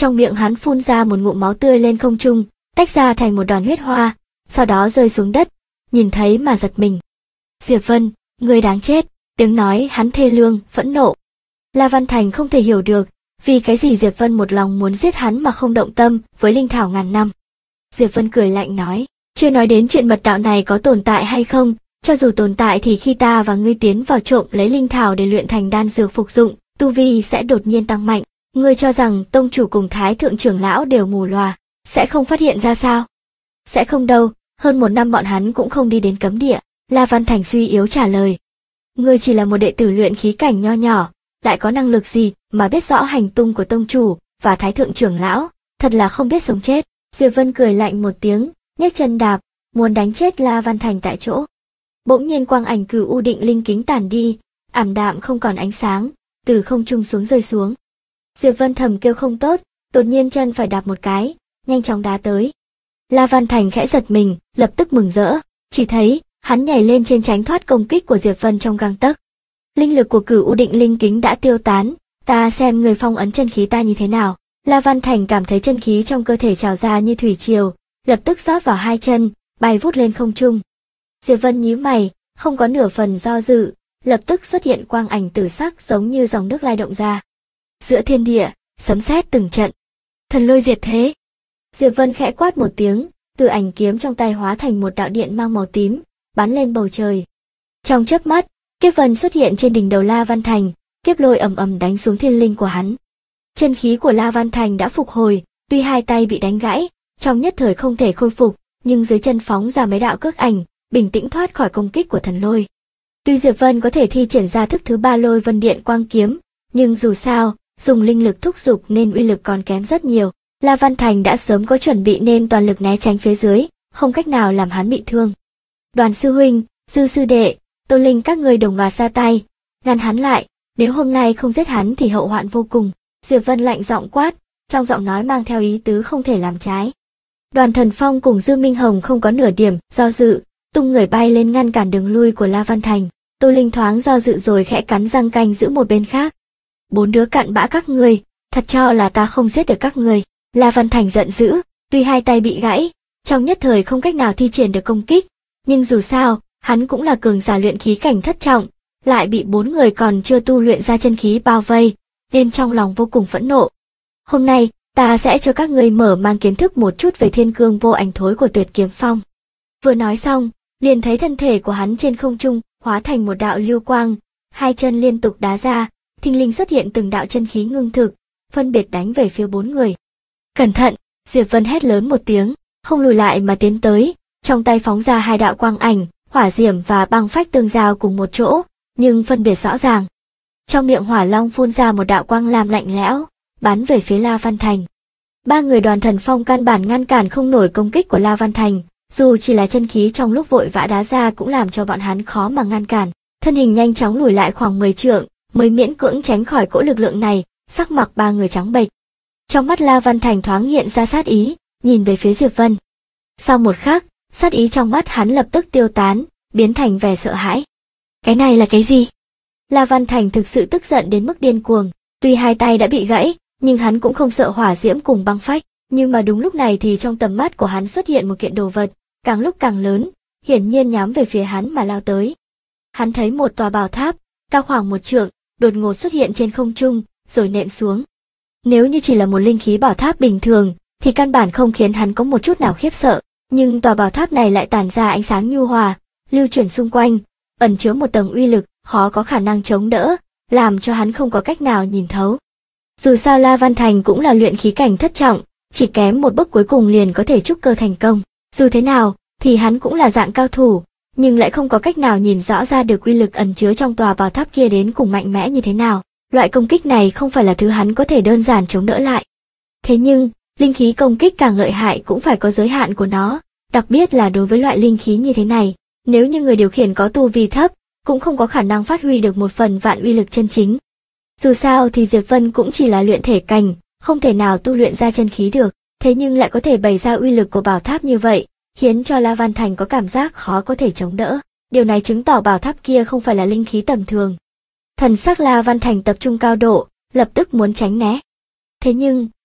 Trong miệng hắn phun ra một ngụm máu tươi lên không trung, tách ra thành một đoàn huyết hoa, sau đó rơi xuống đất, nhìn thấy mà giật mình. Diệp Vân, ngươi đáng chết, tiếng nói hắn thê lương, phẫn nộ. La Văn Thành không thể hiểu được, vì cái gì Diệp Vân một lòng muốn giết hắn mà không động tâm với linh thảo ngàn năm. Diệp Vân cười lạnh nói, chưa nói đến chuyện mật đạo này có tồn tại hay không, cho dù tồn tại thì khi ta và ngươi tiến vào trộm lấy linh thảo để luyện thành đan dược phục dụng, tu vi sẽ đột nhiên tăng mạnh. Ngươi cho rằng tông chủ cùng thái thượng trưởng lão đều mù lòa, sẽ không phát hiện ra sao? Sẽ không đâu, hơn 1 năm bọn hắn cũng không đi đến cấm địa. La Văn Thành suy yếu trả lời. Ngươi chỉ là một đệ tử luyện khí cảnh nho nhỏ, lại có năng lực gì mà biết rõ hành tung của tông chủ và thái thượng trưởng lão, thật là không biết sống chết. Diệp Vân cười lạnh một tiếng, nhấc chân đạp, muốn đánh chết La Văn Thành tại chỗ. Bỗng nhiên quang ảnh Cửu U Định Linh kính tản đi, ảm đạm không còn ánh sáng, từ không trung xuống rơi xuống. Diệp Vân thầm kêu không tốt, đột nhiên chân phải đạp một cái, nhanh chóng đá tới. La Văn Thành khẽ giật mình, lập tức mừng rỡ, chỉ thấy hắn nhảy lên trên tránh thoát công kích của Diệp Vân trong gang tấc. Linh lực của Cửu U Định Linh kính đã tiêu tán, ta xem người phong ấn chân khí ta như thế nào. La Văn Thành cảm thấy chân khí trong cơ thể trào ra như thủy triều, lập tức rót vào 2 chân, bay vút lên không trung. Diệp Vân nhíu mày, không có nửa phần do dự, lập tức xuất hiện quang ảnh tử sắc giống như dòng nước lai động ra. Giữa thiên địa, sấm sét từng trận. Thần lôi diệt thế. Diệp Vân khẽ quát một tiếng, từ ảnh kiếm trong tay hóa thành một đạo điện mang màu tím, bắn lên bầu trời. Trong chớp mắt, kiếp vân xuất hiện trên đỉnh đầu La Văn Thành, kiếp lôi ầm ầm đánh xuống thiên linh của hắn. Chân khí của La Văn Thành đã phục hồi, tuy 2 tay bị đánh gãy, trong nhất thời không thể khôi phục, nhưng dưới chân phóng ra mấy đạo cước ảnh, bình tĩnh thoát khỏi công kích của thần lôi. Tuy Diệp Vân có thể thi triển ra thức thứ 3 lôi vân điện quang kiếm, nhưng dù sao, dùng linh lực thúc giục nên uy lực còn kém rất nhiều. La Văn Thành đã sớm có chuẩn bị nên toàn lực né tránh phía dưới, không cách nào làm hắn bị thương. Đoàn sư huynh, Dư sư đệ, Tô Linh các người đồng loạt ra tay, ngăn hắn lại, nếu hôm nay không giết hắn thì hậu hoạn vô cùng. Diệp Vân lạnh giọng quát, trong giọng nói mang theo ý tứ không thể làm trái. Đoàn Thần Phong cùng Dư Minh Hồng không có nửa điểm do dự, tung người bay lên ngăn cản đường lui của La Văn Thành. Tô Linh thoáng do dự rồi khẽ cắn răng canh giữ một bên khác. 4 đứa cặn bã các ngươi, thật cho là ta không giết được các ngươi. La Văn Thành giận dữ, tuy 2 tay bị gãy, trong nhất thời không cách nào thi triển được công kích, nhưng dù sao, hắn cũng là cường giả luyện khí cảnh thất trọng, lại bị 4 người còn chưa tu luyện ra chân khí bao vây, nên trong lòng vô cùng phẫn nộ. Hôm nay, ta sẽ cho các ngươi mở mang kiến thức một chút về thiên cương vô ảnh thối của Tuyệt Kiếm Phong. Vừa nói xong, liền thấy thân thể của hắn trên không trung hóa thành một đạo lưu quang, 2 chân liên tục đá ra, thình lình xuất hiện từng đạo chân khí ngưng thực, phân biệt đánh về phía 4 người. Cẩn thận! Diệp Vân hét lớn một tiếng, không lùi lại mà tiến tới, trong tay phóng ra 2 đạo quang ảnh, hỏa diễm và băng phách tương giao cùng một chỗ, nhưng phân biệt rõ ràng. Trong miệng Hỏa Long phun ra một đạo quang lam lạnh lẽo, bắn về phía La Văn Thành. 3 người Đoàn Thần Phong căn bản ngăn cản không nổi công kích của La Văn Thành, dù chỉ là chân khí trong lúc vội vã đá ra cũng làm cho bọn hắn khó mà ngăn cản. Thân hình nhanh chóng lùi lại khoảng 10 trượng, mới miễn cưỡng tránh khỏi cỗ lực lượng này, sắc mặt 3 người trắng bệch. Trong mắt La Văn Thành thoáng hiện ra sát ý, nhìn về phía Diệp Vân. Sau một khắc, sát ý trong mắt hắn lập tức tiêu tán, biến thành vẻ sợ hãi. Cái này là cái gì? La Văn Thành thực sự tức giận đến mức điên cuồng, tuy 2 tay đã bị gãy, nhưng hắn cũng không sợ hỏa diễm cùng băng phách, nhưng mà đúng lúc này thì trong tầm mắt của hắn xuất hiện một kiện đồ vật, càng lúc càng lớn, hiển nhiên nhắm về phía hắn mà lao tới. Hắn thấy một tòa bảo tháp, cao khoảng 1 trượng, đột ngột xuất hiện trên không trung, rồi nện xuống. Nếu như chỉ là một linh khí bảo tháp bình thường, thì căn bản không khiến hắn có một chút nào khiếp sợ, nhưng tòa bảo tháp này lại tản ra ánh sáng nhu hòa, lưu chuyển xung quanh, ẩn chứa một tầng uy lực khó có khả năng chống đỡ, làm cho hắn không có cách nào nhìn thấu. Dù sao La Văn Thành cũng là luyện khí cảnh thất trọng, chỉ kém một bước cuối cùng liền có thể trúc cơ thành công. Dù thế nào, thì hắn cũng là dạng cao thủ, nhưng lại không có cách nào nhìn rõ ra được uy lực ẩn chứa trong tòa bảo tháp kia đến cùng mạnh mẽ như thế nào. Loại công kích này không phải là thứ hắn có thể đơn giản chống đỡ lại. Thế nhưng, linh khí công kích càng lợi hại cũng phải có giới hạn của nó, đặc biệt là đối với loại linh khí như thế này. Nếu như người điều khiển có tu vi thấp, cũng không có khả năng phát huy được 1/1000 uy lực chân chính. Dù sao thì Diệp Vân cũng chỉ là luyện thể cảnh, không thể nào tu luyện ra chân khí được, thế nhưng lại có thể bày ra uy lực của bảo tháp như vậy, khiến cho La Văn Thành có cảm giác khó có thể chống đỡ. Điều này chứng tỏ bảo tháp kia không phải là linh khí tầm thường. Thần sắc La Văn Thành tập trung cao độ, lập tức muốn tránh né. Thế nhưng,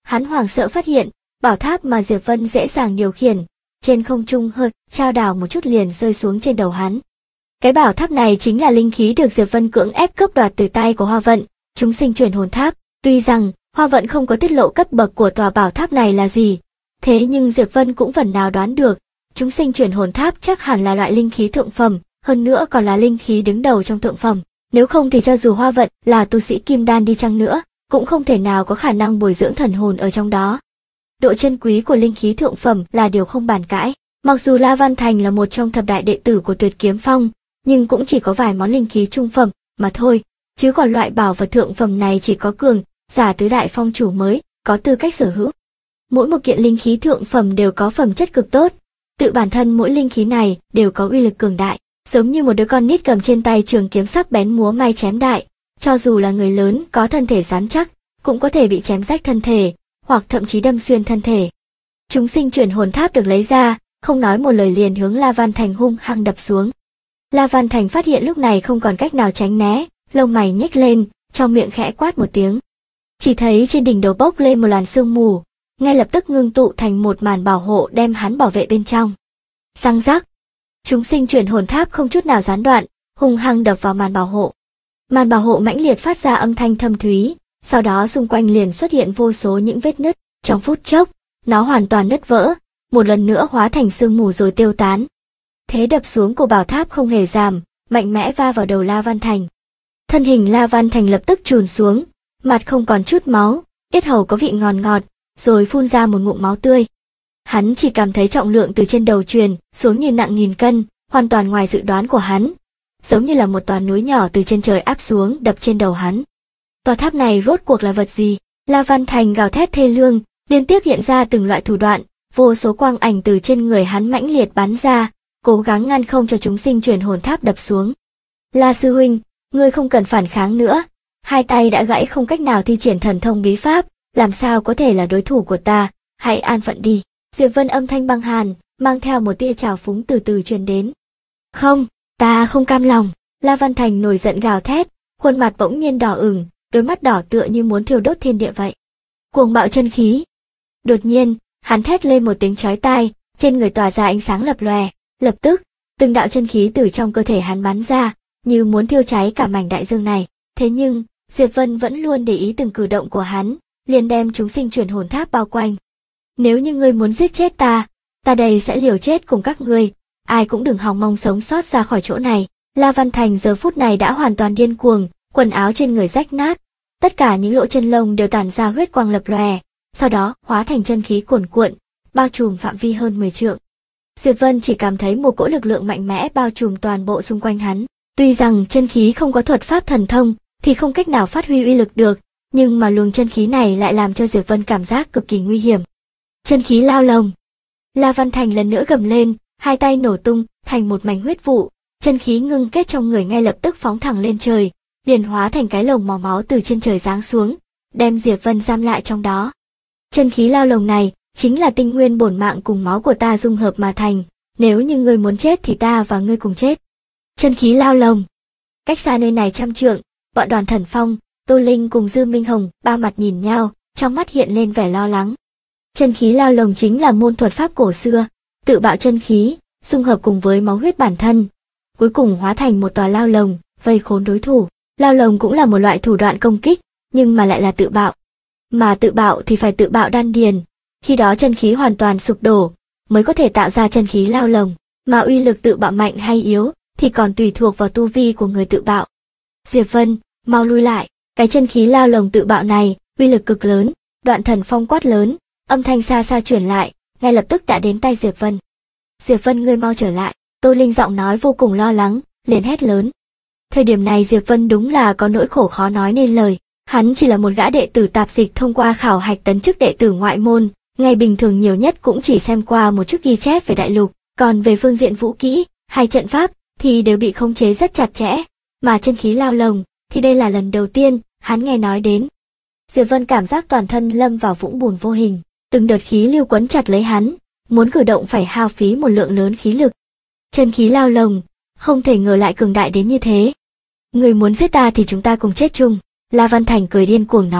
Hắn hoảng sợ phát hiện, bảo tháp mà Diệp Vân dễ dàng điều khiển, trên không trung hơi trao đảo một chút liền rơi xuống trên đầu hắn. Cái bảo tháp này chính là linh khí được Diệp Vân cưỡng ép cướp đoạt từ tay của Hoa Vận, chúng sinh chuyển hồn tháp. Tuy rằng Hoa Vận không có tiết lộ cấp bậc của tòa bảo tháp này là gì, thế nhưng Diệp Vân cũng phần nào đoán được, chúng sinh chuyển hồn tháp chắc hẳn là loại linh khí thượng phẩm, hơn nữa còn là linh khí đứng đầu trong thượng phẩm. Nếu không thì cho dù Hoa Vận là tu sĩ kim đan đi chăng nữa, cũng không thể nào có khả năng bồi dưỡng thần hồn ở trong đó. Độ chân quý của linh khí thượng phẩm là điều không bàn cãi. Mặc dù La Văn Thành là một trong thập đại đệ tử của Tuyệt Kiếm Phong, nhưng cũng chỉ có vài món linh khí trung phẩm mà thôi, chứ còn loại bảo vật thượng phẩm này chỉ có cường giả tứ đại phong chủ mới có tư cách sở hữu. Mỗi một kiện linh khí thượng phẩm đều có phẩm chất cực tốt, tự bản thân mỗi linh khí này đều có uy lực cường đại, giống như một đứa con nít cầm trên tay trường kiếm sắc bén múa may chém đại, cho dù là người lớn có thân thể rắn chắc, cũng có thể bị chém rách thân thể, hoặc thậm chí đâm xuyên thân thể. Chúng sinh chuyển hồn tháp được lấy ra, không nói một lời liền hướng La Văn Thành hung hăng đập xuống. La Văn Thành phát hiện lúc này không còn cách nào tránh né, lông mày nhếch lên, trong miệng khẽ quát một tiếng. Chỉ thấy trên đỉnh đầu bốc lên một làn sương mù, ngay lập tức ngưng tụ thành một màn bảo hộ đem hắn bảo vệ bên trong. Răng rắc, chúng sinh chuyển hồn tháp không chút nào gián đoạn, hung hăng đập vào màn bảo hộ. Màn bảo hộ mãnh liệt phát ra âm thanh thâm thúy, sau đó xung quanh liền xuất hiện vô số những vết nứt, trong phút chốc, nó hoàn toàn nứt vỡ, một lần nữa hóa thành sương mù rồi tiêu tán. Thế đập xuống của bảo tháp không hề giảm, mạnh mẽ va vào đầu La Văn Thành. Thân hình La Văn Thành lập tức chùn xuống, mặt không còn chút máu, yết hầu có vị ngọt ngọt, rồi phun ra một ngụm máu tươi. Hắn chỉ cảm thấy trọng lượng từ trên đầu truyền xuống như nặng 1000 cân, hoàn toàn ngoài dự đoán của hắn, giống như là một tòa núi nhỏ từ trên trời áp xuống đập trên đầu hắn. Tòa tháp này rốt cuộc là vật gì? La Văn Thành gào thét thê lương, liên tiếp hiện ra từng loại thủ đoạn, vô số quang ảnh từ trên người hắn mãnh liệt bắn ra, cố gắng ngăn không cho chúng sinh chuyển hồn tháp đập xuống. La sư huynh, ngươi không cần phản kháng nữa, hai tay đã gãy không cách nào thi triển thần thông bí pháp, làm sao có thể là đối thủ của ta, hãy an phận đi. Diệp Vân âm thanh băng hàn, mang theo một tia trào phúng từ từ truyền đến. Không, ta không cam lòng. La Văn Thành nổi giận gào thét, khuôn mặt bỗng nhiên đỏ ửng, đôi mắt đỏ tựa như muốn thiêu đốt thiên địa vậy. Cuồng bạo chân khí. Đột nhiên, hắn thét lên một tiếng chói tai, trên người tỏa ra ánh sáng lập lòe, lập tức, từng đạo chân khí từ trong cơ thể hắn bắn ra, như muốn thiêu cháy cả mảnh đại dương này. Thế nhưng, Diệp Vân vẫn luôn để ý từng cử động của hắn, liền đem chúng sinh chuyển hồn tháp bao quanh. Nếu như ngươi muốn giết chết ta đây sẽ liều chết cùng các ngươi, ai cũng đừng hòng mong sống sót ra khỏi chỗ này. La Văn Thành giờ phút này đã hoàn toàn điên cuồng, quần áo trên người rách nát, tất cả những lỗ chân lông đều tản ra huyết quang lập lòe, sau đó hóa thành chân khí cuồn cuộn, bao trùm phạm vi hơn 10 trượng. Diệp Vân chỉ cảm thấy một cỗ lực lượng mạnh mẽ bao trùm toàn bộ xung quanh hắn. Tuy rằng chân khí không có thuật pháp thần thông thì không cách nào phát huy uy lực được, nhưng mà luồng chân khí này lại làm cho Diệp Vân cảm giác cực kỳ nguy hiểm. Chân khí lao lồng. La Văn Thành lần nữa gầm lên, hai tay nổ tung thành một mảnh huyết vụ, chân khí ngưng kết trong người ngay lập tức phóng thẳng lên trời, liền hóa thành cái lồng màu máu từ trên trời giáng xuống, đem Diệp Vân giam lại trong đó. Chân khí lao lồng này chính là tinh nguyên bổn mạng cùng máu của ta dung hợp mà thành, nếu như ngươi muốn chết thì ta và ngươi cùng chết. Chân khí lao lồng. Cách xa nơi này 100 trượng, bọn Đoàn Thần Phong, Tô Linh cùng Dư Minh Hồng ba mặt nhìn nhau, trong mắt hiện lên vẻ lo lắng. Chân khí lao lồng chính là môn thuật pháp cổ xưa, tự bạo chân khí, dung hợp cùng với máu huyết bản thân, cuối cùng hóa thành một tòa lao lồng, vây khốn đối thủ. Lao lồng cũng là một loại thủ đoạn công kích, nhưng mà lại là tự bạo. Mà tự bạo thì phải tự bạo đan điền, khi đó chân khí hoàn toàn sụp đổ, mới có thể tạo ra chân khí lao lồng, mà uy lực tự bạo mạnh hay yếu thì còn tùy thuộc vào tu vi của người tự bạo. Diệp Vân, mau lui lại, cái chân khí lao lồng tự bạo này, uy lực cực lớn. Đoạn Thần Phong quát lớn, âm thanh xa xa truyền lại, ngay lập tức đã đến tay Diệp Vân. Diệp Vân, ngươi mau trở lại. Tô Linh giọng nói vô cùng lo lắng, liền hét lớn. Thời điểm này Diệp Vân đúng là có nỗi khổ khó nói nên lời, hắn chỉ là một gã đệ tử tạp dịch thông qua khảo hạch tấn chức đệ tử ngoại môn, ngày bình thường nhiều nhất cũng chỉ xem qua một chút ghi chép về đại lục, còn về phương diện vũ kỹ hay trận pháp thì đều bị khống chế rất chặt chẽ, mà chân khí lao lồng thì đây là lần đầu tiên hắn nghe nói đến. Diệp Vân cảm giác toàn thân lâm vào vũng bùn vô hình, từng đợt khí lưu quấn chặt lấy hắn, muốn cử động phải hao phí một lượng lớn khí lực. Chân khí lao lồng, không thể ngờ lại cường đại đến như thế. Người muốn giết ta thì chúng ta cùng chết chung. La Văn Thành cười điên cuồng nói.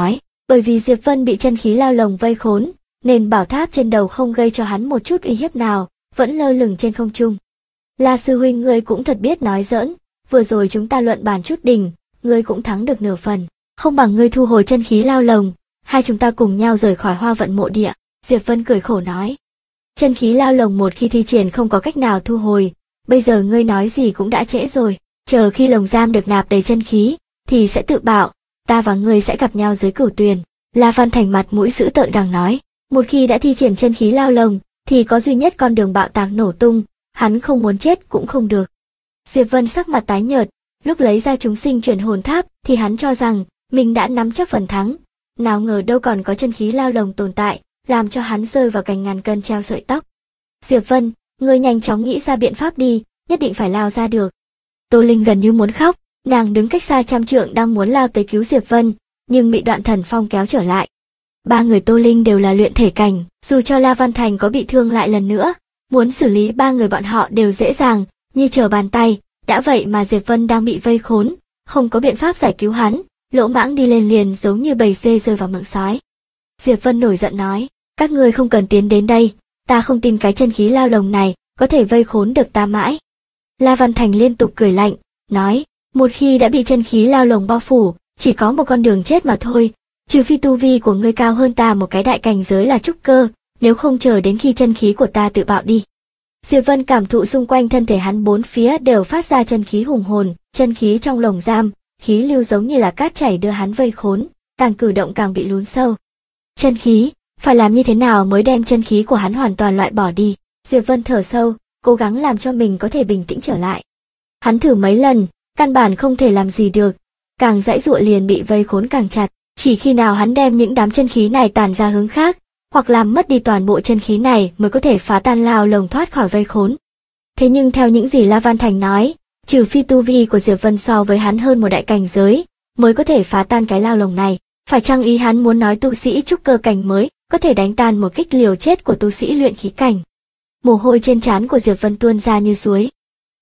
Bởi vì Diệp Vân bị chân khí lao lồng vây khốn, nên bảo tháp trên đầu không gây cho hắn một chút uy hiếp nào, vẫn lơ lửng trên không trung. La sư huynh, ngươi cũng thật biết nói giỡn, vừa rồi chúng ta luận bàn chút đỉnh, ngươi cũng thắng được nửa phần, không bằng ngươi thu hồi chân khí lao lồng, hai chúng ta cùng nhau rời khỏi Hoa Vận mộ địa. Diệp Vân cười khổ nói. Chân khí lao lồng một khi thi triển không có cách nào thu hồi, bây giờ ngươi nói gì cũng đã trễ rồi, chờ khi lồng giam được nạp đầy chân khí, thì sẽ tự bạo, ta và ngươi sẽ gặp nhau dưới cửu tuyền. La Văn Thành mặt mũi dữ tợn đang nói, một khi đã thi triển chân khí lao lồng, thì có duy nhất con đường bạo tạc nổ tung, hắn không muốn chết cũng không được. Diệp Vân sắc mặt tái nhợt, lúc lấy ra chúng sinh chuyển hồn tháp thì hắn cho rằng mình đã nắm chắc phần thắng, nào ngờ đâu còn có chân khí lao lồng tồn tại, làm cho hắn rơi vào cảnh ngàn cân treo sợi tóc. Diệp Vân, ngươi nhanh chóng nghĩ ra biện pháp đi, nhất định phải lao ra được. Tô Linh gần như muốn khóc, nàng đứng cách xa 100 trượng đang muốn lao tới cứu Diệp Vân, nhưng bị Đoạn Thần Phong kéo trở lại. Ba người Tô Linh đều là luyện thể cảnh, dù cho La Văn Thành có bị thương lại lần nữa, muốn xử lý ba người bọn họ đều dễ dàng, như trở bàn tay, đã vậy mà Diệp Vân đang bị vây khốn, không có biện pháp giải cứu hắn, lỗ mãng đi lên liền giống như bầy dê rơi vào miệng sói. Diệp Vân nổi giận nói, các ngươi không cần tiến đến đây, ta không tin cái chân khí lao lồng này có thể vây khốn được ta mãi. La Văn Thành liên tục cười lạnh, nói, một khi đã bị chân khí lao lồng bao phủ, chỉ có một con đường chết mà thôi, trừ phi tu vi của ngươi cao hơn ta một cái đại cảnh giới là trúc cơ, nếu không chờ đến khi chân khí của ta tự bạo đi. Diệp Vân cảm thụ xung quanh thân thể hắn bốn phía đều phát ra chân khí hùng hồn, chân khí trong lồng giam, khí lưu giống như là cát chảy đưa hắn vây khốn, càng cử động càng bị lún sâu. Chân khí, phải làm như thế nào mới đem chân khí của hắn hoàn toàn loại bỏ đi? Diệp Vân thở sâu, cố gắng làm cho mình có thể bình tĩnh trở lại. Hắn thử mấy lần, căn bản không thể làm gì được, càng giãy giụa liền bị vây khốn càng chặt, chỉ khi nào hắn đem những đám chân khí này tản ra hướng khác, hoặc làm mất đi toàn bộ chân khí này mới có thể phá tan lao lồng thoát khỏi vây khốn. Thế nhưng theo những gì La Văn Thành nói, trừ phi tu vi của Diệp Vân so với hắn hơn một đại cảnh giới, mới có thể phá tan cái lao lồng này. Phải chăng ý hắn muốn nói tu sĩ trúc cơ cảnh mới có thể đánh tan một kích liều chết của tu sĩ luyện khí cảnh? Mồ hôi trên trán của Diệp Vân tuôn ra như suối.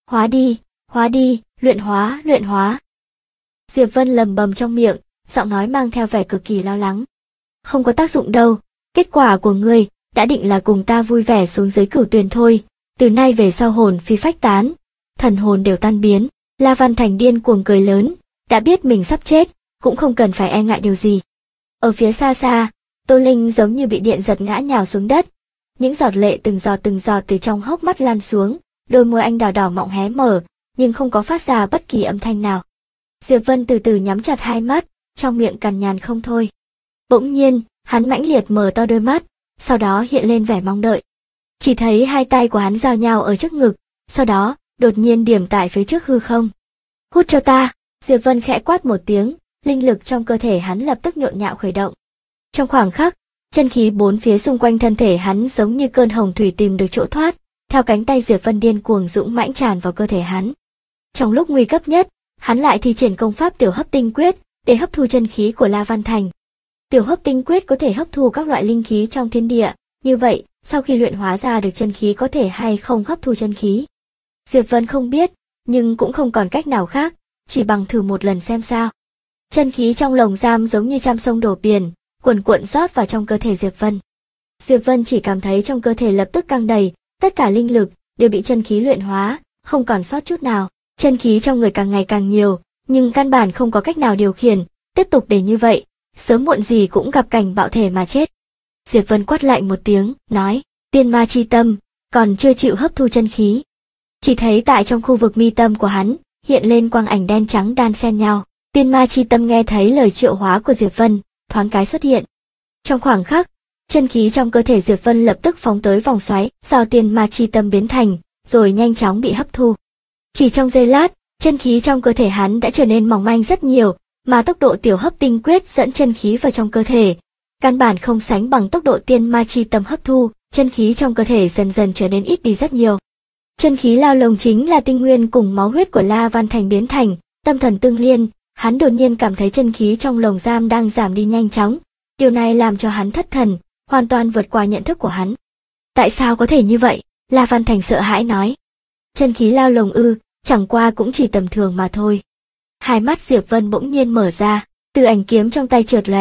Hóa đi, luyện hóa, luyện hóa. Diệp Vân lầm bầm trong miệng, giọng nói mang theo vẻ cực kỳ lo lắng. Không có tác dụng đâu, kết quả của ngươi đã định là cùng ta vui vẻ xuống dưới cửu tuyền thôi, từ nay về sau hồn phi phách tán, thần hồn đều tan biến. La Văn Thành điên cuồng cười lớn, đã biết mình sắp chết, cũng không cần phải e ngại điều gì. Ở phía xa xa, Tô Linh giống như bị điện giật ngã nhào xuống đất, những giọt lệ từng giọt từ trong hốc mắt lan xuống, đôi môi anh đào đỏ mọng hé mở, nhưng không có phát ra bất kỳ âm thanh nào. Diệp Vân từ từ nhắm chặt hai mắt, trong miệng cằn nhằn không thôi. Bỗng nhiên, hắn mãnh liệt mở to đôi mắt, sau đó hiện lên vẻ mong đợi. Chỉ thấy hai tay của hắn giao nhau ở trước ngực, sau đó, đột nhiên điểm tại phía trước hư không. Hút cho ta, Diệp Vân khẽ quát một tiếng, linh lực trong cơ thể hắn lập tức nhộn nhạo khởi động. Trong khoảng khắc, chân khí bốn phía xung quanh thân thể hắn giống như cơn hồng thủy tìm được chỗ thoát, theo cánh tay Diệp Vân điên cuồng dũng mãnh tràn vào cơ thể hắn. Trong lúc nguy cấp nhất, hắn lại thi triển công pháp Tiểu Hấp Tinh Quyết để hấp thu chân khí của La Văn Thành. Tiểu Hấp Tinh Quyết có thể hấp thu các loại linh khí trong thiên địa, như vậy, sau khi luyện hóa ra được chân khí có thể hay không hấp thu chân khí? Diệp Vân không biết, nhưng cũng không còn cách nào khác, chỉ bằng thử một lần xem sao. Chân khí trong lồng giam giống như trăm sông đổ biển, cuồn cuộn rót vào trong cơ thể Diệp Vân. Diệp Vân chỉ cảm thấy trong cơ thể lập tức căng đầy, tất cả linh lực đều bị chân khí luyện hóa, không còn sót chút nào. Chân khí trong người càng ngày càng nhiều, nhưng căn bản không có cách nào điều khiển, tiếp tục để như vậy, sớm muộn gì cũng gặp cảnh bạo thể mà chết. Diệp Vân quát lạnh một tiếng, nói, tiên ma chi tâm, còn chưa chịu hấp thu chân khí. Chỉ thấy tại trong khu vực mi tâm của hắn, hiện lên quang ảnh đen trắng đan xen nhau. Tiên ma chi tâm nghe thấy lời triệu hóa của Diệp Vân, thoáng cái xuất hiện. Trong khoảng khắc, chân khí trong cơ thể Diệp Vân lập tức phóng tới vòng xoáy do tiên ma chi tâm biến thành, rồi nhanh chóng bị hấp thu. Chỉ trong giây lát, chân khí trong cơ thể hắn đã trở nên mỏng manh rất nhiều, mà tốc độ Tiểu Hấp Tinh Quyết dẫn chân khí vào trong cơ thể, căn bản không sánh bằng tốc độ tiên ma chi tâm hấp thu, chân khí trong cơ thể dần dần trở nên ít đi rất nhiều. Chân khí lao lồng chính là tinh nguyên cùng máu huyết của La Văn Thành biến thành, tâm thần tương liên, hắn đột nhiên cảm thấy chân khí trong lồng giam đang giảm đi nhanh chóng, điều này làm cho hắn thất thần, hoàn toàn vượt qua nhận thức của hắn. Tại sao có thể như vậy? La Văn Thành sợ hãi nói. Chân khí lao lồng ư, chẳng qua cũng chỉ tầm thường mà thôi. Hai mắt Diệp Vân bỗng nhiên mở ra, từ ảnh kiếm trong tay chợt lóe,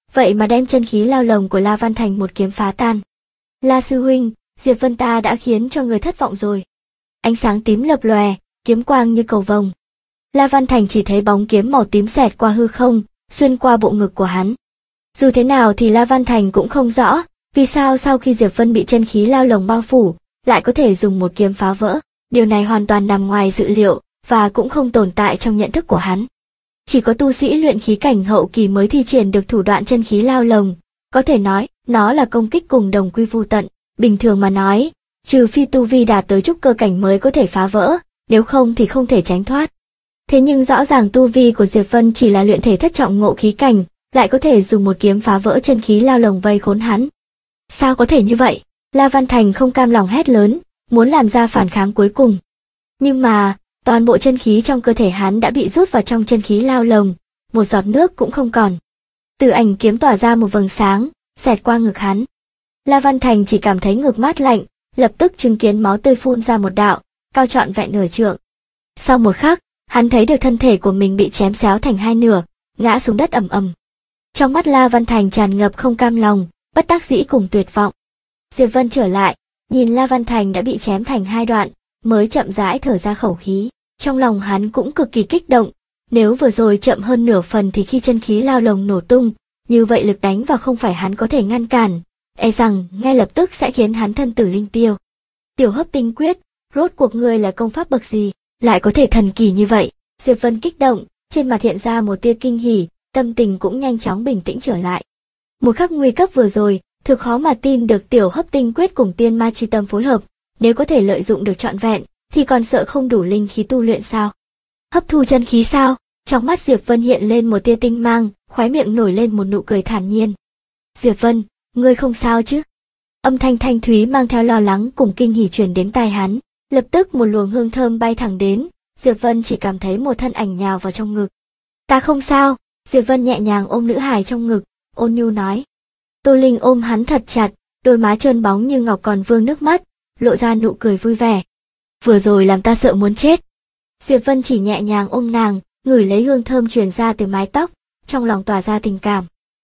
vậy mà đem chân khí lao lồng của La Văn Thành một kiếm phá tan. La sư huynh, Diệp Vân ta đã khiến cho người thất vọng rồi. Ánh sáng tím lập lòe, kiếm quang như cầu vồng. La Văn Thành chỉ thấy bóng kiếm màu tím xẹt qua hư không, xuyên qua bộ ngực của hắn. Dù thế nào thì La Văn Thành cũng không rõ, vì sao sau khi Diệp Vân bị chân khí lao lồng bao phủ, lại có thể dùng một kiếm phá vỡ. Điều này hoàn toàn nằm ngoài dự liệu, và cũng không tồn tại trong nhận thức của hắn. Chỉ có tu sĩ luyện khí cảnh hậu kỳ mới thi triển được thủ đoạn chân khí lao lồng, có thể nói, nó là công kích cùng đồng quy vu tận. Bình thường mà nói, trừ phi tu vi đạt tới trúc cơ cảnh mới có thể phá vỡ, nếu không thì không thể tránh thoát. Thế nhưng rõ ràng tu vi của Diệp Vân chỉ là luyện thể thất trọng ngộ khí cảnh, lại có thể dùng một kiếm phá vỡ chân khí lao lồng vây khốn hắn. Sao có thể như vậy? La Văn Thành không cam lòng hét lớn, muốn làm ra phản kháng cuối cùng. Nhưng mà, toàn bộ chân khí trong cơ thể hắn đã bị rút vào trong chân khí lao lồng, một giọt nước cũng không còn. Từ ảnh kiếm tỏa ra một vầng sáng, xẹt qua ngực hắn. La Văn Thành chỉ cảm thấy ngực mát lạnh, lập tức chứng kiến máu tươi phun ra một đạo, cao trọn vẹn nửa trượng. Sau một khắc, hắn thấy được thân thể của mình bị chém xéo thành hai nửa, ngã xuống đất ầm ầm. Trong mắt La Văn Thành tràn ngập không cam lòng, bất đắc dĩ cùng tuyệt vọng. Diệp Vân trở lại, nhìn La Văn Thành đã bị chém thành hai đoạn, mới chậm rãi thở ra khẩu khí. Trong lòng hắn cũng cực kỳ kích động, nếu vừa rồi chậm hơn nửa phần thì khi chân khí lao lồng nổ tung, như vậy lực đánh vào không phải hắn có thể ngăn cản, e rằng ngay lập tức sẽ khiến hắn thân tử linh tiêu. Tiểu Hấp Tinh Quyết, rốt cuộc ngươi là công pháp bậc gì, lại có thể thần kỳ như vậy? Diệp Vân kích động, trên mặt hiện ra một tia kinh hỉ, tâm tình cũng nhanh chóng bình tĩnh trở lại. Một khắc nguy cấp vừa rồi, thực khó mà tin được Tiểu Hấp Tinh Quyết cùng Tiên Ma Chi Tâm phối hợp, nếu có thể lợi dụng được trọn vẹn, thì còn sợ không đủ linh khí tu luyện sao? Hấp thu chân khí sao? Trong mắt Diệp Vân hiện lên một tia tinh mang, khóe miệng nổi lên một nụ cười thản nhiên. Diệp Vân, ngươi không sao chứ? Âm thanh thanh thúy mang theo lo lắng cùng kinh hỉ truyền đến tai hắn. Lập tức một luồng hương thơm bay thẳng đến, Diệp Vân chỉ cảm thấy một thân ảnh nhào vào trong ngực. Ta không sao, Diệp Vân nhẹ nhàng ôm nữ hài trong ngực, ôn nhu nói. Tô Linh ôm hắn thật chặt, đôi má trơn bóng như ngọc còn vương nước mắt, lộ ra nụ cười vui vẻ. Vừa rồi làm ta sợ muốn chết. Diệp Vân chỉ nhẹ nhàng ôm nàng, ngửi lấy hương thơm truyền ra từ mái tóc, trong lòng tỏa ra tình cảm.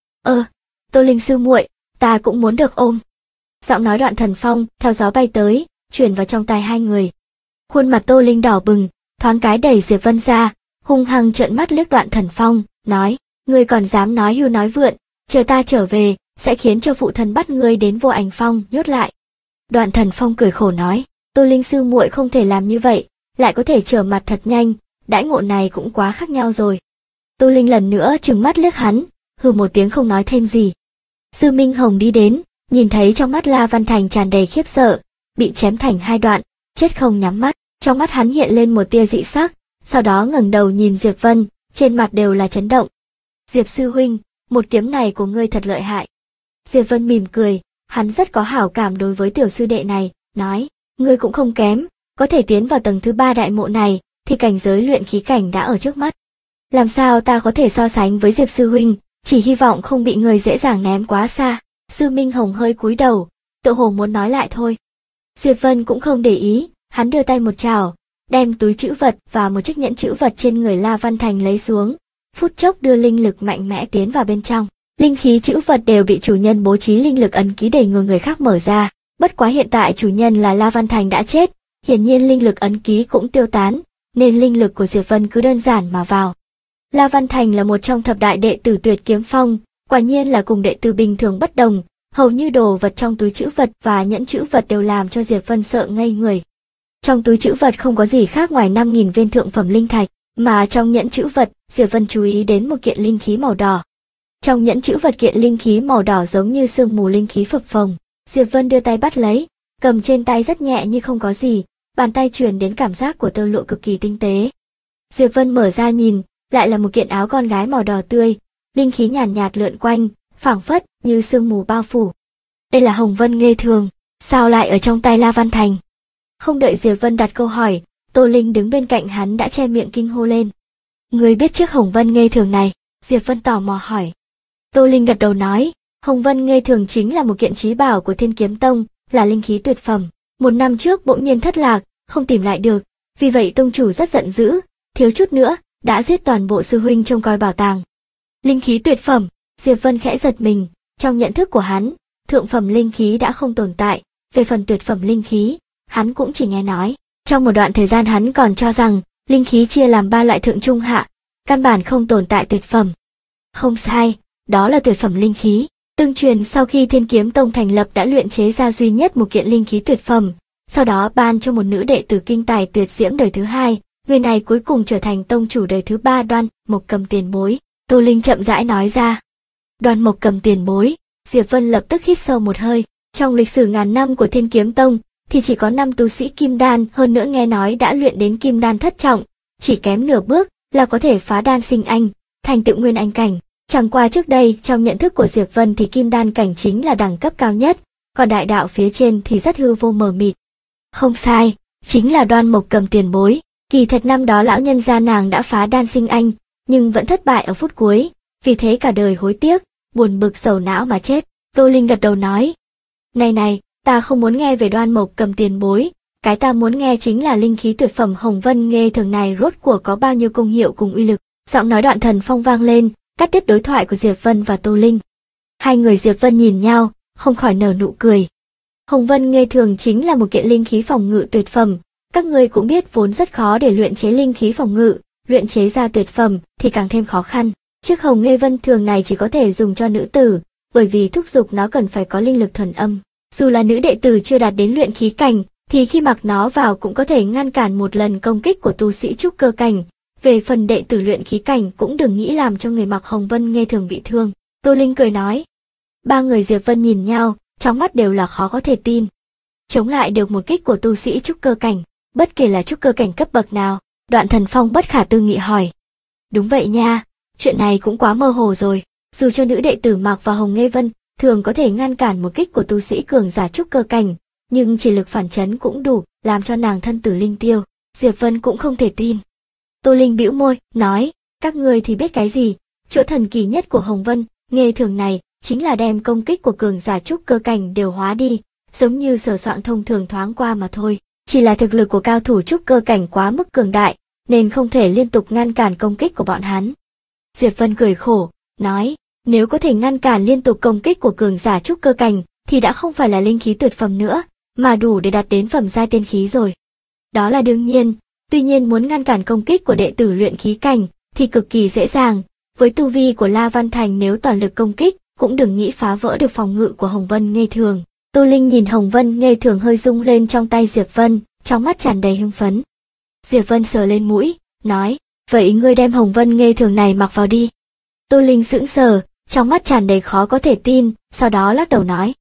Tô Linh sư muội, ta cũng muốn được ôm. Giọng nói Đoạn Thần Phong theo gió bay tới, truyền vào trong tai hai người. Khuôn mặt Tô Linh đỏ bừng, thoáng cái đẩy Diệp Vân ra, hung hăng trợn mắt liếc Đoạn Thần Phong, nói: ngươi còn dám nói hưu nói vượn, chờ ta trở về, sẽ khiến cho phụ thân bắt ngươi đến Vô Ảnh Phong nhốt lại. Đoạn Thần Phong cười khổ nói: Tô Linh sư muội không thể làm như vậy, lại có thể trở mặt thật nhanh, đãi ngộ này cũng quá khác nhau rồi. Tô Linh lần nữa trừng mắt liếc hắn, hừ một tiếng không nói thêm gì. Dư Minh Hồng đi đến, nhìn thấy trong mắt La Văn Thành tràn đầy khiếp sợ, bị chém thành hai đoạn, chết không nhắm mắt, trong mắt hắn hiện lên một tia dị sắc, sau đó ngẩng đầu nhìn Diệp Vân, trên mặt đều là chấn động. Diệp sư huynh, một kiếm này của ngươi thật lợi hại. Diệp Vân mỉm cười, hắn rất có hảo cảm đối với tiểu sư đệ này, nói, ngươi cũng không kém, có thể tiến vào tầng thứ 3 đại mộ này, thì cảnh giới luyện khí cảnh đã ở trước mắt. Làm sao ta có thể so sánh với Diệp sư huynh, chỉ hy vọng không bị người dễ dàng ném quá xa. Dư Minh Hồng hơi cúi đầu, tự hồ muốn nói lại thôi. Diệp Vân cũng không để ý, hắn đưa tay một chảo, đem túi trữ vật và một chiếc nhẫn trữ vật trên người La Văn Thành lấy xuống, phút chốc đưa linh lực mạnh mẽ tiến vào bên trong. Linh khí trữ vật đều bị chủ nhân bố trí linh lực ấn ký để ngừa người khác mở ra, bất quá hiện tại chủ nhân là La Văn Thành đã chết, hiển nhiên linh lực ấn ký cũng tiêu tán, nên linh lực của Diệp Vân cứ đơn giản mà vào. La Văn Thành là một trong thập đại đệ tử Tuyệt Kiếm Phong, quả nhiên là cùng đệ tử bình thường bất đồng, hầu như đồ vật trong túi trữ vật và nhẫn trữ vật đều làm cho Diệp Vân sợ ngây người. Trong túi trữ vật không có gì khác ngoài 5.000 viên thượng phẩm linh thạch, mà trong nhẫn trữ vật, Diệp Vân chú ý đến một kiện linh khí màu đỏ. Trong nhẫn trữ vật kiện linh khí màu đỏ giống như sương mù linh khí phập phồng, Diệp Vân đưa tay bắt lấy, cầm trên tay rất nhẹ như không có gì, bàn tay truyền đến cảm giác của tơ lụa cực kỳ tinh tế. Diệp Vân mở ra nhìn, lại là một kiện áo con gái màu đỏ tươi, linh khí nhàn nhạt lượn quanh, phảng phất như sương mù bao phủ. Đây là Hồng Vân Nghê Thường, sao lại ở trong tay La Văn Thành? Không đợi Diệp Vân đặt câu hỏi, Tô Linh đứng bên cạnh hắn đã che miệng kinh hô lên. Người biết trước Hồng Vân Nghê Thường này? Diệp Vân tò mò hỏi. Tô Linh gật đầu nói, Hồng Vân Nghê Thường chính là một kiện chí bảo của Thiên Kiếm Tông, là linh khí tuyệt phẩm. Một năm trước bỗng nhiên thất lạc, không tìm lại được, vì vậy tông chủ rất giận dữ, thiếu chút nữa đã giết toàn bộ sư huynh trông coi bảo tàng. Linh khí tuyệt phẩm, Diệp Vân khẽ giật mình, trong nhận thức của hắn, thượng phẩm linh khí đã không tồn tại, về phần tuyệt phẩm linh khí, hắn cũng chỉ nghe nói. Trong một đoạn thời gian hắn còn cho rằng, linh khí chia làm 3 loại thượng trung hạ, căn bản không tồn tại tuyệt phẩm. Không sai, đó là tuyệt phẩm linh khí. Tương truyền sau khi Thiên Kiếm Tông thành lập đã luyện chế ra duy nhất một kiện linh khí tuyệt phẩm, sau đó ban cho một nữ đệ tử kinh tài tuyệt diễm đời thứ 2, người này cuối cùng trở thành tông chủ đời thứ 3 Đoan Mộc Cầm tiền bối. Tô Linh chậm rãi nói ra. Đoan Mộc Cầm tiền bối, Diệp Vân lập tức hít sâu một hơi. Trong lịch sử ngàn năm của Thiên Kiếm Tông thì chỉ có 5 tu sĩ kim đan, hơn nữa nghe nói đã luyện đến kim đan thất trọng, chỉ kém nửa bước là có thể phá đan sinh anh, thành tựu nguyên anh cảnh. Chẳng qua trước đây trong nhận thức của Diệp Vân thì kim đan cảnh chính là đẳng cấp cao nhất, còn đại đạo phía trên thì rất hư vô mờ mịt. Không sai, chính là Đoan Mộc Cầm tiền bối. Kỳ thật năm đó lão nhân gia nàng đã phá đan sinh anh, nhưng vẫn thất bại ở phút cuối, vì thế cả đời hối tiếc, buồn bực sầu não mà chết. Tô Linh gật đầu nói, này, ta không muốn nghe về Đoan Mộc Cầm tiền bối, cái ta muốn nghe chính là linh khí tuyệt phẩm Hồng Vân Nghê Thường này rốt cuộc có bao nhiêu công hiệu cùng uy lực. Giọng nói Đoạn Thần Phong vang lên, cắt đứt đối thoại của Diệp Vân và Tô Linh. Hai người Diệp Vân nhìn nhau, không khỏi nở nụ cười. Hồng Vân Nghê Thường chính là một kiện linh khí phòng ngự tuyệt phẩm, các ngươi cũng biết vốn rất khó để luyện chế linh khí phòng ngự, luyện chế ra tuyệt phẩm thì càng thêm khó khăn. Chiếc Hồng Nghê Vân Thường này chỉ có thể dùng cho nữ tử, bởi vì thúc dục nó cần phải có linh lực thuần âm. Dù là nữ đệ tử chưa đạt đến luyện khí cảnh, thì khi mặc nó vào cũng có thể ngăn cản một lần công kích của tu sĩ trúc cơ cảnh. Về phần đệ tử luyện khí cảnh cũng đừng nghĩ làm cho người mặc Hồng Vân Nghê Thường bị thương. Tô Linh cười nói. Ba người Diệp Vân nhìn nhau, trong mắt đều là khó có thể tin. Chống lại được một kích của tu sĩ trúc cơ cảnh, bất kể là trúc cơ cảnh cấp bậc nào. Đoạn Thần Phong bất khả tư nghị hỏi. Đúng vậy nha, chuyện này cũng quá mơ hồ rồi. Dù cho nữ đệ tử mặc vào Hồng Nghê Vân Thường có thể ngăn cản một kích của tu sĩ cường giả trúc cơ cảnh, nhưng chỉ lực phản chấn cũng đủ làm cho nàng thân tử linh tiêu. Diệp Vân cũng không thể tin. Tô Linh bĩu môi, nói, các ngươi thì biết cái gì, chỗ thần kỳ nhất của Hồng Vân Nghê Thường này chính là đem công kích của cường giả trúc cơ cảnh đều hóa đi, giống như sờ soạng thông thường thoáng qua mà thôi. Chỉ là thực lực của cao thủ trúc cơ cảnh quá mức cường đại, nên không thể liên tục ngăn cản công kích của bọn hắn. Diệp Vân cười khổ, nói, nếu có thể ngăn cản liên tục công kích của cường giả trúc cơ cảnh, thì đã không phải là linh khí tuyệt phẩm nữa, mà đủ để đạt đến phẩm giai tiên khí rồi. Đó là đương nhiên, tuy nhiên muốn ngăn cản công kích của đệ tử luyện khí cảnh, thì cực kỳ dễ dàng. Với tu vi của La Văn Thành nếu toàn lực công kích, cũng đừng nghĩ phá vỡ được phòng ngự của Hồng Vân Nghê Thường. Tô Linh nhìn Hồng Vân Nghê Thường hơi rung lên trong tay Diệp Vân, trong mắt tràn đầy hưng phấn. Diệp Vân sờ lên mũi, nói, vậy ngươi đem Hồng Vân Nghê Thường này mặc vào đi. Tô Linh sững sờ, trong mắt tràn đầy khó có thể tin, sau đó lắc đầu nói,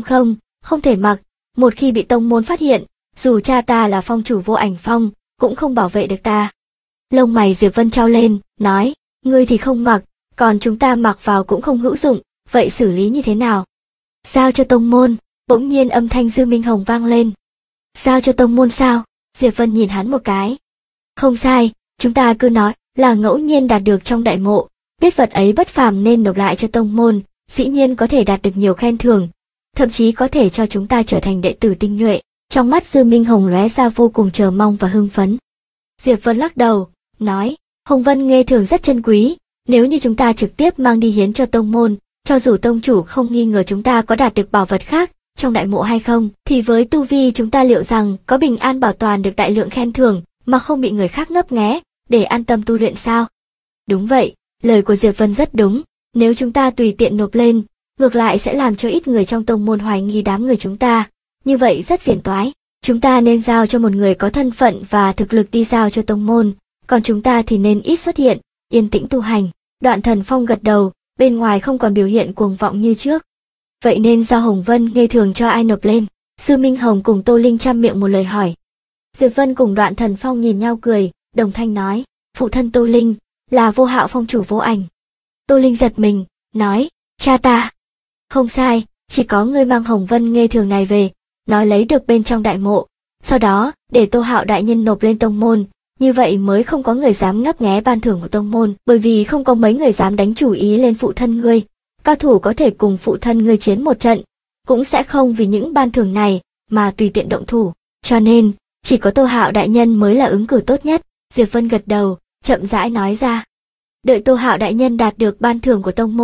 không thể mặc, một khi bị tông môn phát hiện, dù cha ta là phong chủ Vô Ảnh Phong, cũng không bảo vệ được ta. Lông mày Diệp Vân trao lên, nói, ngươi thì không mặc, còn chúng ta mặc vào cũng không hữu dụng, vậy xử lý như thế nào? Giao cho tông môn, bỗng nhiên âm thanh Dư Minh Hồng vang lên. Giao cho tông môn sao? Diệp Vân nhìn hắn một cái. Không sai, chúng ta cứ nói là ngẫu nhiên đạt được trong đại mộ, biết vật ấy bất phàm nên nộp lại cho tông môn, dĩ nhiên có thể đạt được nhiều khen thưởng, thậm chí có thể cho chúng ta trở thành đệ tử tinh nhuệ. Trong mắt Dư Minh Hồng lóe ra vô cùng chờ mong và hưng phấn. Diệp Vân lắc đầu, nói, Hồng Vân Nghê Thường rất chân quý, nếu như chúng ta trực tiếp mang đi hiến cho tông môn, cho dù tông chủ không nghi ngờ chúng ta có đạt được bảo vật khác trong đại mộ hay không, thì với tu vi chúng ta liệu rằng có bình an bảo toàn được đại lượng khen thưởng mà không bị người khác ngấp nghé, để an tâm tu luyện sao? Đúng vậy, lời của Diệp Vân rất đúng, nếu chúng ta tùy tiện nộp lên, ngược lại sẽ làm cho ít người trong tông môn hoài nghi đám người chúng ta, như vậy rất phiền toái. Chúng ta nên giao cho một người có thân phận và thực lực đi giao cho tông môn, còn chúng ta thì nên ít xuất hiện, yên tĩnh tu hành. Đoạn Thần Phong gật đầu, bên ngoài không còn biểu hiện cuồng vọng như trước. Vậy nên giao Hồng Vân Nghê Thường cho ai nộp lên? Dư Minh Hồng cùng Tô Linh chăm miệng một lời hỏi. Diệp Vân cùng Đoạn Thần Phong nhìn nhau cười, đồng thanh nói, phụ thân Tô Linh, là Vô Hạo phong chủ Vô Ảnh. Tô Linh giật mình, nói, cha ta. Không sai, chỉ có ngươi mang Hồng Vân Nghê Thường này về, nói lấy được bên trong đại mộ, sau đó để Tô Hạo đại nhân nộp lên tông môn, như vậy mới không có người dám ngấp nghé ban thưởng của tông môn, bởi vì không có mấy người dám đánh chủ ý lên phụ thân ngươi. Cao thủ có thể cùng phụ thân ngươi chiến một trận, cũng sẽ không vì những ban thưởng này mà tùy tiện động thủ, cho nên chỉ có Tô Hạo đại nhân mới là ứng cử tốt nhất. Diệp Vân gật đầu, chậm rãi nói ra. Đợi Tô Hạo đại nhân đạt được ban thưởng của tông môn,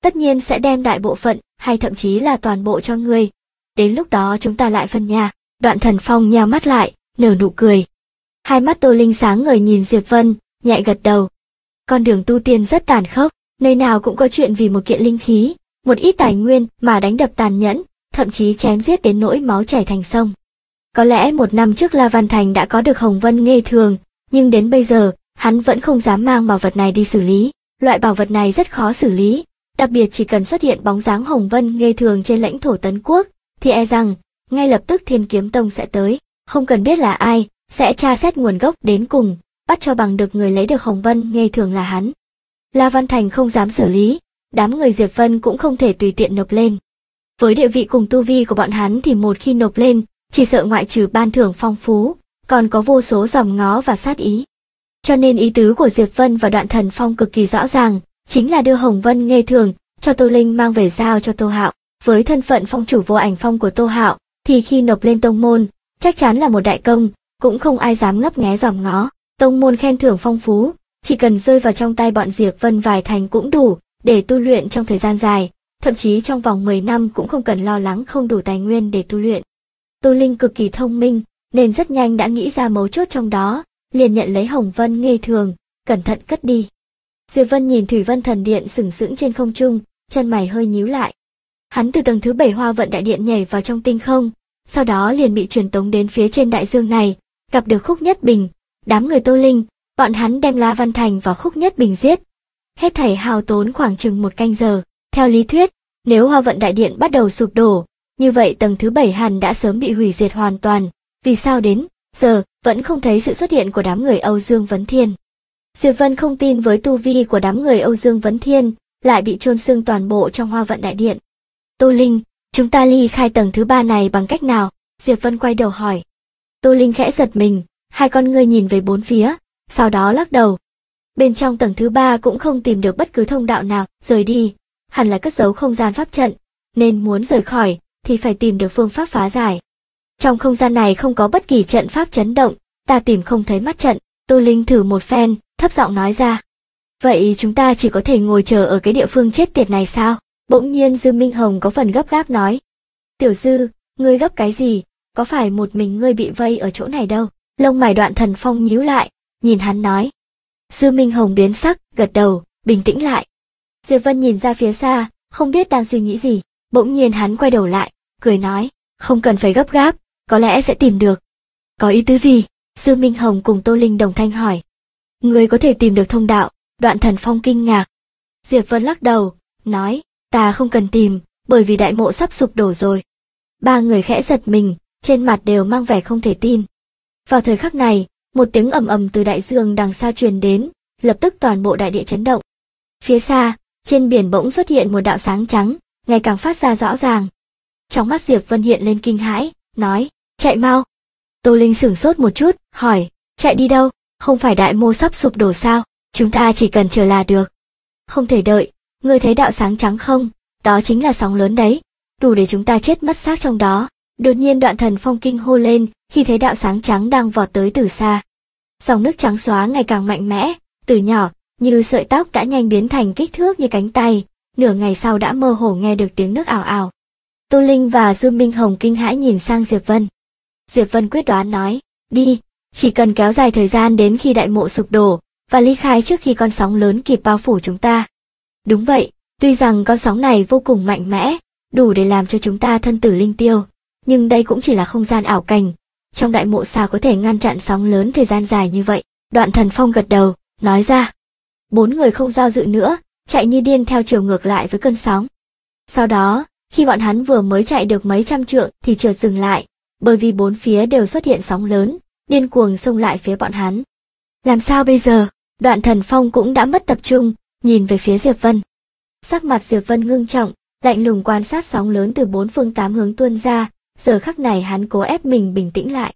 tất nhiên sẽ đem đại bộ phận, hay thậm chí là toàn bộ cho ngươi. Đến lúc đó chúng ta lại phân nhà. Đoạn Thần Phong nheo mắt lại, nở nụ cười. Hai mắt Tô Linh sáng ngời nhìn Diệp Vân, nhẹ gật đầu. Con đường tu tiên rất tàn khốc, nơi nào cũng có chuyện vì một kiện linh khí, một ít tài nguyên mà đánh đập tàn nhẫn, thậm chí chém giết đến nỗi máu chảy thành sông. Có lẽ 1 năm trước La Văn Thành đã có được Hồng Vân Nghê Thường, nhưng đến bây giờ, hắn vẫn không dám mang bảo vật này đi xử lý. Loại bảo vật này rất khó xử lý, đặc biệt chỉ cần xuất hiện bóng dáng Hồng Vân Nghê Thường trên lãnh thổ Tấn Quốc, thì e rằng, ngay lập tức Thiên Kiếm Tông sẽ tới, không cần biết là ai, sẽ tra xét nguồn gốc đến cùng, bắt cho bằng được người lấy được Hồng Vân Nghê Thường là hắn. La Văn Thành không dám xử lý, đám người Diệp Vân cũng không thể tùy tiện nộp lên. Với địa vị cùng tu vi của bọn hắn thì một khi nộp lên, chỉ sợ ngoại trừ ban thưởng phong phú, còn có vô số dòm ngó và sát ý. Cho nên ý tứ của Diệp Vân và Đoạn Thần Phong cực kỳ rõ ràng, chính là đưa Hồng Vân Nghê Thường cho Tô Linh mang về giao cho Tô Hạo. Với thân phận phong chủ Vô Ảnh Phong của Tô Hạo, thì khi nộp lên tông môn, chắc chắn là một đại công, cũng không ai dám ngấp nghé dòm ngó. Tông môn khen thưởng phong phú, chỉ cần rơi vào trong tay bọn Diệp Vân vài thành cũng đủ để tu luyện trong thời gian dài, thậm chí trong vòng 10 năm cũng không cần lo lắng không đủ tài nguyên để tu luyện. Tô Linh cực kỳ thông minh, nên rất nhanh đã nghĩ ra mấu chốt trong đó, liền nhận lấy Hồng Vân Nghê Thường, cẩn thận cất đi. Diệp Vân nhìn Thủy Vân Thần Điện sừng sững trên không trung, chân mày hơi nhíu lại. Hắn từ tầng thứ 7 Hoa Vận Đại Điện nhảy vào trong tinh không, sau đó liền bị truyền tống đến phía trên đại dương này, gặp được Khúc Nhất Bình, đám người Tô Linh, bọn hắn đem La Văn Thành và Khúc Nhất Bình giết. Hết thảy hao tốn khoảng chừng 1 canh giờ. Theo lý thuyết, nếu Hoa Vận Đại Điện bắt đầu sụp đổ, như vậy tầng thứ 7 hẳn đã sớm bị hủy diệt hoàn toàn. Vì sao đến giờ vẫn không thấy sự xuất hiện của đám người Âu Dương Vấn Thiên? Diệp Vân không tin với tu vi của đám người Âu Dương Vấn Thiên, lại bị chôn xương toàn bộ trong Hoa Vận Đại Điện. Tô Linh, chúng ta ly khai tầng thứ 3 này bằng cách nào? Diệp Vân quay đầu hỏi. Tô Linh khẽ giật mình, hai con ngươi nhìn về bốn phía, sau đó lắc đầu. Bên trong tầng thứ 3 cũng không tìm được bất cứ thông đạo nào rời đi, hẳn là cất giấu không gian pháp trận, nên muốn rời khỏi thì phải tìm được phương pháp phá giải. Trong không gian này không có bất kỳ trận pháp chấn động, ta tìm không thấy mắt trận. Tô Linh thử một phen, thấp giọng nói ra. Vậy chúng ta chỉ có thể ngồi chờ ở cái địa phương chết tiệt này sao? Bỗng nhiên Dư Minh Hồng có phần gấp gáp nói. Tiểu Dư, ngươi gấp cái gì? Có phải một mình ngươi bị vây ở chỗ này đâu? Lông mày Đoạn Thần Phong nhíu lại, nhìn hắn nói. Dư Minh Hồng biến sắc, gật đầu, bình tĩnh lại. Diệp Vân nhìn ra phía xa, không biết đang suy nghĩ gì. Bỗng nhiên hắn quay đầu lại, cười nói. Không cần phải gấp gáp, có lẽ sẽ tìm được. Có ý tứ gì? Dư Minh Hồng cùng Tô Linh đồng thanh hỏi. Ngươi có thể tìm được thông đạo? Đoạn Thần Phong kinh ngạc. Diệp Vân lắc đầu, nói. Ta không cần tìm, bởi vì đại mộ sắp sụp đổ rồi. Ba người khẽ giật mình, trên mặt đều mang vẻ không thể tin. Vào thời khắc này, một tiếng ầm ầm từ đại dương đằng xa truyền đến, lập tức toàn bộ đại địa chấn động. Phía xa, trên biển bỗng xuất hiện một đạo sáng trắng, ngày càng phát ra rõ ràng. Trong mắt Diệp Vân hiện lên kinh hãi, nói, chạy mau. Tô Linh sửng sốt một chút, hỏi, chạy đi đâu? Không phải đại mộ sắp sụp đổ sao? Chúng ta chỉ cần chờ là được. Không thể đợi, ngươi thấy đạo sáng trắng không? Đó chính là sóng lớn đấy, đủ để chúng ta chết mất xác trong đó. Đột nhiên Đoạn Thần Phong kinh hô lên khi thấy đạo sáng trắng đang vọt tới từ xa. Dòng nước trắng xóa ngày càng mạnh mẽ, từ nhỏ như sợi tóc đã nhanh biến thành kích thước như cánh tay, nửa ngày sau đã mơ hồ nghe được tiếng nước ào ào. Tô Linh và Dư Minh Hồng kinh hãi nhìn sang Diệp Vân. Diệp Vân quyết đoán nói, đi, chỉ cần kéo dài thời gian đến khi đại mộ sụp đổ, và ly khai trước khi con sóng lớn kịp bao phủ chúng ta. Đúng vậy, tuy rằng con sóng này vô cùng mạnh mẽ, đủ để làm cho chúng ta thân tử linh tiêu, nhưng đây cũng chỉ là không gian ảo cảnh. Trong đại mộ sao có thể ngăn chặn sóng lớn thời gian dài như vậy? Đoạn Thần Phong gật đầu, nói ra. 4 người không do dự nữa, chạy như điên theo chiều ngược lại với cơn sóng. Sau đó, khi bọn hắn vừa mới chạy được mấy trăm trượng thì chợt dừng lại, bởi vì bốn phía đều xuất hiện sóng lớn, điên cuồng xông lại phía bọn hắn. Làm sao bây giờ? Đoạn Thần Phong cũng đã mất tập trung, nhìn về phía Diệp Vân. Sắc mặt Diệp Vân ngưng trọng, lạnh lùng quan sát sóng lớn từ 4 phương 8 hướng tuôn ra, giờ khắc này hắn cố ép mình bình tĩnh lại.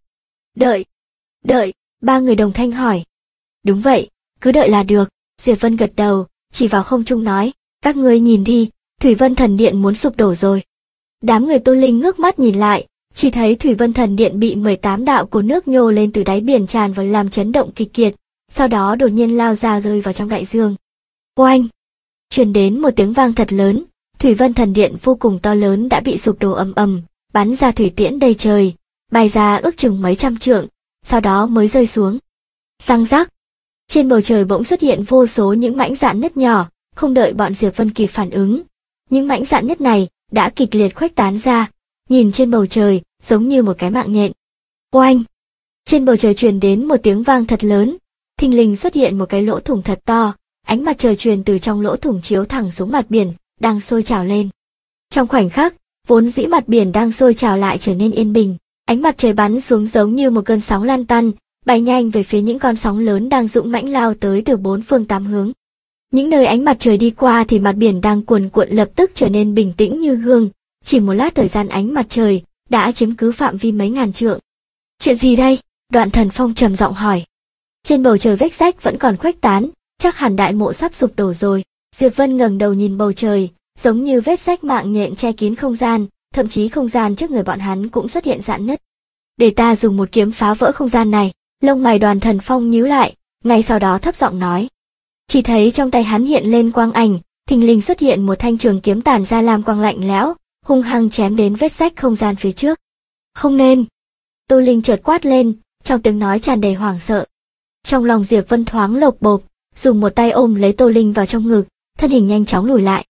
Đợi, ba người đồng thanh hỏi. Đúng vậy, cứ đợi là được, Diệp Vân gật đầu, chỉ vào không trung nói, các ngươi nhìn đi, Thủy Vân Thần Điện muốn sụp đổ rồi. Đám người Tô Linh ngước mắt nhìn lại, chỉ thấy Thủy Vân Thần Điện bị 18 đạo của nước nhô lên từ đáy biển tràn vào làm chấn động kịch liệt, sau đó đột nhiên lao ra rơi vào trong đại dương. Oanh! Truyền đến một tiếng vang thật lớn, Thủy Vân Thần Điện vô cùng to lớn đã bị sụp đổ ầm ầm, bắn ra thủy tiễn đầy trời, bay ra ước chừng mấy trăm trượng, sau đó mới rơi xuống. Răng rắc. Trên bầu trời bỗng xuất hiện vô số những mảnh rạn nứt nhỏ, không đợi bọn Diệp Vân kịp phản ứng. Những mảnh rạn nứt này đã kịch liệt khuếch tán ra, nhìn trên bầu trời, giống như một cái mạng nhện. Oanh! Trên bầu trời truyền đến một tiếng vang thật lớn, thình lình xuất hiện một cái lỗ thủng thật to, ánh mặt trời truyền từ trong lỗ thủng chiếu thẳng xuống mặt biển, đang sôi trào lên. Trong khoảnh khắc, vốn dĩ mặt biển đang sôi trào lại trở nên yên bình, ánh mặt trời bắn xuống giống như một cơn sóng lan tăn, bay nhanh về phía những con sóng lớn đang dũng mãnh lao tới từ bốn phương tám hướng. Những nơi ánh mặt trời đi qua thì mặt biển đang cuồn cuộn lập tức trở nên bình tĩnh như gương, chỉ một lát thời gian ánh mặt trời đã chiếm cứ phạm vi mấy ngàn trượng. Chuyện gì đây? Đoạn Thần Phong trầm giọng hỏi. Trên bầu trời vết rách vẫn còn khuếch tán, chắc hẳn đại mộ sắp sụp đổ rồi. Diệp Vân ngẩng đầu nhìn bầu trời, giống như vết rách mạng nhện che kín không gian, thậm chí không gian trước người bọn hắn cũng xuất hiện rạn nứt. Để ta dùng một kiếm phá vỡ không gian này. Lông mày Đoàn Thần Phong nhíu lại, ngay sau đó thấp giọng nói. Chỉ thấy trong tay hắn hiện lên quang ảnh, thình lình xuất hiện một thanh trường kiếm tản ra lam quang lạnh lẽo, hung hăng chém đến vết rách không gian phía trước. Không nên! Tô Linh chợt quát lên, trong tiếng nói tràn đầy hoảng sợ. Trong lòng Diệp Vân thoáng lộc bộp, dùng một tay ôm lấy Tô Linh vào trong ngực, thân hình nhanh chóng lùi lại.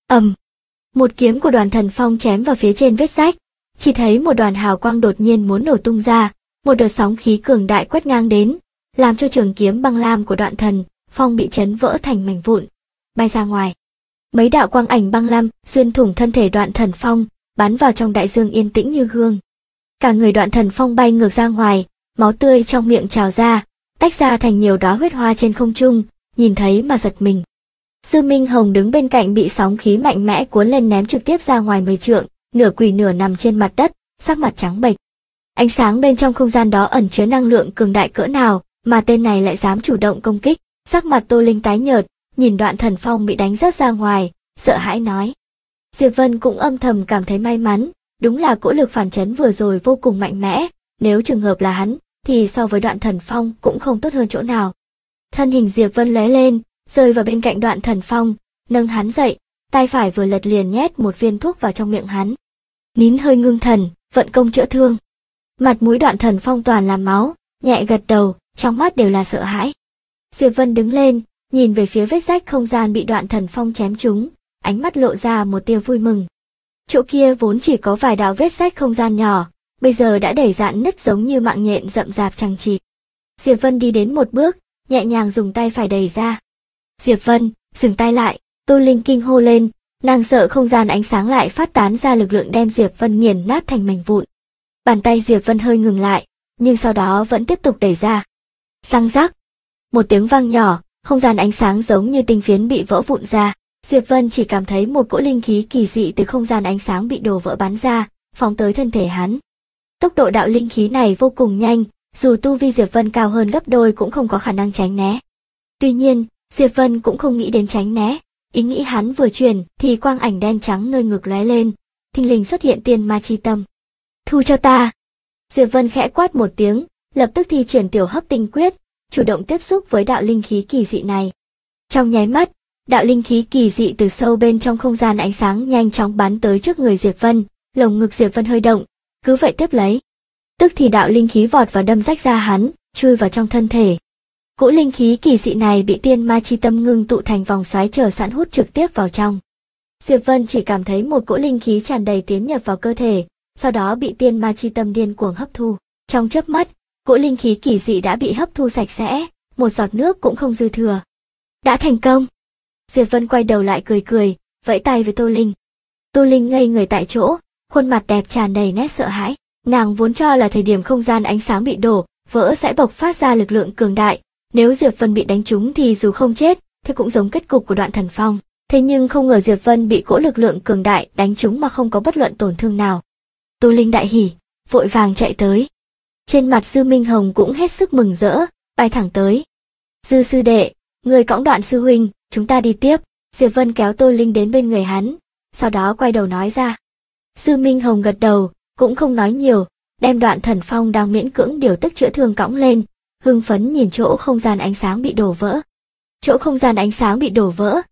Một kiếm của Đoàn Thần Phong chém vào phía trên vết rách, chỉ thấy một đoàn hào quang đột nhiên muốn nổ tung ra, một đợt sóng khí cường đại quét ngang đến, làm cho trường kiếm băng lam của Đoạn Thần Phong bị chấn vỡ thành mảnh vụn, bay ra ngoài. Mấy đạo quang ảnh băng lam xuyên thủng thân thể Đoạn Thần Phong, bắn vào trong đại dương yên tĩnh như gương. Cả người Đoạn Thần Phong bay ngược ra ngoài, máu tươi trong miệng trào ra, tách ra thành nhiều đóa huyết hoa trên không trung, nhìn thấy mà giật mình. Sư Minh Hồng đứng bên cạnh bị sóng khí mạnh mẽ cuốn lên ném trực tiếp ra ngoài 10 trượng, nửa quỳ nửa nằm trên mặt đất, sắc mặt trắng bệch. Ánh sáng bên trong không gian đó ẩn chứa năng lượng cường đại cỡ nào mà tên này lại dám chủ động công kích. Sắc mặt Tô Linh tái nhợt, nhìn Đoạn Thần Phong bị đánh rớt ra ngoài, sợ hãi nói. Diệp Vân cũng âm thầm cảm thấy may mắn, đúng là cỗ lực phản chấn vừa rồi vô cùng mạnh mẽ, nếu trường hợp là hắn, thì so với Đoạn Thần Phong cũng không tốt hơn chỗ nào. Thân hình Diệp Vân lóe lên, rơi vào bên cạnh Đoạn Thần Phong, nâng hắn dậy, tay phải vừa lật liền nhét một viên thuốc vào trong miệng hắn. Nín hơi ngưng thần, vận công chữa thương. Mặt mũi Đoạn Thần Phong toàn là máu, nhẹ gật đầu, trong mắt đều là sợ hãi. Diệp Vân đứng lên, nhìn về phía vết rách không gian bị Đoạn Thần Phong chém trúng, ánh mắt lộ ra một tia vui mừng. Chỗ kia vốn chỉ có vài đạo vết rách không gian nhỏ, bây giờ đã đẩy rạn nứt giống như mạng nhện rậm rạp chằng chịt. Diệp Vân đi đến một bước, nhẹ nhàng dùng tay phải đẩy ra. Diệp Vân, dừng tay lại, Tô Linh kinh hô lên, nàng sợ không gian ánh sáng lại phát tán ra lực lượng đem Diệp Vân nghiền nát thành mảnh vụn. Bàn tay Diệp Vân hơi ngừng lại, nhưng sau đó vẫn tiếp tục đẩy ra. Răng rắc. Một tiếng vang nhỏ, không gian ánh sáng giống như tinh phiến bị vỡ vụn ra. Diệp Vân chỉ cảm thấy một cỗ linh khí kỳ dị từ không gian ánh sáng bị đổ vỡ bắn ra, phóng tới thân thể hắn. Tốc độ đạo linh khí này vô cùng nhanh, dù tu vi Diệp Vân cao hơn gấp đôi cũng không có khả năng tránh né. Tuy nhiên, Diệp Vân cũng không nghĩ đến tránh né, ý nghĩ hắn vừa chuyển thì quang ảnh đen trắng nơi ngực lóe lên, thình lình xuất hiện tiên ma chi tâm. Thu cho ta! Diệp Vân khẽ quát một tiếng, lập tức thi triển tiểu hấp tinh quyết, chủ động tiếp xúc với đạo linh khí kỳ dị này. Trong nháy mắt, đạo linh khí kỳ dị từ sâu bên trong không gian ánh sáng nhanh chóng bắn tới trước người Diệp Vân, lồng ngực Diệp Vân hơi động, cứ vậy tiếp lấy. Tức thì đạo linh khí vọt vào đâm rách ra hắn, chui vào trong thân thể. Cỗ linh khí kỳ dị này bị tiên ma chi tâm ngưng tụ thành vòng xoáy chờ sẵn hút trực tiếp vào trong. Diệp Vân chỉ cảm thấy một cỗ linh khí tràn đầy tiến nhập vào cơ thể, sau đó bị tiên ma chi tâm điên cuồng hấp thu. Trong chớp mắt, cỗ linh khí kỳ dị đã bị hấp thu sạch sẽ, một giọt nước cũng không dư thừa. Đã thành công! Diệp Vân quay đầu lại cười cười, vẫy tay với Tô Linh. Tô Linh ngây người tại chỗ, khuôn mặt đẹp tràn đầy nét sợ hãi. Nàng vốn cho là thời điểm không gian ánh sáng bị đổ vỡ sẽ bộc phát ra lực lượng cường đại, nếu Diệp Vân bị đánh trúng thì dù không chết, thì cũng giống kết cục của Đoạn Thần Phong. Thế nhưng không ngờ Diệp Vân bị cỗ lực lượng cường đại đánh trúng mà không có bất luận tổn thương nào. Tô Linh đại hỉ, vội vàng chạy tới. Trên mặt Dư Minh Hồng cũng hết sức mừng rỡ, bay thẳng tới. Dư sư đệ, người cõng Đoạn sư huynh, chúng ta đi tiếp. Diệp Vân kéo Tô Linh đến bên người hắn, sau đó quay đầu nói ra. Dư Minh Hồng gật đầu, cũng không nói nhiều, đem Đoạn Thần Phong đang miễn cưỡng điều tức chữa thương cõng lên, hưng phấn nhìn chỗ không gian ánh sáng bị đổ vỡ. Chỗ không gian ánh sáng bị đổ vỡ,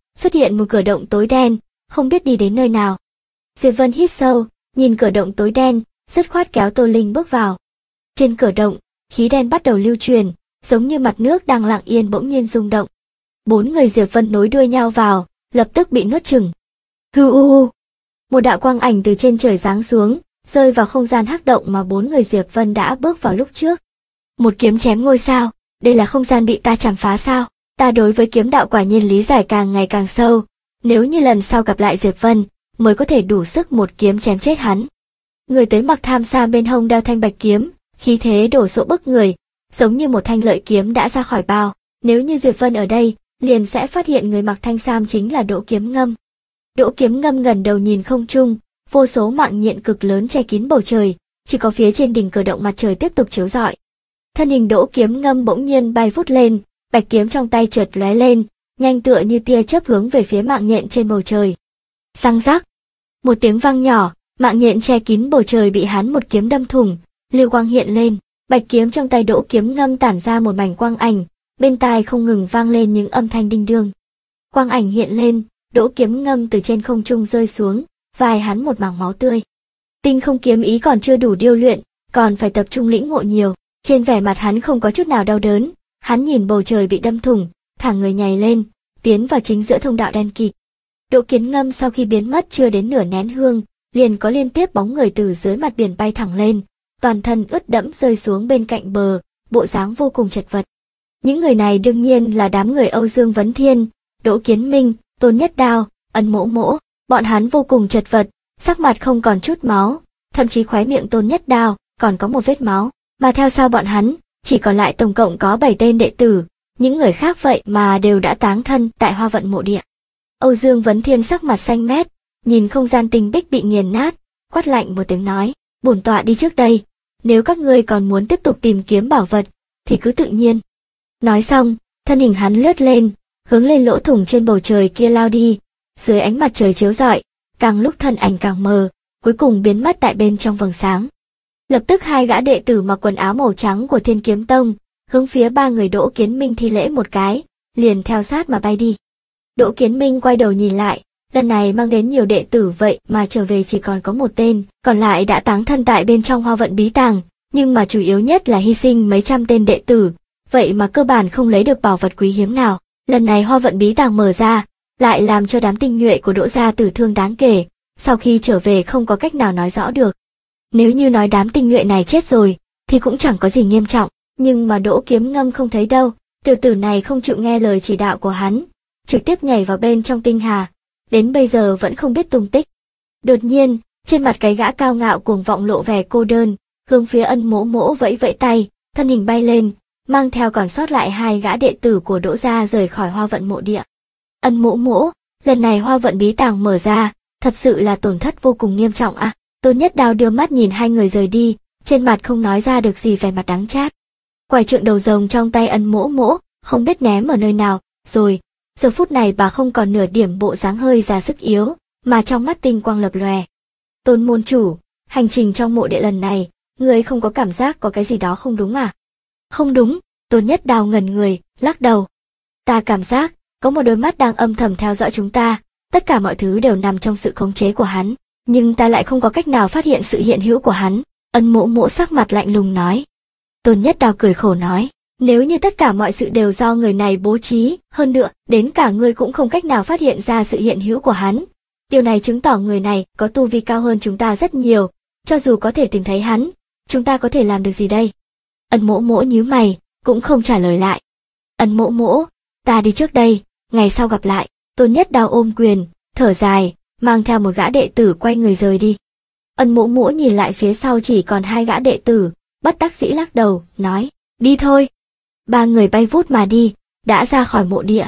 xuất hiện một cửa động tối đen, không biết đi đến nơi nào. Diệp Vân hít sâu, nhìn cửa động tối đen, dứt khoát kéo Tô Linh bước vào. Trên cửa động, khí đen bắt đầu lưu truyền, giống như mặt nước đang lặng yên bỗng nhiên rung động. 4 người Diệp Vân nối đuôi nhau vào, lập tức bị nuốt chửng. Hư u. Một đạo quang ảnh từ trên trời giáng xuống, rơi vào không gian hắc động mà 4 người Diệp Vân đã bước vào lúc trước. Một kiếm chém ngôi sao, đây là không gian bị ta chảm phá sao? Ta đối với kiếm đạo quả nhiên lý giải càng ngày càng sâu, nếu như lần sau gặp lại Diệp Vân, mới có thể đủ sức một kiếm chém chết hắn. Người tới mặc tham sam bên hông đeo thanh bạch kiếm, khí thế đổ sộ bức người, giống như một thanh lợi kiếm đã ra khỏi bao. Nếu như Diệp Vân ở đây, liền sẽ phát hiện người mặc thanh sam chính là Đỗ Kiếm Ngâm. Đỗ Kiếm Ngâm ngẩng đầu nhìn không trung, vô số mạng nhện cực lớn che kín bầu trời, chỉ có phía trên đỉnh cửa động mặt trời tiếp tục chiếu rọi. Thân hình Đỗ Kiếm Ngâm bỗng nhiên bay vút lên, bạch kiếm trong tay chợt lóe lên, nhanh tựa như tia chớp hướng về phía mạng nhện trên bầu trời. Răng rắc, một tiếng vang nhỏ, mạng nhện che kín bầu trời bị hắn một kiếm đâm thủng, lưu quang hiện lên, bạch kiếm trong tay Đỗ Kiếm Ngâm tản ra một mảnh quang ảnh, bên tai không ngừng vang lên những âm thanh đinh đương. Quang ảnh hiện lên, Đỗ Kiếm Ngâm từ trên không trung rơi xuống, vai hắn một mảng máu tươi. Tinh không kiếm ý còn chưa đủ điêu luyện, còn phải tập trung lĩnh ngộ nhiều. Trên vẻ mặt hắn không có chút nào đau đớn, hắn nhìn bầu trời bị đâm thủng, thẳng người nhảy lên, tiến vào chính giữa thông đạo đen kịt. Đỗ Kiếm Ngâm sau khi biến mất chưa đến nửa nén hương, liền có liên tiếp bóng người từ dưới mặt biển bay thẳng lên, toàn thân ướt đẫm rơi xuống bên cạnh bờ, bộ dáng vô cùng chật vật. Những người này đương nhiên là đám người Âu Dương Vấn Thiên, Đỗ Kiến Minh, Tôn Nhất Đao, Ân Mỗ Mỗ, bọn hắn vô cùng chật vật, sắc mặt không còn chút máu, thậm chí khóe miệng Tôn Nhất Đao còn có một vết máu, mà theo sau bọn hắn, chỉ còn lại tổng cộng có 7 tên đệ tử, những người khác vậy mà đều đã táng thân tại Hoa Vận mộ địa. Âu Dương Vấn Thiên sắc mặt xanh mét, nhìn không gian tinh bích bị nghiền nát, quát lạnh một tiếng nói, bổn tọa đi trước đây, nếu các ngươi còn muốn tiếp tục tìm kiếm bảo vật, thì cứ tự nhiên. Nói xong, thân hình hắn lướt lên, hướng lên lỗ thủng trên bầu trời kia lao đi, dưới ánh mặt trời chiếu rọi, càng lúc thân ảnh càng mờ, cuối cùng biến mất tại bên trong vầng sáng. Lập tức 2 gã đệ tử mặc quần áo màu trắng của Thiên Kiếm Tông, hướng phía 3 người Đỗ Kiến Minh thi lễ một cái, liền theo sát mà bay đi. Đỗ Kiến Minh quay đầu nhìn lại, lần này mang đến nhiều đệ tử vậy mà trở về chỉ còn có một tên, còn lại đã táng thân tại bên trong Hoa Vận bí tàng, nhưng mà chủ yếu nhất là hy sinh mấy trăm tên đệ tử, vậy mà cơ bản không lấy được bảo vật quý hiếm nào. Lần này Hoa Vận bí tàng mở ra, lại làm cho đám tinh nhuệ của Đỗ gia tử thương đáng kể, sau khi trở về không có cách nào nói rõ được. Nếu như nói đám tinh nhuệ này chết rồi, thì cũng chẳng có gì nghiêm trọng, nhưng mà Đỗ Kiếm Ngâm không thấy đâu, tiểu tử này không chịu nghe lời chỉ đạo của hắn, trực tiếp nhảy vào bên trong tinh hà, đến bây giờ vẫn không biết tung tích. Đột nhiên, trên mặt cái gã cao ngạo cuồng vọng lộ vẻ cô đơn, hướng phía Ân Mỗ Mỗ vẫy vẫy tay, thân hình bay lên, mang theo còn sót lại 2 gã đệ tử của Đỗ gia rời khỏi Hoa Vận mộ địa. Ân Mỗ Mỗ, lần này Hoa Vận bí tàng mở ra, thật sự là tổn thất vô cùng nghiêm trọng à? Tôn Nhất Đao đưa mắt nhìn 2 người rời đi, trên mặt không nói ra được gì vẻ mặt đắng chát. Quải trượng đầu rồng trong tay Ân Mỗ Mỗ, không biết ném ở nơi nào, rồi, giờ phút này bà không còn nửa điểm bộ dáng hơi già sức yếu, mà trong mắt tinh quang lập lòe. Tôn môn chủ, hành trình trong mộ địa lần này, người không có cảm giác có cái gì đó không đúng à? Không đúng, Tôn Nhất Đao ngẩn người, lắc đầu. Ta cảm giác, có một đôi mắt đang âm thầm theo dõi chúng ta, tất cả mọi thứ đều nằm trong sự khống chế của hắn, nhưng ta lại không có cách nào phát hiện sự hiện hữu của hắn. Ân Mỗ Mỗ sắc mặt lạnh lùng nói. Tôn Nhất Đao cười khổ nói, nếu như tất cả mọi sự đều do người này bố trí, hơn nữa, đến cả ngươi cũng không cách nào phát hiện ra sự hiện hữu của hắn. Điều này chứng tỏ người này có tu vi cao hơn chúng ta rất nhiều, cho dù có thể tìm thấy hắn, chúng ta có thể làm được gì đây? Ân Mỗ Mỗ nhíu mày, cũng không trả lời lại. Ân Mỗ Mỗ, ta đi trước đây, ngày sau gặp lại. Tôn Nhất Đao ôm quyền, thở dài, mang theo một gã đệ tử quay người rời đi. Ân Mỗ Mỗ nhìn lại phía sau chỉ còn 2 gã đệ tử, bất đắc dĩ lắc đầu, nói, đi thôi. 3 người bay vút mà đi, đã ra khỏi mộ địa.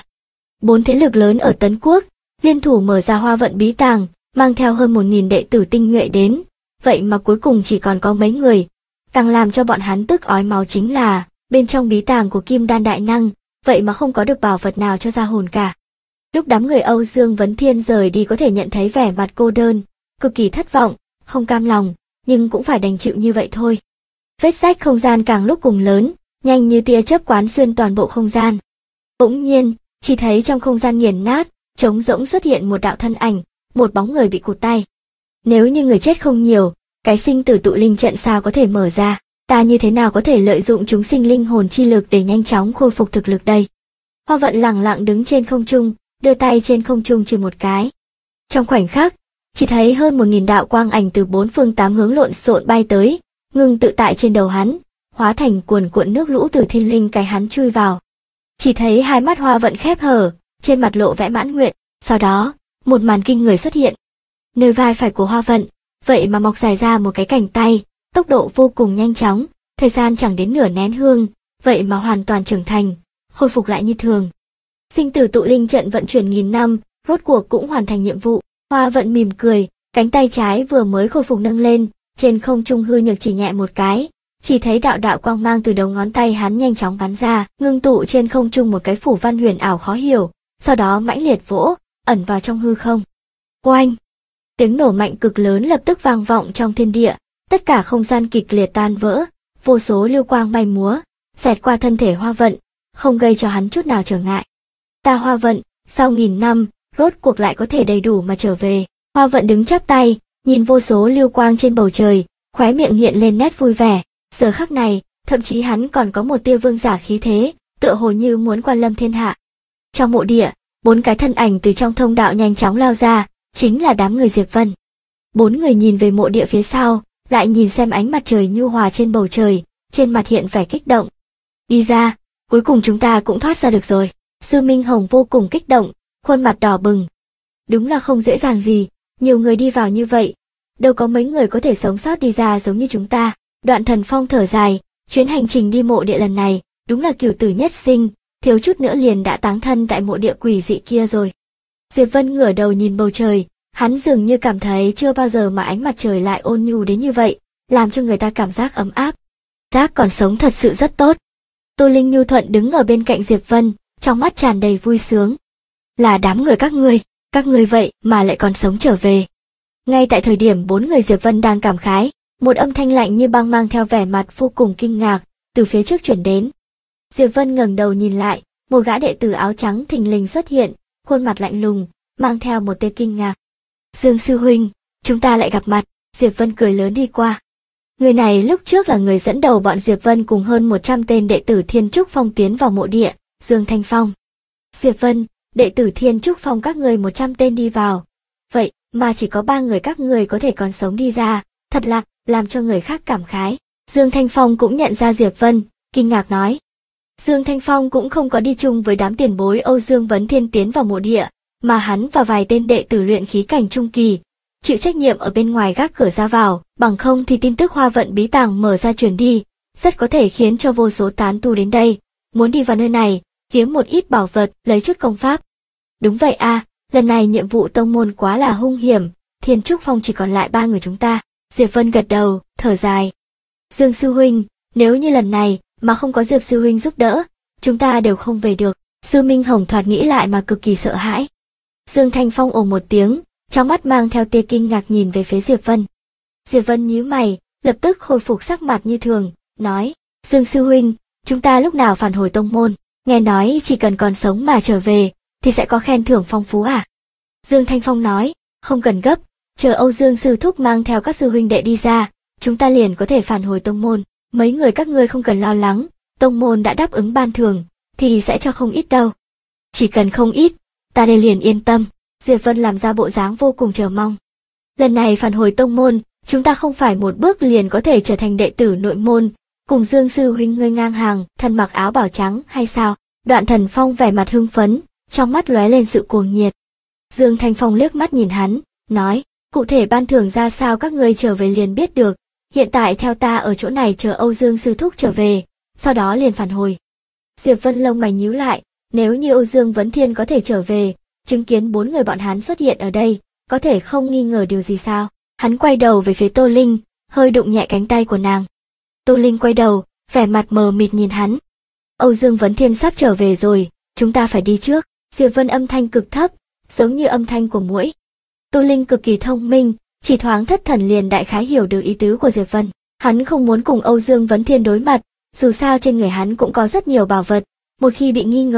4 thế lực lớn ở Tấn Quốc, liên thủ mở ra Hoa Vận bí tàng, mang theo hơn 1000 đệ tử tinh nhuệ đến, vậy mà cuối cùng chỉ còn có mấy người. Càng làm cho bọn hắn tức ói máu chính là, bên trong bí tàng của Kim Đan Đại Năng, vậy mà không có được bảo vật nào cho ra hồn cả. Lúc đám người Âu Dương Vấn Thiên rời đi có thể nhận thấy vẻ mặt cô đơn, cực kỳ thất vọng, không cam lòng, nhưng cũng phải đành chịu như vậy thôi. Vết rách không gian càng lúc cùng lớn, nhanh như tia chớp quán xuyên toàn bộ không gian. Bỗng nhiên, chỉ thấy trong không gian nghiền nát, trống rỗng xuất hiện một đạo thân ảnh, một bóng người bị cụt tay. Nếu như người chết không nhiều, cái sinh tử tụ linh trận sao có thể mở ra, ta như thế nào có thể lợi dụng chúng sinh linh hồn chi lực để nhanh chóng khôi phục thực lực đây? Hoa Vận lẳng lặng đứng trên không trung, đưa tay trên không trung chìa một cái. Trong khoảnh khắc, chỉ thấy hơn 1000 đạo quang ảnh từ bốn phương tám hướng lộn xộn bay tới, ngưng tự tại trên đầu hắn, hóa thành cuồn cuộn nước lũ từ thiên linh cái hắn chui vào. Chỉ thấy hai mắt Hoa Vận khép hờ, trên mặt lộ vẻ mãn nguyện, sau đó, một màn kinh người xuất hiện. Nơi vai phải của Hoa Vận, vậy mà mọc dài ra một cái cánh tay, tốc độ vô cùng nhanh chóng, thời gian chẳng đến nửa nén hương, vậy mà hoàn toàn trưởng thành, khôi phục lại như thường. Sinh tử tụ linh trận vận chuyển nghìn năm, rốt cuộc cũng hoàn thành nhiệm vụ. Hoa Vận mỉm cười, cánh tay trái vừa mới khôi phục nâng lên, trên không trung hư nhược chỉ nhẹ một cái, chỉ thấy đạo đạo quang mang từ đầu ngón tay hắn nhanh chóng bắn ra, ngưng tụ trên không trung một cái phủ văn huyền ảo khó hiểu, sau đó mãnh liệt vỗ, ẩn vào trong hư không. Oanh! Tiếng nổ mạnh cực lớn lập tức vang vọng trong thiên địa, tất cả không gian kịch liệt tan vỡ, vô số lưu quang bay múa, xẹt qua thân thể Hoa Vận, không gây cho hắn chút nào trở ngại. Ta Hoa Vận, sau nghìn năm, rốt cuộc lại có thể đầy đủ mà trở về. Hoa Vận đứng chắp tay, nhìn vô số lưu quang trên bầu trời, khóe miệng hiện lên nét vui vẻ. Giờ khắc này, thậm chí hắn còn có một tia vương giả khí thế, tựa hồ như muốn quan lâm thiên hạ. Trong mộ địa, 4 cái thân ảnh từ trong thông đạo nhanh chóng lao ra, chính là đám người Diệp Vân. 4 người nhìn về mộ địa phía sau, lại nhìn xem ánh mặt trời nhu hòa trên bầu trời, trên mặt hiện vẻ kích động. Đi ra, cuối cùng chúng ta cũng thoát ra được rồi. Sư Minh Hồng vô cùng kích động, khuôn mặt đỏ bừng. Đúng là không dễ dàng gì, nhiều người đi vào như vậy, đâu có mấy người có thể sống sót đi ra giống như chúng ta. Đoạn Thần Phong thở dài, chuyến hành trình đi mộ địa lần này, đúng là cửu tử nhất sinh, thiếu chút nữa liền đã táng thân tại mộ địa quỷ dị kia rồi. Diệp Vân ngửa đầu nhìn bầu trời, hắn dường như cảm thấy chưa bao giờ mà ánh mặt trời lại ôn nhu đến như vậy, làm cho người ta cảm giác ấm áp. Giác còn sống thật sự rất tốt. Tô Linh nhu thuận đứng ở bên cạnh Diệp Vân, trong mắt tràn đầy vui sướng. Là đám người các ngươi vậy mà lại còn sống trở về. Ngay tại thời điểm 4 người Diệp Vân đang cảm khái, một âm thanh lạnh như băng mang theo vẻ mặt vô cùng kinh ngạc, từ phía trước chuyển đến. Diệp Vân ngẩng đầu nhìn lại, một gã đệ tử áo trắng thình lình xuất hiện, khuôn mặt lạnh lùng, mang theo một tia kinh ngạc. Dương sư huynh, chúng ta lại gặp mặt. Diệp Vân cười lớn đi qua. Người này lúc trước là người dẫn đầu bọn Diệp Vân cùng hơn 100 tên đệ tử Thiên Trúc Phong tiến vào mộ địa, Dương Thanh Phong. Diệp Vân, đệ tử Thiên Trúc Phong các người 100 tên đi vào. Vậy mà chỉ có 3 người các người có thể còn sống đi ra, thật là làm cho người khác cảm khái. Dương Thanh Phong cũng nhận ra Diệp Vân, kinh ngạc nói. Dương Thanh Phong cũng không có đi chung với đám tiền bối Âu Dương Vấn Thiên tiến vào mộ địa, mà hắn và vài tên đệ tử luyện khí cảnh trung kỳ, chịu trách nhiệm ở bên ngoài gác cửa ra vào, bằng không thì tin tức Hoa Vận bí tàng mở ra truyền đi, rất có thể khiến cho vô số tán tu đến đây, muốn đi vào nơi này, kiếm một ít bảo vật, lấy chút công pháp. Đúng vậy a, lần này nhiệm vụ tông môn quá là hung hiểm, Thiên Trúc Phong chỉ còn lại 3 người chúng ta. Diệp Vân gật đầu, thở dài. Dương sư huynh, nếu như lần này mà không có Diệp sư huynh giúp đỡ, chúng ta đều không về được. Sư Minh Hồng thoạt nghĩ lại mà cực kỳ sợ hãi. Dương Thanh Phong ồ một tiếng, trong mắt mang theo tia kinh ngạc nhìn về phía Diệp Vân. Diệp Vân nhíu mày, lập tức khôi phục sắc mặt như thường, nói: Dương sư huynh, chúng ta lúc nào phản hồi tông môn? Nghe nói chỉ cần còn sống mà trở về, thì sẽ có khen thưởng phong phú à? Dương Thanh Phong nói: Không cần gấp, chờ Âu Dương sư thúc mang theo các sư huynh đệ đi ra, chúng ta liền có thể phản hồi tông môn. Mấy người các ngươi không cần lo lắng, tông môn đã đáp ứng ban thưởng, thì sẽ cho không ít đâu. Chỉ cần không ít, ta đây liền yên tâm. Diệp Vân làm ra bộ dáng vô cùng chờ mong. Lần này phản hồi tông môn, chúng ta không phải một bước liền có thể trở thành đệ tử nội môn, cùng Dương sư huynh ngươi ngang hàng, thân mặc áo bào trắng hay sao? Đoạn Thần Phong vẻ mặt hưng phấn, trong mắt lóe lên sự cuồng nhiệt. Dương Thanh Phong liếc mắt nhìn hắn, nói: Cụ thể ban thưởng ra sao các ngươi trở về liền biết được, hiện tại theo ta ở chỗ này chờ Âu Dương sư thúc trở về, sau đó liền phản hồi. Diệp Vân lông mày nhíu lại, nếu như Âu Dương Vấn Thiên có thể trở về, chứng kiến 4 người bọn hắn xuất hiện ở đây, có thể không nghi ngờ điều gì sao? Hắn quay đầu về phía Tô Linh, hơi đụng nhẹ cánh tay của nàng. Tô Linh quay đầu, vẻ mặt mờ mịt nhìn hắn. Âu Dương Vấn Thiên sắp trở về rồi, chúng ta phải đi trước. Diệp Vân âm thanh cực thấp, giống như âm thanh của muỗi. Tô Linh cực kỳ thông minh, chỉ thoáng thất thần liền đại khái hiểu được ý tứ của Diệp Vân. Hắn không muốn cùng Âu Dương Vấn Thiên đối mặt, dù sao trên người hắn cũng có rất nhiều bảo vật, một khi bị nghi ngờ,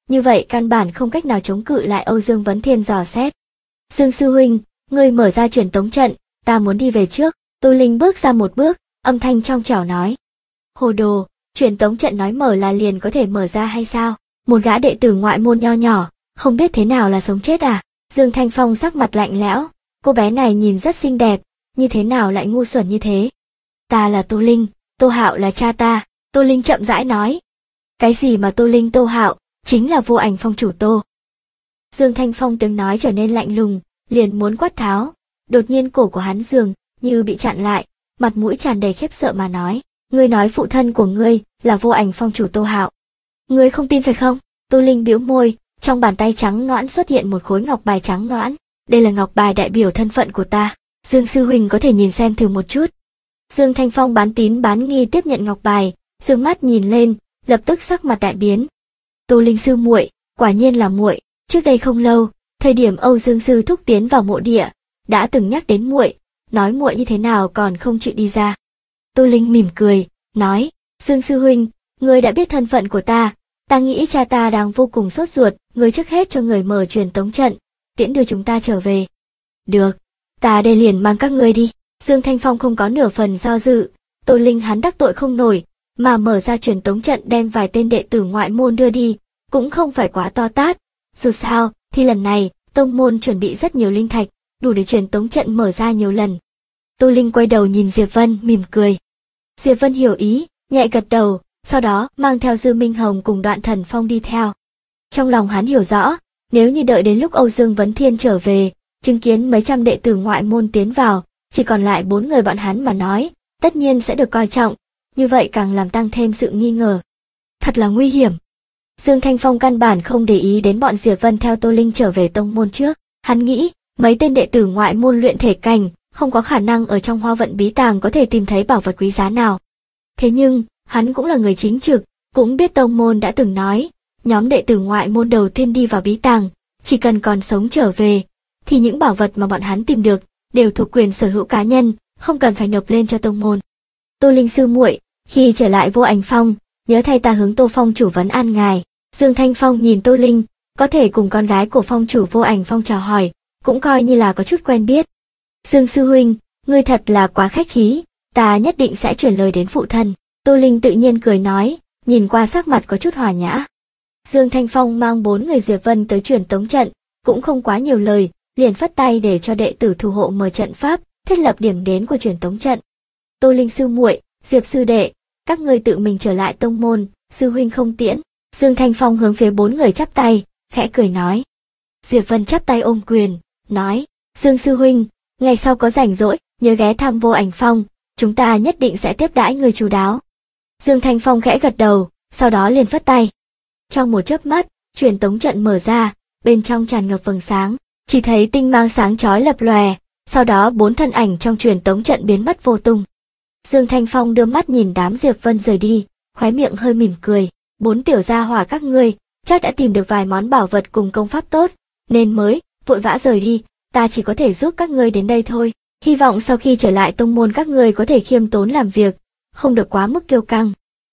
như vậy căn bản không cách nào chống cự lại Âu Dương Vấn Thiên dò xét. Dương sư huynh, ngươi mở ra truyền tống trận, ta muốn đi về trước. Tô Linh bước ra một bước, âm thanh trong trẻo nói. Hồ đồ, truyền tống trận nói mở là liền có thể mở ra hay sao? Một gã đệ tử ngoại môn nho nhỏ, không biết thế nào là sống chết à? Dương Thanh Phong sắc mặt lạnh lẽo, cô bé này nhìn rất xinh đẹp, như thế nào lại ngu xuẩn như thế? Ta là Tô Linh, Tô Hạo là cha ta, Tô Linh chậm rãi nói. Cái gì mà Tô Linh Tô Hạo, chính là Vô Ảnh Phong chủ Tô. Dương Thanh Phong tiếng nói trở nên lạnh lùng, liền muốn quát tháo, đột nhiên cổ của hắn dường như bị chặn lại, mặt mũi tràn đầy khiếp sợ mà nói, ngươi nói phụ thân của ngươi là Vô Ảnh Phong chủ Tô Hạo. Ngươi không tin phải không? Tô Linh bĩu môi, trong bàn tay trắng nõn xuất hiện một khối ngọc bài trắng nõn, đây là ngọc bài đại biểu thân phận của ta, Dương sư huynh có thể nhìn xem thử một chút. Dương Thanh Phong bán tín bán nghi tiếp nhận ngọc bài, dương mắt nhìn lên, lập tức sắc mặt đại biến. Tô Linh sư muội, quả nhiên là muội. Trước đây không lâu, thời điểm Âu Dương sư thúc tiến vào mộ địa, đã từng nhắc đến muội, nói muội như thế nào còn không chịu đi ra. Tô Linh mỉm cười, nói, Dương sư huynh, ngươi đã biết thân phận của ta nghĩ cha ta đang vô cùng sốt ruột, ngươi trước hết cho người mở truyền tống trận, tiễn đưa chúng ta trở về. Được, ta đây liền mang các ngươi đi. Dương Thanh Phong không có nửa phần do dự, Tô Linh hắn đắc tội không nổi, mà mở ra truyền tống trận đem vài tên đệ tử ngoại môn đưa đi, cũng không phải quá to tát. Dù sao, thì lần này, tông môn chuẩn bị rất nhiều linh thạch, đủ để truyền tống trận mở ra nhiều lần. Tô Linh quay đầu nhìn Diệp Vân mỉm cười. Diệp Vân hiểu ý, nhẹ gật đầu, sau đó mang theo Dư Minh Hồng cùng Đoạn Thần Phong đi theo. Trong lòng hắn hiểu rõ, nếu như đợi đến lúc Âu Dương Vấn Thiên trở về, chứng kiến mấy trăm đệ tử ngoại môn tiến vào, chỉ còn lại 4 người bọn hắn mà nói, tất nhiên sẽ được coi trọng, như vậy càng làm tăng thêm sự nghi ngờ. Thật là nguy hiểm. Dương Thanh Phong căn bản không để ý đến bọn Diệp Vân theo Tô Linh trở về tông môn trước, hắn nghĩ, mấy tên đệ tử ngoại môn luyện thể cảnh, không có khả năng ở trong Hoa Vận Bí Tàng có thể tìm thấy bảo vật quý giá nào. Thế nhưng, hắn cũng là người chính trực, cũng biết tông môn đã từng nói, nhóm đệ tử ngoại môn đầu tiên đi vào bí tàng, chỉ cần còn sống trở về, thì những bảo vật mà bọn hắn tìm được, đều thuộc quyền sở hữu cá nhân, không cần phải nộp lên cho tông môn. Tô Linh sư muội, khi trở lại Vô Ảnh Phong, nhớ thay ta hướng Tô Phong chủ vấn an ngài. Dương Thanh Phong nhìn Tô Linh, có thể cùng con gái của phong chủ Vô Ảnh Phong chào hỏi, cũng coi như là có chút quen biết. Dương sư huynh, ngươi thật là quá khách khí, ta nhất định sẽ chuyển lời đến phụ thân. Tô Linh tự nhiên cười nói, nhìn qua sắc mặt có chút hòa nhã. Dương Thanh Phong mang 4 người Diệp Vân tới truyền tống trận, cũng không quá nhiều lời, liền phất tay để cho đệ tử thủ hộ mở trận pháp, thiết lập điểm đến của truyền tống trận. Tô Linh sư muội, Diệp sư đệ, các ngươi tự mình trở lại tông môn, sư huynh không tiễn. Dương Thanh Phong hướng phía 4 người chắp tay, khẽ cười nói. Diệp Vân chắp tay ôm quyền, nói, Dương sư huynh, ngày sau có rảnh rỗi, nhớ ghé thăm Vô Ảnh Phong, chúng ta nhất định sẽ tiếp đãi người chu đáo. Dương Thanh Phong khẽ gật đầu, sau đó liền phất tay. Trong một chớp mắt, truyền tống trận mở ra, bên trong tràn ngập vầng sáng, chỉ thấy tinh mang sáng chói lập lòe, sau đó 4 thân ảnh trong truyền tống trận biến mất vô tung. Dương Thanh Phong đưa mắt nhìn đám Diệp Vân rời đi, khóe miệng hơi mỉm cười, 4 tiểu gia hỏa các ngươi, chắc đã tìm được vài món bảo vật cùng công pháp tốt, nên mới vội vã rời đi, ta chỉ có thể giúp các ngươi đến đây thôi. Hy vọng sau khi trở lại tông môn các ngươi có thể khiêm tốn làm việc, không được quá mức kiêu căng.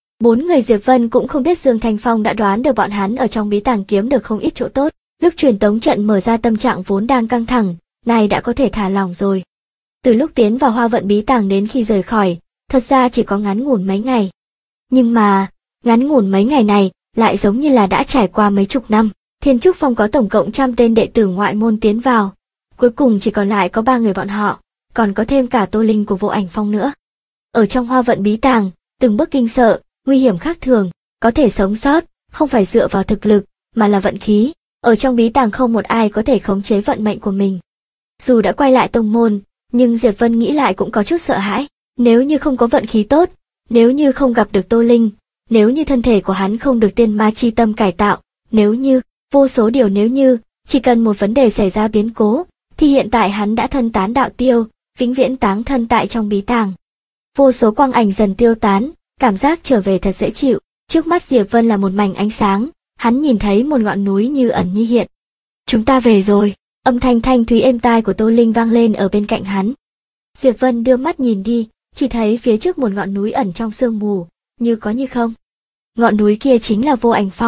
4 người Diệp Vân cũng không biết Dương Thanh Phong đã đoán được bọn hắn ở trong bí tàng kiếm được không ít chỗ tốt. Lúc truyền tống trận mở ra tâm trạng vốn đang căng thẳng, nay đã có thể thả lỏng rồi. Từ lúc tiến vào Hoa Vận Bí Tàng đến khi rời khỏi, thật ra chỉ có ngắn ngủn mấy ngày. Nhưng mà, ngắn ngủn mấy ngày này, lại giống như là đã trải qua mấy chục năm. Thiên Trúc Phong có tổng cộng 100 tên đệ tử ngoại môn tiến vào, cuối cùng chỉ còn lại có 3 người bọn họ, còn có thêm cả Tô Linh của Vô Ảnh Phong nữa. Ở trong Hoa Vận Bí Tàng, từng bước kinh sợ, nguy hiểm khác thường, có thể sống sót, không phải dựa vào thực lực, mà là vận khí. Ở trong bí tàng không một ai có thể khống chế vận mệnh của mình. Dù đã quay lại tông môn, nhưng Diệp Vân nghĩ lại cũng có chút sợ hãi. Nếu như không có vận khí tốt, nếu như không gặp được Tô Linh, nếu như thân thể của hắn không được tiên ma chi tâm cải tạo, nếu như, vô số điều nếu như, chỉ cần một vấn đề xảy ra biến cố, thì hiện tại hắn đã thân tán đạo tiêu, vĩnh viễn táng thân tại trong bí tàng. Vô số quang ảnh dần tiêu tán, cảm giác trở về thật dễ chịu. Trước mắt Diệp Vân là một mảnh ánh sáng, hắn nhìn thấy một ngọn núi như ẩn như hiện. Chúng ta về rồi, âm thanh thanh thúy êm tai của Tô Linh vang lên ở bên cạnh hắn. Diệp Vân đưa mắt nhìn đi, chỉ thấy phía trước một ngọn núi ẩn trong sương mù, như có như không. Ngọn núi kia chính là Vô Ảnh Phong.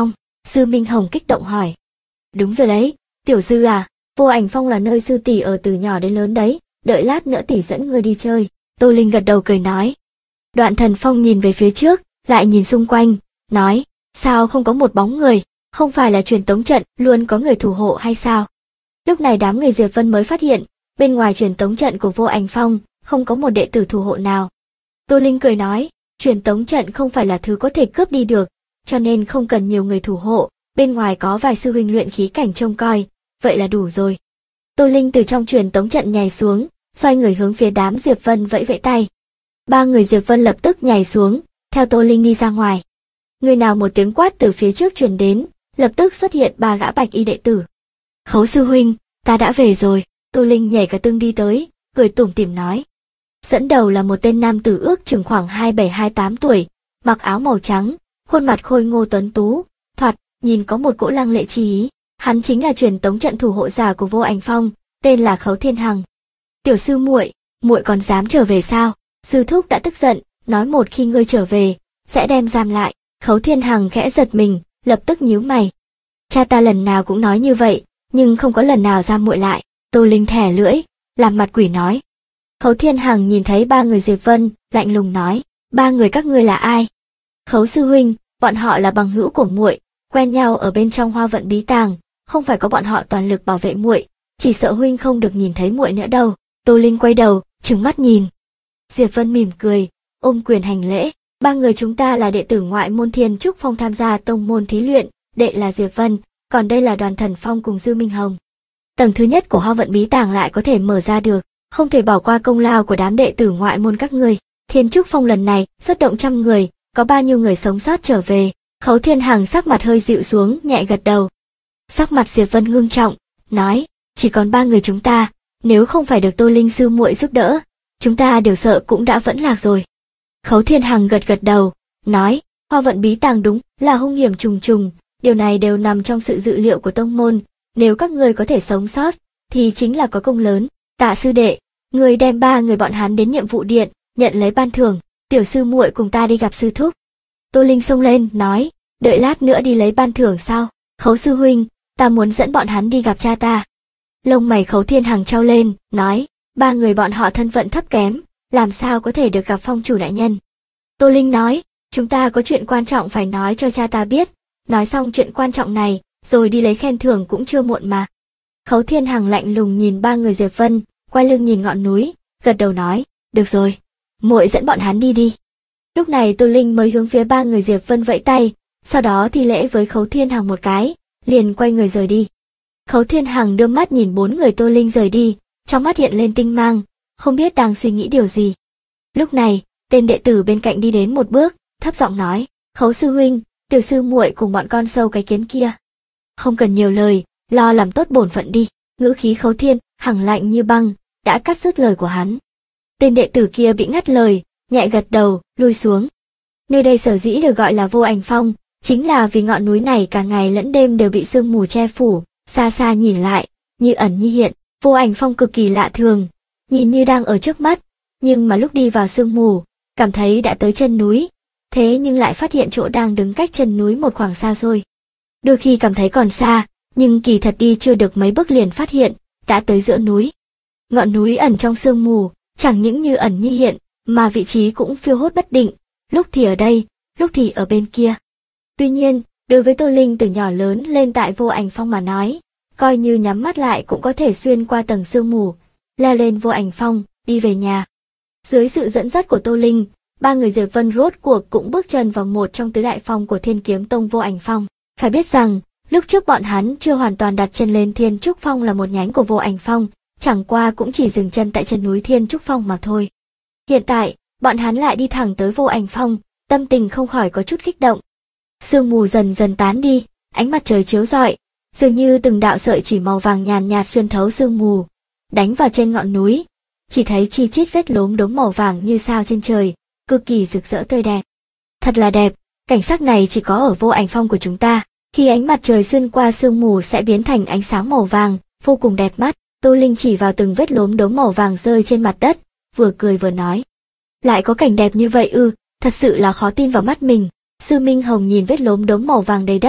Dư Minh Hồng kích động hỏi. Đúng rồi đấy, tiểu Dư à, Vô Ảnh Phong là nơi sư tỷ ở từ nhỏ đến lớn đấy, đợi lát nữa tỷ dẫn ngươi đi chơi. Tô Linh gật đầu cười nói. Đoạn Thần Phong nhìn về phía trước, lại nhìn xung quanh, nói, sao không có một bóng người, không phải là truyền tống trận luôn có người thủ hộ hay sao? Lúc này đám người Diệp Vân mới phát hiện, bên ngoài truyền tống trận của Vô Ảnh Phong, không có một đệ tử thủ hộ nào. Tô Linh cười nói, truyền tống trận không phải là thứ có thể cướp đi được, cho nên không cần nhiều người thủ hộ, bên ngoài có vài sư huynh luyện khí cảnh trông coi, vậy là đủ rồi. Tô Linh từ trong truyền tống trận nhảy xuống, xoay người hướng phía đám Diệp Vân vẫy vẫy tay. Ba người Diệp Vân lập tức nhảy xuống, theo Tô Linh đi ra ngoài. Người nào một tiếng quát từ phía trước truyền đến, lập tức xuất hiện ba gã bạch y đệ tử. Khấu sư huynh, ta đã về rồi. Tô Linh nhảy cả tưng đi tới, cười tủm tỉm nói. Dẫn đầu là một tên nam tử ước chừng khoảng 27-28 tuổi, mặc áo màu trắng, khuôn mặt khôi ngô tuấn tú, thoạt nhìn có một cỗ lăng lệ chi ý. Hắn chính là truyền tống trận thủ hộ giả của Vô Ảnh Phong, tên là Khấu Thiên Hằng. Tiểu sư muội, muội còn dám trở về sao? Sư thúc đã tức giận, nói một khi ngươi trở về, sẽ đem giam lại. Khấu Thiên Hằng khẽ giật mình, lập tức nhíu mày. Cha ta lần nào cũng nói như vậy, nhưng không có lần nào giam muội lại. Tô Linh thẻ lưỡi, làm mặt quỷ nói. Khấu Thiên Hằng nhìn thấy ba người Diệp Vân, lạnh lùng nói, ba người các ngươi là ai? Khấu sư huynh, bọn họ là bằng hữu của muội, quen nhau ở bên trong Hoa Vận Bí Tàng, không phải có bọn họ toàn lực bảo vệ muội, chỉ sợ huynh không được nhìn thấy muội nữa đâu. Tô Linh quay đầu, trừng mắt nhìn. Diệp Vân mỉm cười, ôm quyền hành lễ. Ba người chúng ta là đệ tử ngoại môn Thiên Trúc Phong tham gia tông môn thí luyện, đệ là Diệp Vân, còn đây là Đoàn Thần Phong cùng Dư Minh Hồng. Tầng thứ nhất của Hoa Vận Bí Tàng lại có thể mở ra được, không thể bỏ qua công lao của đám đệ tử ngoại môn các ngươi. Thiên Trúc Phong lần này xuất động 100 người, có bao nhiêu người sống sót trở về? Khấu Thiên Hằng sắc mặt hơi dịu xuống, nhẹ gật đầu. Sắc mặt Diệp Vân ngưng trọng, nói, chỉ còn 3 người chúng ta, nếu không phải được Tô Linh sư muội giúp đỡ, chúng ta đều sợ cũng đã vẫn lạc rồi. Khấu Thiên Hằng gật gật đầu, nói, Hoa Vận Bí Tàng đúng là hung hiểm trùng trùng, điều này đều nằm trong sự dự liệu của tông môn, nếu các ngươi có thể sống sót, thì chính là có công lớn. Tạ sư đệ, người đem 3 người bọn hắn đến nhiệm vụ điện, nhận lấy ban thưởng, tiểu sư muội cùng ta đi gặp sư thúc. Tô Linh xông lên, nói, đợi lát nữa đi lấy ban thưởng sao? Khấu sư huynh, ta muốn dẫn bọn hắn đi gặp cha ta. Lông mày Khấu Thiên Hằng trao lên, nói, 3 người bọn họ thân phận thấp kém, làm sao có thể được gặp phong chủ đại nhân. Tô Linh nói, chúng ta có chuyện quan trọng phải nói cho cha ta biết, nói xong chuyện quan trọng này, rồi đi lấy khen thưởng cũng chưa muộn mà. Khấu Thiên Hằng lạnh lùng nhìn 3 người Diệp Vân, quay lưng nhìn ngọn núi, gật đầu nói, được rồi, muội dẫn bọn hắn đi đi. Lúc này Tô Linh mới hướng phía 3 người Diệp Vân vẫy tay, sau đó thi lễ với Khấu Thiên Hằng một cái, liền quay người rời đi. Khấu Thiên Hằng đưa mắt nhìn 4 người Tô Linh rời đi, trong mắt hiện lên tinh mang, không biết đang suy nghĩ điều gì. Lúc này, tên đệ tử bên cạnh đi đến một bước, thấp giọng nói, Khấu sư huynh, tiểu sư muội cùng bọn con sâu cái kiến kia. Không cần nhiều lời, lo làm tốt bổn phận đi. Ngữ khí Khấu Thiên Hằng lạnh như băng, đã cắt đứt lời của hắn. Tên đệ tử kia bị ngắt lời, nhẹ gật đầu, lui xuống. Nơi đây sở dĩ được gọi là Vô Ảnh Phong, chính là vì ngọn núi này cả ngày lẫn đêm đều bị sương mù che phủ, xa xa nhìn lại, như ẩn như hiện, Vô Ảnh Phong cực kỳ lạ thường, nhìn như đang ở trước mắt, nhưng mà lúc đi vào sương mù, cảm thấy đã tới chân núi, thế nhưng lại phát hiện chỗ đang đứng cách chân núi một khoảng xa xôi. Đôi khi cảm thấy còn xa, nhưng kỳ thật đi chưa được mấy bước liền phát hiện, đã tới giữa núi. Ngọn núi ẩn trong sương mù, chẳng những như ẩn như hiện, mà vị trí cũng phiêu hốt bất định, lúc thì ở đây, lúc thì ở bên kia. Tuy nhiên, đối với Tô Linh từ nhỏ lớn lên tại Vô Ảnh Phong mà nói, coi như nhắm mắt lại cũng có thể xuyên qua tầng sương mù, leo lên Vô Ảnh Phong, đi về nhà. Dưới sự dẫn dắt của Tô Linh, 3 người Diệp Vân rốt cuộc cũng bước chân vào một trong tứ đại phong của Thiên Kiếm Tông Vô Ảnh Phong. Phải biết rằng, lúc trước bọn hắn chưa hoàn toàn đặt chân lên Thiên Trúc Phong là một nhánh của Vô Ảnh Phong, chẳng qua cũng chỉ dừng chân tại chân núi Thiên Trúc Phong mà thôi. Hiện tại, bọn hắn lại đi thẳng tới Vô Ảnh Phong, tâm tình không khỏi có chút kích động. Sương mù dần dần tán đi, ánh mặt trời chiếu rọi, dường như từng đạo sợi chỉ màu vàng nhàn nhạt xuyên thấu sương mù, đánh vào trên ngọn núi, chỉ thấy chi chít vết lốm đốm màu vàng như sao trên trời, cực kỳ rực rỡ tươi đẹp. Thật là đẹp, cảnh sắc này chỉ có ở Vô Ảnh Phong của chúng ta, khi ánh mặt trời xuyên qua sương mù sẽ biến thành ánh sáng màu vàng, vô cùng đẹp mắt. Tô Linh chỉ vào từng vết lốm đốm màu vàng rơi trên mặt đất, vừa cười vừa nói. Lại có cảnh đẹp như vậy ư, thật sự là khó tin vào mắt mình. Dư Minh Hồng nhìn vết lốm đốm màu vàng đầy đất,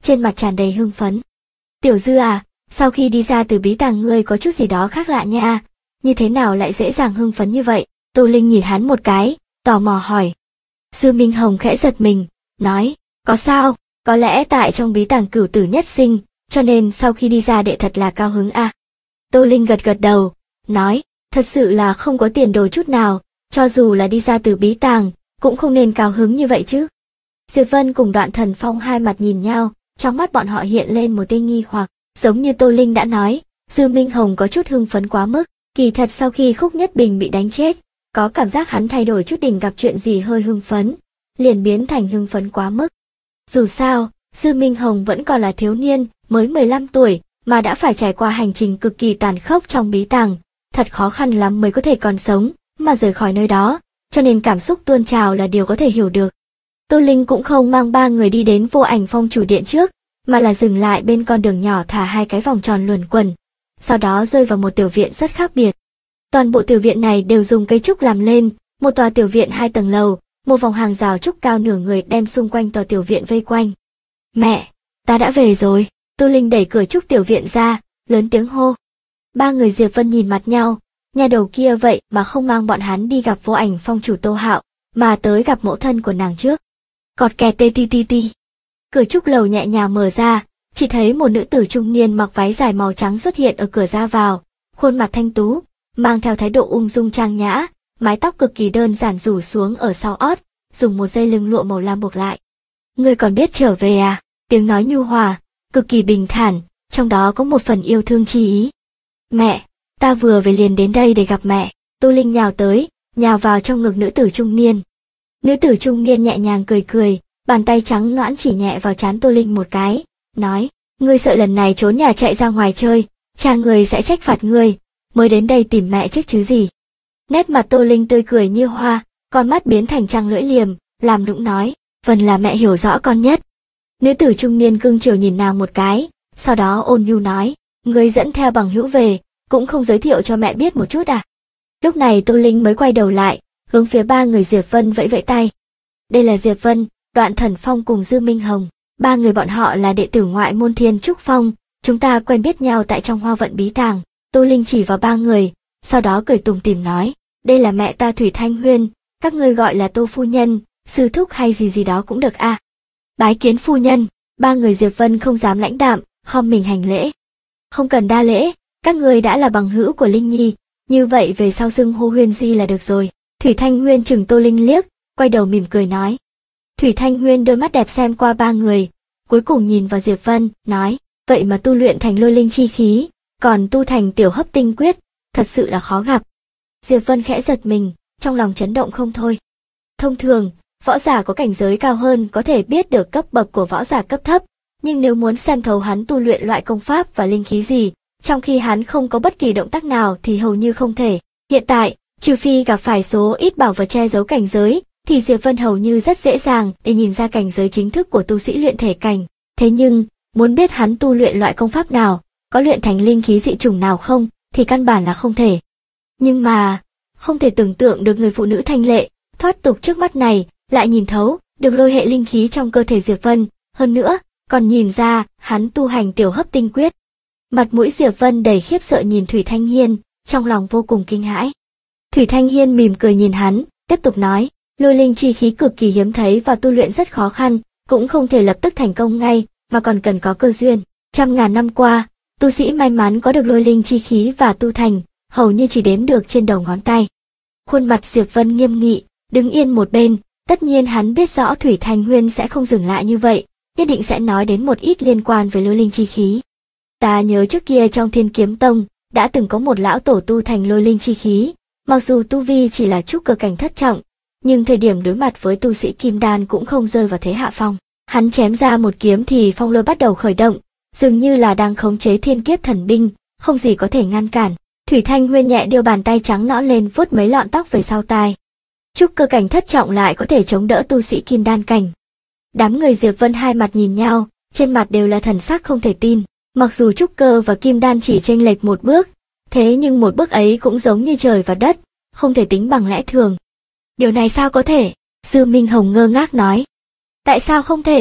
trên mặt tràn đầy hưng phấn. Tiểu Dư à, sau khi đi ra từ bí tàng ngươi có chút gì đó khác lạ nha, như thế nào lại dễ dàng hưng phấn như vậy? Tô Linh nhìn hắn một cái, tò mò hỏi. Dư Minh Hồng khẽ giật mình, nói, có sao, có lẽ tại trong bí tàng cửu tử nhất sinh, cho nên sau khi đi ra đệ thật là cao hứng à. Tô Linh gật gật đầu, nói, thật sự là không có tiền đồ chút nào, cho dù là đi ra từ bí tàng, cũng không nên cao hứng như vậy chứ. Diệp Vân cùng Đoạn Thần Phong hai mặt nhìn nhau, trong mắt bọn họ hiện lên một tia nghi hoặc, giống như Tô Linh đã nói, Dư Minh Hồng có chút hưng phấn quá mức, kỳ thật sau khi Khúc Nhất Bình bị đánh chết, có cảm giác hắn thay đổi chút đỉnh gặp chuyện gì hơi hưng phấn, liền biến thành hưng phấn quá mức. Dù sao, Dư Minh Hồng vẫn còn là thiếu niên, mới 15 tuổi, mà đã phải trải qua hành trình cực kỳ tàn khốc trong bí tàng, thật khó khăn lắm mới có thể còn sống, mà rời khỏi nơi đó, cho nên cảm xúc tuôn trào là điều có thể hiểu được. Tô Linh cũng không mang ba người đi đến Vô Ảnh Phong chủ điện trước, mà là dừng lại bên con đường nhỏ thả hai cái vòng tròn luẩn quẩn, sau đó rơi vào một tiểu viện rất khác biệt. Toàn bộ tiểu viện này đều dùng cây trúc làm lên, một tòa tiểu viện 2 tầng lầu, một vòng hàng rào trúc cao nửa người đem xung quanh tòa tiểu viện vây quanh. Mẹ, ta đã về rồi. Tô Linh đẩy cửa trúc tiểu viện ra, lớn tiếng hô. Ba người Diệp Vân nhìn mặt nhau, nhà đầu kia vậy mà không mang bọn hắn đi gặp Vô Ảnh Phong chủ Tô Hạo, mà tới gặp mẫu thân của nàng trước. Cọt kẹt tê ti ti ti. Cửa trúc lầu nhẹ nhàng mở ra, chỉ thấy một nữ tử trung niên mặc váy dài màu trắng xuất hiện ở cửa ra vào, khuôn mặt thanh tú, mang theo thái độ ung dung trang nhã, mái tóc cực kỳ đơn giản rủ xuống ở sau ót, dùng một dây lưng lụa màu lam buộc lại. Ngươi còn biết trở về à? Tiếng nói nhu hòa, cực kỳ bình thản, trong đó có một phần yêu thương chi ý. Mẹ, ta vừa về liền đến đây để gặp mẹ. Tô Linh nhào tới, nhào vào trong ngực nữ tử trung niên. Nữ tử trung niên nhẹ nhàng cười cười, bàn tay trắng nõn chỉ nhẹ vào trán Tô Linh một cái, nói, ngươi sợ lần này trốn nhà chạy ra ngoài chơi, cha ngươi sẽ trách phạt ngươi, mới đến đây tìm mẹ chứ chứ gì. Nét mặt Tô Linh tươi cười như hoa, con mắt biến thành trăng lưỡi liềm, làm nũng nói, Vân là mẹ hiểu rõ con nhất. Nữ tử trung niên cưng chiều nhìn nàng một cái, sau đó ôn nhu nói, ngươi dẫn theo bằng hữu về, cũng không giới thiệu cho mẹ biết một chút à. Lúc này Tô Linh mới quay đầu lại, hướng phía ba người Diệp Vân vẫy vẫy tay. Đây là Diệp Vân, Đoạn Thần Phong cùng Dư Minh Hồng, ba người bọn họ là đệ tử ngoại môn Thiên Trúc Phong, chúng ta quen biết nhau tại trong Hoa Vận bí tàng. Tô Linh chỉ vào ba người, sau đó cười tủm tỉm nói, đây là mẹ ta Thủy Thanh Huyên, các ngươi gọi là Tô phu nhân, sư thúc hay gì gì đó cũng được a. Bái kiến phu nhân. Ba người Diệp Vân không dám lãnh đạm, khom mình hành lễ. Không cần đa lễ, các ngươi đã là bằng hữu của Linh Nhi, như vậy về sau xưng hô Huyên Di là được rồi. Thủy Thanh Huyên chừng Tô Linh liếc, quay đầu mỉm cười nói. Thủy Thanh Huyên đôi mắt đẹp xem qua ba người, cuối cùng nhìn vào Diệp Vân, nói, vậy mà tu luyện thành lôi linh chi khí, còn tu thành tiểu hấp tinh quyết, thật sự là khó gặp. Diệp Vân khẽ giật mình, trong lòng chấn động không thôi. Thông thường, võ giả có cảnh giới cao hơn có thể biết được cấp bậc của võ giả cấp thấp, nhưng nếu muốn xem thấu hắn tu luyện loại công pháp và linh khí gì, trong khi hắn không có bất kỳ động tác nào thì hầu như không thể. Hiện tại, trừ phi gặp phải số ít bảo vật che giấu cảnh giới, thì Diệp Vân hầu như rất dễ dàng để nhìn ra cảnh giới chính thức của tu sĩ luyện thể cảnh. Thế nhưng, muốn biết hắn tu luyện loại công pháp nào, có luyện thành linh khí dị chủng nào không, thì căn bản là không thể. Nhưng mà, không thể tưởng tượng được người phụ nữ thanh lệ, thoát tục trước mắt này, lại nhìn thấu được lôi hệ linh khí trong cơ thể Diệp Vân, hơn nữa, còn nhìn ra hắn tu hành tiểu hấp tinh quyết. Mặt mũi Diệp Vân đầy khiếp sợ nhìn Thủy Thanh Hiên, trong lòng vô cùng kinh hãi. Thủy Thanh Hiên mỉm cười nhìn hắn, tiếp tục nói, lôi linh chi khí cực kỳ hiếm thấy và tu luyện rất khó khăn, cũng không thể lập tức thành công ngay, mà còn cần có cơ duyên. Trăm ngàn năm qua, tu sĩ may mắn có được lôi linh chi khí và tu thành, hầu như chỉ đếm được trên đầu ngón tay. Khuôn mặt Diệp Vân nghiêm nghị, đứng yên một bên, tất nhiên hắn biết rõ Thủy Thanh Huyên sẽ không dừng lại như vậy, nhất định sẽ nói đến một ít liên quan với lôi linh chi khí. Ta nhớ trước kia trong Thiên Kiếm Tông, đã từng có một lão tổ tu thành lôi linh chi khí, mặc dù tu vi chỉ là trúc cơ cảnh thất trọng, nhưng thời điểm đối mặt với tu sĩ kim đan cũng không rơi vào thế hạ phong. Hắn chém ra một kiếm thì phong lôi bắt đầu khởi động, dường như là đang khống chế thiên kiếp thần binh, không gì có thể ngăn cản. Thủy Thanh Huyên nhẹ đưa bàn tay trắng nõn lên vuốt mấy lọn tóc về sau tai. Trúc cơ cảnh thất trọng lại có thể chống đỡ tu sĩ kim đan cảnh. Đám người Diệp Vân hai mặt nhìn nhau, trên mặt đều là thần sắc không thể tin. Mặc dù trúc cơ và kim đan chỉ chênh lệch một bước, thế nhưng một bước ấy cũng giống như trời và đất, không thể tính bằng lẽ thường. Điều này sao có thể? Dư Minh Hồng ngơ ngác nói. Tại sao không thể?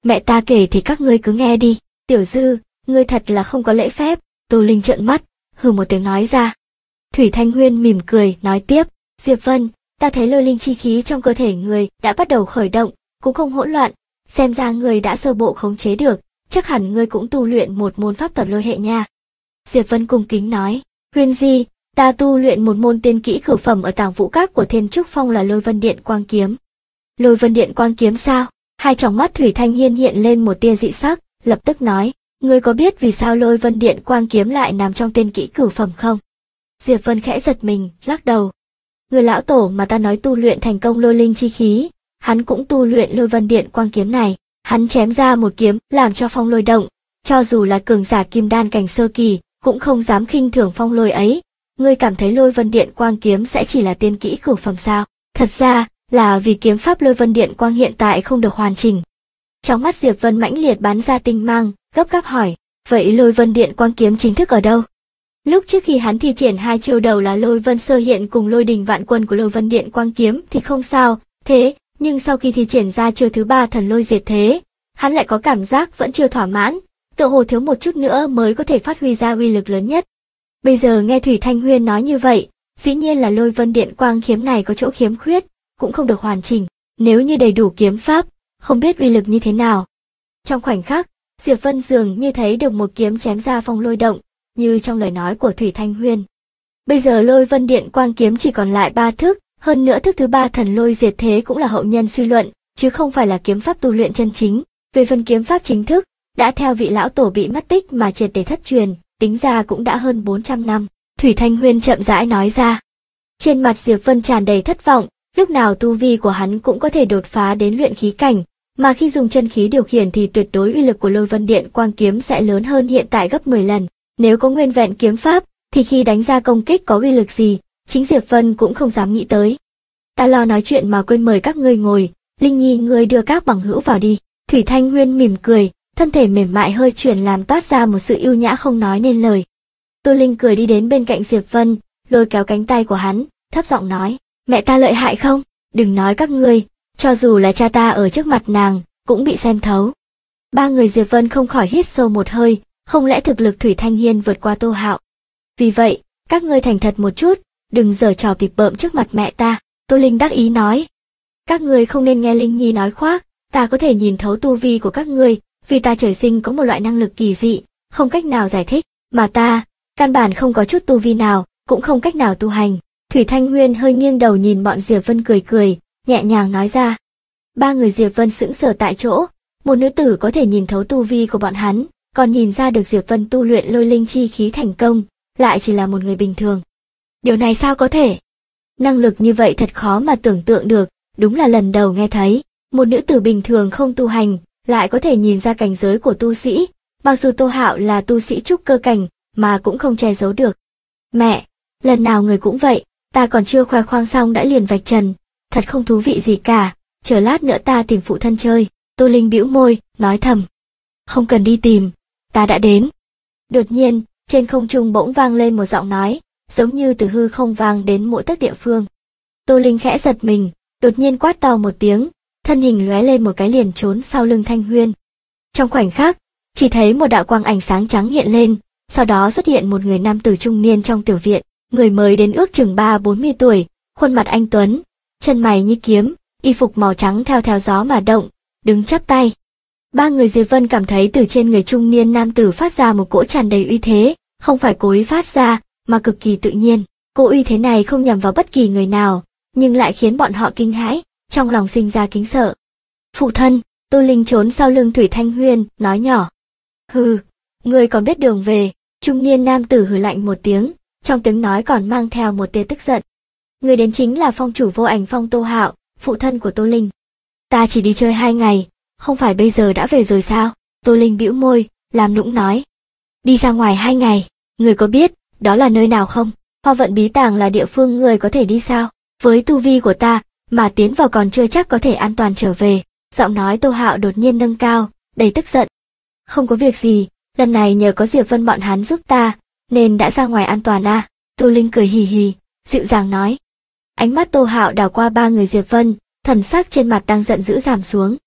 Mẹ ta kể thì các ngươi cứ nghe đi. Tiểu Dư, ngươi thật là không có lễ phép. Tô Linh trợn mắt, hừ một tiếng nói ra. Thủy Thanh Huyên mỉm cười, nói tiếp. Diệp Vân, ta thấy lôi linh chi khí trong cơ thể người đã bắt đầu khởi động, cũng không hỗn loạn. Xem ra người đã sơ bộ khống chế được, chắc hẳn ngươi cũng tu luyện một môn pháp thuật lôi hệ nha. Diệp Vân cung kính nói. Huyên Di, ta tu luyện một môn tiên kỹ cửu phẩm ở Tàng Vũ Các của Thiên Trúc Phong là Lôi Vân Điện Quang Kiếm. Lôi Vân Điện Quang Kiếm sao? Hai tròng mắt Thủy Thanh Hiên hiện lên một tia dị sắc, lập tức nói, ngươi có biết vì sao Lôi Vân Điện Quang Kiếm lại nằm trong tiên kỹ cửu phẩm không? Diệp Vân khẽ giật mình, lắc đầu. Người lão tổ mà ta nói tu luyện thành công lôi linh chi khí, hắn cũng tu luyện Lôi Vân Điện Quang Kiếm này, hắn chém ra một kiếm làm cho phong lôi động, cho dù là cường giả kim đan cảnh sơ kỳ, cũng không dám khinh thường phong lôi ấy. Ngươi cảm thấy Lôi Vân Điện Quang Kiếm sẽ chỉ là tiên kỹ cửu phẩm sao? Thật ra là vì kiếm pháp Lôi Vân Điện Quang hiện tại không được hoàn chỉnh. Trong mắt Diệp Vân mãnh liệt bắn ra tinh mang, gấp gáp hỏi, vậy Lôi Vân Điện Quang Kiếm chính thức ở đâu? Lúc trước khi hắn thi triển hai chiêu đầu là Lôi Vân Sơ Hiện cùng Lôi Đình Vạn Quân của Lôi Vân Điện Quang Kiếm thì không sao, thế nhưng sau khi thi triển ra chiêu thứ ba Thần Lôi Diệt Thế, hắn lại có cảm giác vẫn chưa thỏa mãn, tựa hồ thiếu một chút nữa mới có thể phát huy ra uy lực lớn nhất. Bây giờ nghe Thủy Thanh Huyên nói như vậy, dĩ nhiên là Lôi Vân Điện Quang Kiếm này có chỗ khiếm khuyết, cũng không được hoàn chỉnh, nếu như đầy đủ kiếm pháp, không biết uy lực như thế nào. Trong khoảnh khắc, Diệp Vân dường như thấy được một kiếm chém ra phong lôi động, như trong lời nói của Thủy Thanh Huyên. Bây giờ Lôi Vân Điện Quang Kiếm chỉ còn lại 3 thức, hơn nữa thức thứ 3 Thần Lôi Diệt Thế cũng là hậu nhân suy luận, chứ không phải là kiếm pháp tu luyện chân chính. Về phần kiếm pháp chính thức, đã theo vị lão tổ bị mất tích mà triệt để thất truyền, tính ra cũng đã hơn 400 năm. Thủy Thanh Huyên chậm rãi nói ra. Trên mặt Diệp Vân tràn đầy thất vọng, lúc nào tu vi của hắn cũng có thể đột phá đến luyện khí cảnh, mà khi dùng chân khí điều khiển thì tuyệt đối uy lực của Lôi Vân Điện Quang Kiếm sẽ lớn hơn hiện tại gấp 10 lần. Nếu có nguyên vẹn kiếm pháp, thì khi đánh ra công kích có uy lực gì, chính Diệp Vân cũng không dám nghĩ tới. Ta lo nói chuyện mà quên mời các ngươi ngồi, Linh Nhi ngươi đưa các bằng hữu vào đi. Thủy Thanh Huyên mỉm cười, thân thể mềm mại hơi chuyển làm toát ra một sự yêu nhã không nói nên lời. Tô Linh cười đi đến bên cạnh Diệp Vân, lôi kéo cánh tay của hắn, thấp giọng nói, mẹ ta lợi hại không? Đừng nói các ngươi, cho dù là cha ta ở trước mặt nàng, cũng bị xem thấu. Ba người Diệp Vân không khỏi hít sâu một hơi, không lẽ thực lực Thủy Thanh Hiên vượt qua Tô Hạo? Vì vậy, các ngươi thành thật một chút, đừng giở trò bịp bợm trước mặt mẹ ta, Tô Linh đắc ý nói. Các ngươi không nên nghe Linh Nhi nói khoác, ta có thể nhìn thấu tu vi của các ngươi, vì ta trời sinh có một loại năng lực kỳ dị, không cách nào giải thích, mà ta, căn bản không có chút tu vi nào, cũng không cách nào tu hành. Thủy Thanh Huyên hơi nghiêng đầu nhìn bọn Diệp Vân cười cười, nhẹ nhàng nói ra. Ba người Diệp Vân sững sờ tại chỗ, một nữ tử có thể nhìn thấu tu vi của bọn hắn, còn nhìn ra được Diệp Vân tu luyện lôi linh chi khí thành công, lại chỉ là một người bình thường. Điều này sao có thể? Năng lực như vậy thật khó mà tưởng tượng được, đúng là lần đầu nghe thấy, một nữ tử bình thường không tu hành, lại có thể nhìn ra cảnh giới của tu sĩ, mặc dù Tô Hạo là tu sĩ trúc cơ cảnh, mà cũng không che giấu được. Mẹ, lần nào người cũng vậy, ta còn chưa khoe khoang xong đã liền vạch trần, thật không thú vị gì cả, chờ lát nữa ta tìm phụ thân chơi. Tô Linh bĩu môi, nói thầm. Không cần đi tìm, ta đã đến. Đột nhiên, trên không trung bỗng vang lên một giọng nói, giống như từ hư không vang đến mỗi tấc địa phương. Tô Linh khẽ giật mình, đột nhiên quát to một tiếng, thân hình lóe lên một cái liền trốn sau lưng Thanh Huyên. Trong khoảnh khắc, chỉ thấy một đạo quang ảnh sáng trắng hiện lên, sau đó xuất hiện một người nam tử trung niên trong tiểu viện, người mới đến ước chừng 30-40 tuổi, khuôn mặt anh tuấn, chân mày như kiếm, y phục màu trắng theo gió mà động, đứng chắp tay. Ba người Diệp Vân cảm thấy từ trên người trung niên nam tử phát ra một cỗ tràn đầy uy thế, không phải cố ý phát ra, mà cực kỳ tự nhiên. Cỗ uy thế này không nhằm vào bất kỳ người nào, nhưng lại khiến bọn họ kinh hãi, trong lòng sinh ra kính sợ. Phụ thân, Tô Linh trốn sau lưng Thủy Thanh Huyên, nói nhỏ. Hừ, ngươi còn biết đường về, trung niên nam tử hừ lạnh một tiếng, trong tiếng nói còn mang theo một tia tức giận. Người đến chính là phong chủ Vô Ảnh Phong Tô Hạo, phụ thân của Tô Linh. Ta chỉ đi chơi 2 ngày, không phải bây giờ đã về rồi sao? Tô Linh bĩu môi, làm nũng nói. Đi ra ngoài 2 ngày, người có biết, đó là nơi nào không? Hoa Vận Bí Tàng là địa phương người có thể đi sao? Với tu vi của ta, mà tiến vào còn chưa chắc có thể an toàn trở về. Giọng nói Tô Hạo đột nhiên nâng cao, đầy tức giận. Không có việc gì, lần này nhờ có Diệp Vân bọn hắn giúp ta, nên đã ra ngoài an toàn à? Tô Linh cười hì hì, dịu dàng nói. Ánh mắt Tô Hạo đảo qua ba người Diệp Vân, thần sắc trên mặt đang giận dữ giảm xuống.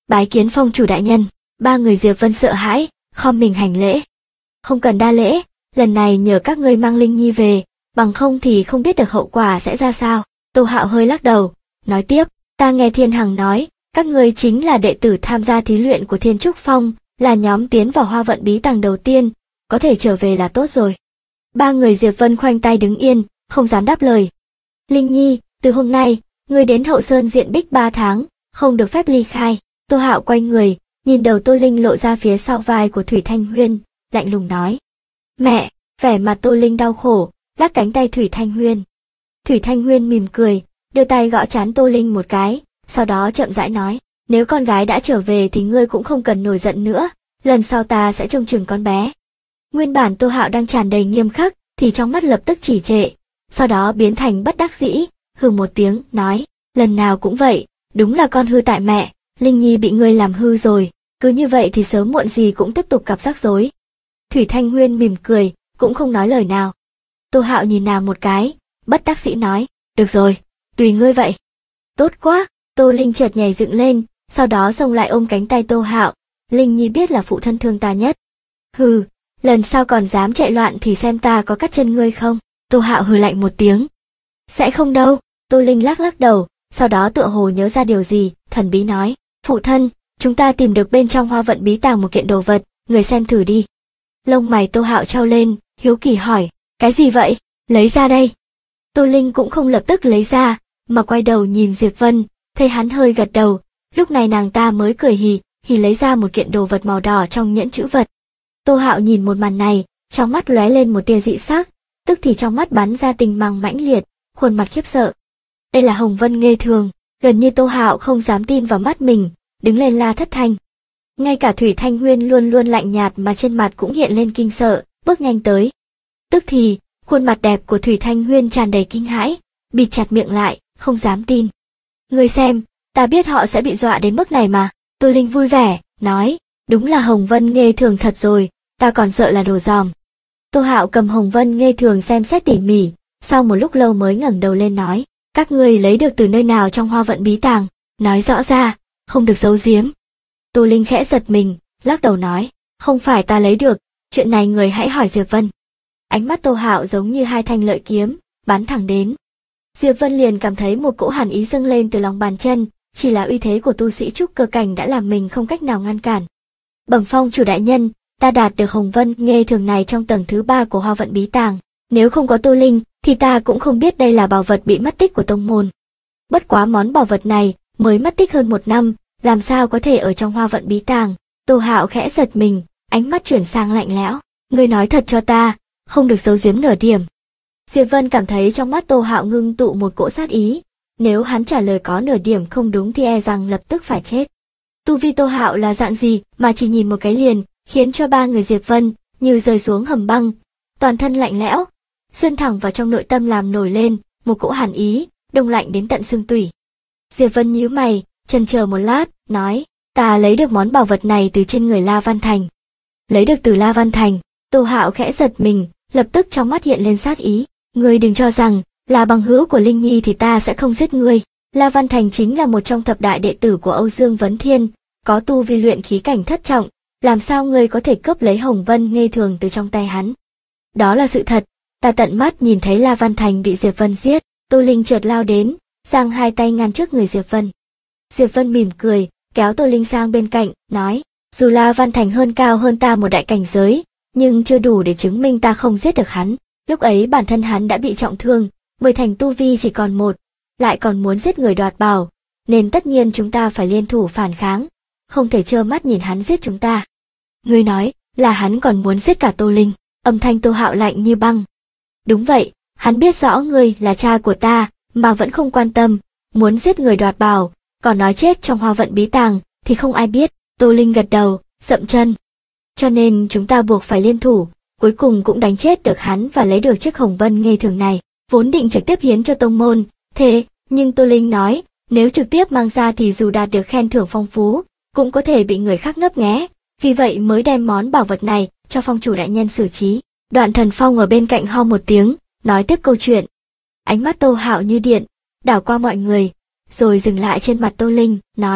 Bái kiến phong chủ đại nhân. Ba người Diệp Vân sợ hãi, khom mình hành lễ. Không cần đa lễ, lần này nhờ các ngươi mang Linh Nhi về, bằng không thì không biết được hậu quả sẽ ra sao. Tô Hạo hơi lắc đầu, nói tiếp, ta nghe Thiên Hằng nói, các ngươi chính là đệ tử tham gia thí luyện của Thiên Trúc Phong, là nhóm tiến vào Hoa Vận Bí Tàng đầu tiên, có thể trở về là tốt rồi. Ba người Diệp Vân khoanh tay đứng yên, không dám đáp lời. Linh Nhi, từ hôm nay, ngươi đến Hậu Sơn diện bích 3 tháng, không được phép ly khai. Tô Hạo quay người, nhìn đầu Tô Linh lộ ra phía sau vai của Thủy Thanh Huyên, lạnh lùng nói. Mẹ, vẻ mặt Tô Linh đau khổ, lắc cánh tay Thủy Thanh Huyên. Thủy Thanh Huyên mỉm cười, đưa tay gõ trán Tô Linh một cái, sau đó chậm rãi nói, nếu con gái đã trở về thì ngươi cũng không cần nổi giận nữa, lần sau ta sẽ trông chừng con bé. Nguyên bản Tô Hạo đang tràn đầy nghiêm khắc, thì trong mắt lập tức chỉ trệ, sau đó biến thành bất đắc dĩ, hừ một tiếng, nói, lần nào cũng vậy, đúng là con hư tại mẹ, Linh Nhi bị ngươi làm hư rồi, cứ như vậy thì sớm muộn gì cũng tiếp tục gặp rắc rối. Thủy Thanh Huyên mỉm cười, cũng không nói lời nào. Tô Hạo nhìn nàng một cái, bất đắc dĩ nói, được rồi, tùy ngươi vậy. Tốt quá, Tô Linh chợt nhảy dựng lên, sau đó xông lại ôm cánh tay Tô Hạo, Linh Nhi biết là phụ thân thương ta nhất. Hừ, lần sau còn dám chạy loạn thì xem ta có cắt chân ngươi không. Tô Hạo hừ lạnh một tiếng. Sẽ không đâu, Tô Linh lắc lắc đầu, sau đó tựa hồ nhớ ra điều gì, thần bí nói, phụ thân, chúng ta tìm được bên trong Hoa Vận Bí Tàng một kiện đồ vật, người xem thử đi. Lông mày Tô Hạo trao lên, hiếu kỳ hỏi, cái gì vậy, lấy ra đây. Tô Linh cũng không lập tức lấy ra, mà quay đầu nhìn Diệp Vân, thấy hắn hơi gật đầu, lúc này nàng ta mới cười hì hì lấy ra một kiện đồ vật màu đỏ trong nhẫn chữ vật. Tô Hạo nhìn một màn này, trong mắt lóe lên một tia dị sắc, tức thì trong mắt bắn ra tình mang mãnh liệt, khuôn mặt khiếp sợ. Đây là Hồng Vân Nghê Thường, gần như Tô Hạo không dám tin vào mắt mình, đứng lên la thất thanh. Ngay cả Thủy Thanh Huyên luôn luôn lạnh nhạt mà trên mặt cũng hiện lên kinh sợ, bước nhanh tới. Tức thì, khuôn mặt đẹp của Thủy Thanh Huyên tràn đầy kinh hãi, bịt chặt miệng lại, không dám tin. Ngươi xem, ta biết họ sẽ bị dọa đến mức này mà. Tô Linh vui vẻ, nói, đúng là Hồng Vân Nghê Thường thật rồi, ta còn sợ là đồ dòm. Tô Hạo cầm Hồng Vân Nghê Thường xem xét tỉ mỉ, sau một lúc lâu mới ngẩng đầu lên nói, các ngươi lấy được từ nơi nào trong Hoa Vận Bí Tàng, nói rõ ra, không được giấu giếm. Tô Linh khẽ giật mình, lắc đầu nói, không phải ta lấy được, chuyện này người hãy hỏi Diệp Vân. Ánh mắt Tô Hạo giống như hai thanh lợi kiếm, bắn thẳng đến. Diệp Vân liền cảm thấy một cỗ hàn ý dâng lên từ lòng bàn chân, chỉ là uy thế của tu sĩ trúc cơ cảnh đã làm mình không cách nào ngăn cản. Bẩm phong chủ đại nhân, ta đạt được Hồng Vân Nghê Thường này trong tầng thứ 3 của Hoa Vận Bí Tàng, nếu không có Tô Linh thì ta cũng không biết đây là bảo vật bị mất tích của tông môn. Bất quá món bảo vật này mới mất tích hơn 1 năm, làm sao có thể ở trong Hoa Vận Bí Tàng. Tô Hạo khẽ giật mình, ánh mắt chuyển sang lạnh lẽo, ngươi nói thật cho ta, không được giấu giếm nửa điểm. Diệp Vân cảm thấy trong mắt Tô Hạo ngưng tụ một cỗ sát ý, nếu hắn trả lời có nửa điểm không đúng thì e rằng lập tức phải chết. Tu vi Tô Hạo là dạng gì mà chỉ nhìn một cái liền, khiến cho ba người Diệp Vân như rơi xuống hầm băng, toàn thân lạnh lẽo, xuyên thẳng vào trong nội tâm làm nổi lên một cỗ hàn ý, đông lạnh đến tận xương tủy. Diệp Vân nhíu mày, chần chờ một lát, nói, ta lấy được món bảo vật này từ trên người La Văn Thành. Lấy được từ La Văn Thành, Tô Hạo khẽ giật mình, lập tức trong mắt hiện lên sát ý, ngươi đừng cho rằng là bằng hữu của Linh Nhi thì ta sẽ không giết ngươi. La Văn Thành chính là một trong thập đại đệ tử của Âu Dương Vấn Thiên, có tu vi luyện khí cảnh thất trọng, làm sao ngươi có thể cướp lấy Hồng Vân Nghê Thường từ trong tay hắn? Đó là sự thật, ta tận mắt nhìn thấy La Văn Thành bị Diệp Vân giết. Tô Linh chợt lao đến, giang hai tay ngăn trước người Diệp Vân. Diệp Vân mỉm cười, kéo Tô Linh sang bên cạnh, nói, dù La Văn Thành cao hơn ta một đại cảnh giới, nhưng chưa đủ để chứng minh ta không giết được hắn. Lúc ấy bản thân hắn đã bị trọng thương, bởi thành tu vi chỉ còn một, lại còn muốn giết người đoạt bảo, nên tất nhiên chúng ta phải liên thủ phản kháng, không thể trơ mắt nhìn hắn giết chúng ta. Ngươi nói, là hắn còn muốn giết cả Tô Linh. Âm thanh Tô Hạo lạnh như băng. Đúng vậy, hắn biết rõ ngươi là cha của ta, mà vẫn không quan tâm, muốn giết người đoạt bảo, còn nói chết trong Hoa Vận Bí Tàng, thì không ai biết. Tô Linh gật đầu, dậm chân. Cho nên chúng ta buộc phải liên thủ, cuối cùng cũng đánh chết được hắn và lấy được chiếc Hồng Vân Nghê Thường này, vốn định trực tiếp hiến cho tông môn, thế, nhưng Tô Linh nói, nếu trực tiếp mang ra thì dù đạt được khen thưởng phong phú, cũng có thể bị người khác ngấp nghé, vì vậy mới đem món bảo vật này cho phong chủ đại nhân xử trí. Đoạn Thần Phong ở bên cạnh ho một tiếng, nói tiếp câu chuyện. Ánh mắt Tô Hạo như điện, đảo qua mọi người, rồi dừng lại trên mặt Tô Linh, nói,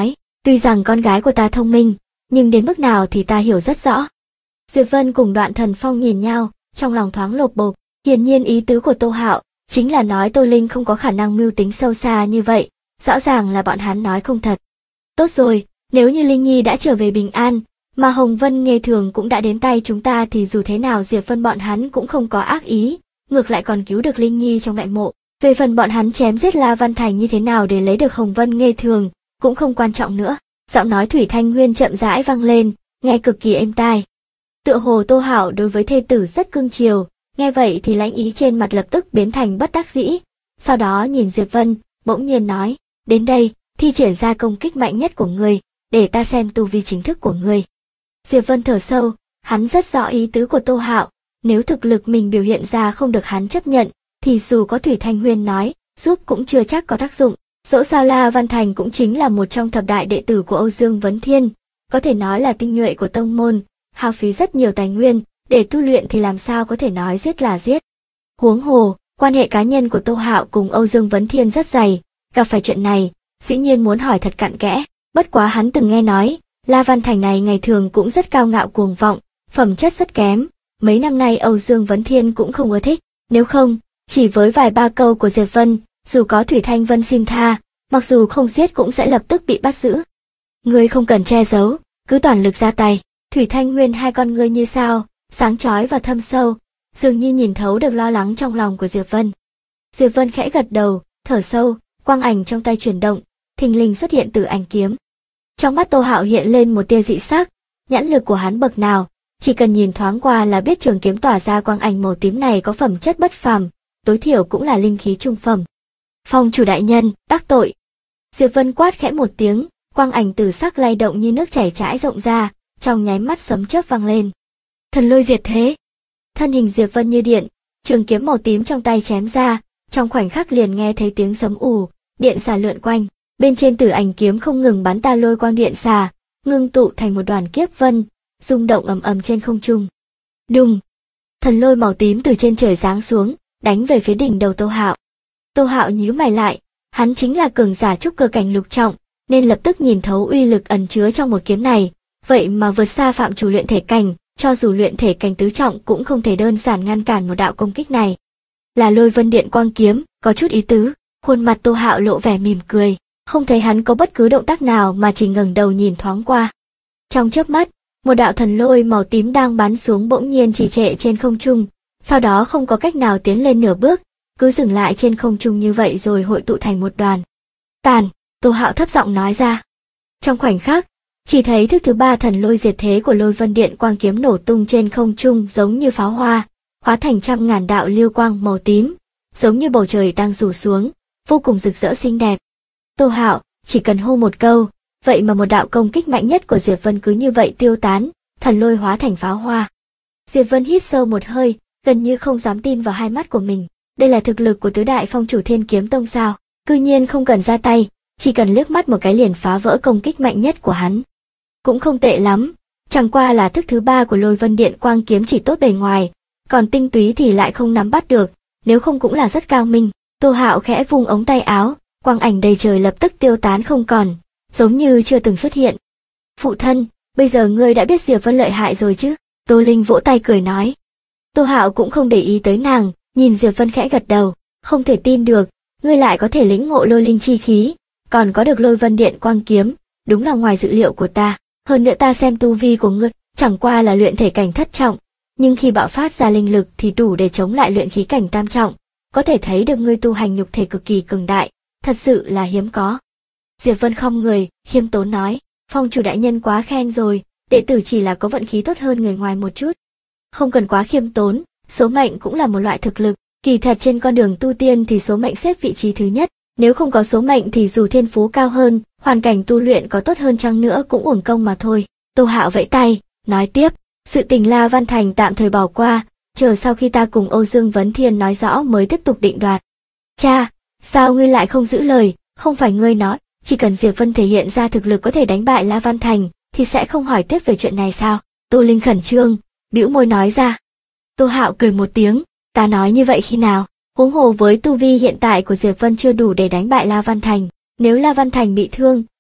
Tuy rằng con gái của ta thông minh, nhưng đến mức nào thì ta hiểu rất rõ. Diệp Vân cùng Đoạn Thần Phong nhìn nhau, trong lòng thoáng lột bột. Hiển nhiên ý tứ của Tô Hạo chính là nói Tô Linh không có khả năng mưu tính sâu xa như vậy, rõ ràng là bọn hắn nói không thật. Tốt rồi, nếu như Linh Nhi đã trở về bình an, mà Hồng Vân Nghê Thường cũng đã đến tay chúng ta thì dù thế nào Diệp Vân bọn hắn cũng không có ác ý, ngược lại còn cứu được Linh Nhi trong đại mộ. Về phần bọn hắn chém giết La Văn Thành như thế nào để lấy được Hồng Vân Nghê Thường, cũng không quan trọng nữa. Giọng nói Thủy Thanh Nguyên chậm rãi vang lên, nghe cực kỳ êm tai. Tựa hồ Tô Hạo đối với thê tử rất cưng chiều, nghe vậy thì lãnh ý trên mặt lập tức biến thành bất đắc dĩ. Sau đó nhìn Diệp Vân, bỗng nhiên nói, đến đây, thi triển ra công kích mạnh nhất của ngươi, để ta xem tu vi chính thức của ngươi. Diệp Vân thở sâu, hắn rất rõ ý tứ của Tô Hạo, nếu thực lực mình biểu hiện ra không được hắn chấp nhận, thì dù có Thủy Thanh Nguyên nói, giúp cũng chưa chắc có tác dụng. Dẫu sao La Văn Thành cũng chính là một trong thập đại đệ tử của Âu Dương Vấn Thiên, có thể nói là tinh nhuệ của tông môn, hao phí rất nhiều tài nguyên, để tu luyện thì làm sao có thể nói giết là giết. Huống hồ, quan hệ cá nhân của Tô Hạo cùng Âu Dương Vấn Thiên rất dày, gặp phải chuyện này, dĩ nhiên muốn hỏi thật cặn kẽ, bất quá hắn từng nghe nói, La Văn Thành này ngày thường cũng rất cao ngạo cuồng vọng, phẩm chất rất kém, mấy năm nay Âu Dương Vấn Thiên cũng không ưa thích, nếu không, chỉ với vài ba câu của Diệp Vân, dù có Thủy Thanh Vân xin tha, mặc dù không giết cũng sẽ lập tức bị bắt giữ. Ngươi không cần che giấu, cứ toàn lực ra tay. Thủy Thanh Nguyên hai con ngươi như sao, sáng chói và thâm sâu, dường như nhìn thấu được lo lắng trong lòng của Diệp Vân. Diệp Vân khẽ gật đầu, thở sâu, quang ảnh trong tay chuyển động, thình lình xuất hiện Tử Ảnh kiếm. Trong mắt Tô Hạo hiện lên một tia dị sắc, nhãn lực của hắn bậc nào, chỉ cần nhìn thoáng qua là biết trường kiếm tỏa ra quang ảnh màu tím này có phẩm chất bất phàm, tối thiểu cũng là linh khí trung phẩm. Phong chủ đại nhân, đắc tội. Diệp Vân quát khẽ một tiếng, quang ảnh tử sắc lay động như nước chảy trải rộng ra, trong nháy mắt sấm chớp vang lên. Thần lôi diệt thế. Thân hình Diệp Vân như điện, trường kiếm màu tím trong tay chém ra, trong khoảnh khắc liền nghe thấy tiếng sấm ù, điện xà lượn quanh, bên trên Tử Ảnh kiếm không ngừng bắn ta lôi quang điện xà, ngưng tụ thành một đoàn kiếp vân, rung động ầm ầm trên không trung. Đùng, thần lôi màu tím từ trên trời giáng xuống, đánh về phía đỉnh đầu Tô Hạo. Tô Hạo nhíu mày lại, hắn chính là cường giả trúc cơ cảnh lục trọng, nên lập tức nhìn thấu uy lực ẩn chứa trong một kiếm này, vậy mà vượt xa phạm chủ luyện thể cảnh, cho dù luyện thể cảnh tứ trọng cũng không thể đơn giản ngăn cản một đạo công kích này. Là Lôi Vân Điện Quang kiếm, có chút ý tứ. Khuôn mặt Tô Hạo lộ vẻ mỉm cười, không thấy hắn có bất cứ động tác nào mà chỉ ngẩng đầu nhìn thoáng qua. Trong chớp mắt, một đạo thần lôi màu tím đang bắn xuống bỗng nhiên trì trệ trên không trung, sau đó không có cách nào tiến lên nửa bước, cứ dừng lại trên không trung như vậy rồi hội tụ thành một đoàn. Tàn, Tô Hạo thấp giọng nói ra. Trong khoảnh khắc, chỉ thấy thức thứ ba thần lôi diệt thế của Lôi Vân Điện Quang kiếm nổ tung trên không trung giống như pháo hoa, hóa thành trăm ngàn đạo lưu quang màu tím, giống như bầu trời đang rủ xuống, vô cùng rực rỡ xinh đẹp. Tô Hạo chỉ cần hô một câu, vậy mà một đạo công kích mạnh nhất của Diệp Vân cứ như vậy tiêu tán, thần lôi hóa thành pháo hoa. Diệp Vân hít sâu một hơi, gần như không dám tin vào hai mắt của mình. Đây là thực lực của tứ đại phong chủ Thiên Kiếm Tông sao? Cư nhiên không cần ra tay, chỉ cần liếc mắt một cái liền phá vỡ công kích mạnh nhất của hắn. Cũng không tệ lắm, chẳng qua là thức thứ ba của Lôi Vân Điện Quang kiếm chỉ tốt bề ngoài, còn tinh túy thì lại không nắm bắt được, nếu không cũng là rất cao minh. Tô Hạo khẽ vung ống tay áo, quang ảnh đầy trời lập tức tiêu tán không còn, giống như chưa từng xuất hiện. Phụ thân, bây giờ ngươi đã biết Diệp Vân lợi hại rồi chứ? Tô Linh vỗ tay cười nói. Tô Hạo cũng không để ý tới nàng, nhìn Diệp Vân khẽ gật đầu, không thể tin được, ngươi lại có thể lĩnh ngộ lôi linh chi khí, còn có được Lôi Vân Điện Quang kiếm, đúng là ngoài dự liệu của ta. Hơn nữa ta xem tu vi của ngươi, chẳng qua là luyện thể cảnh thất trọng, nhưng khi bạo phát ra linh lực thì đủ để chống lại luyện khí cảnh tam trọng, có thể thấy được ngươi tu hành nhục thể cực kỳ cường đại, thật sự là hiếm có. Diệp Vân khom người, khiêm tốn nói, phong chủ đại nhân quá khen rồi, đệ tử chỉ là có vận khí tốt hơn người ngoài một chút. Không cần quá khiêm tốn, số mệnh cũng là một loại thực lực, kỳ thật trên con đường tu tiên thì số mệnh xếp vị trí thứ nhất, nếu không có số mệnh thì dù thiên phú cao hơn, hoàn cảnh tu luyện có tốt hơn chăng nữa cũng uổng công mà thôi. Tô Hạo vẫy tay, nói tiếp, sự tình La Văn Thành tạm thời bỏ qua, chờ sau khi ta cùng Âu Dương Vấn Thiên nói rõ mới tiếp tục định đoạt. Cha, sao ngươi lại không giữ lời, không phải ngươi nói, chỉ cần Diệp Vân thể hiện ra thực lực có thể đánh bại La Văn Thành, thì sẽ không hỏi tiếp về chuyện này sao? Tô Linh khẩn trương, bĩu môi nói ra. Tô Hạo cười một tiếng, ta nói như vậy khi nào? Huống hồ với tu vi hiện tại của Diệp Vân chưa đủ để đánh bại La Văn Thành, nếu La Văn Thành bị thương,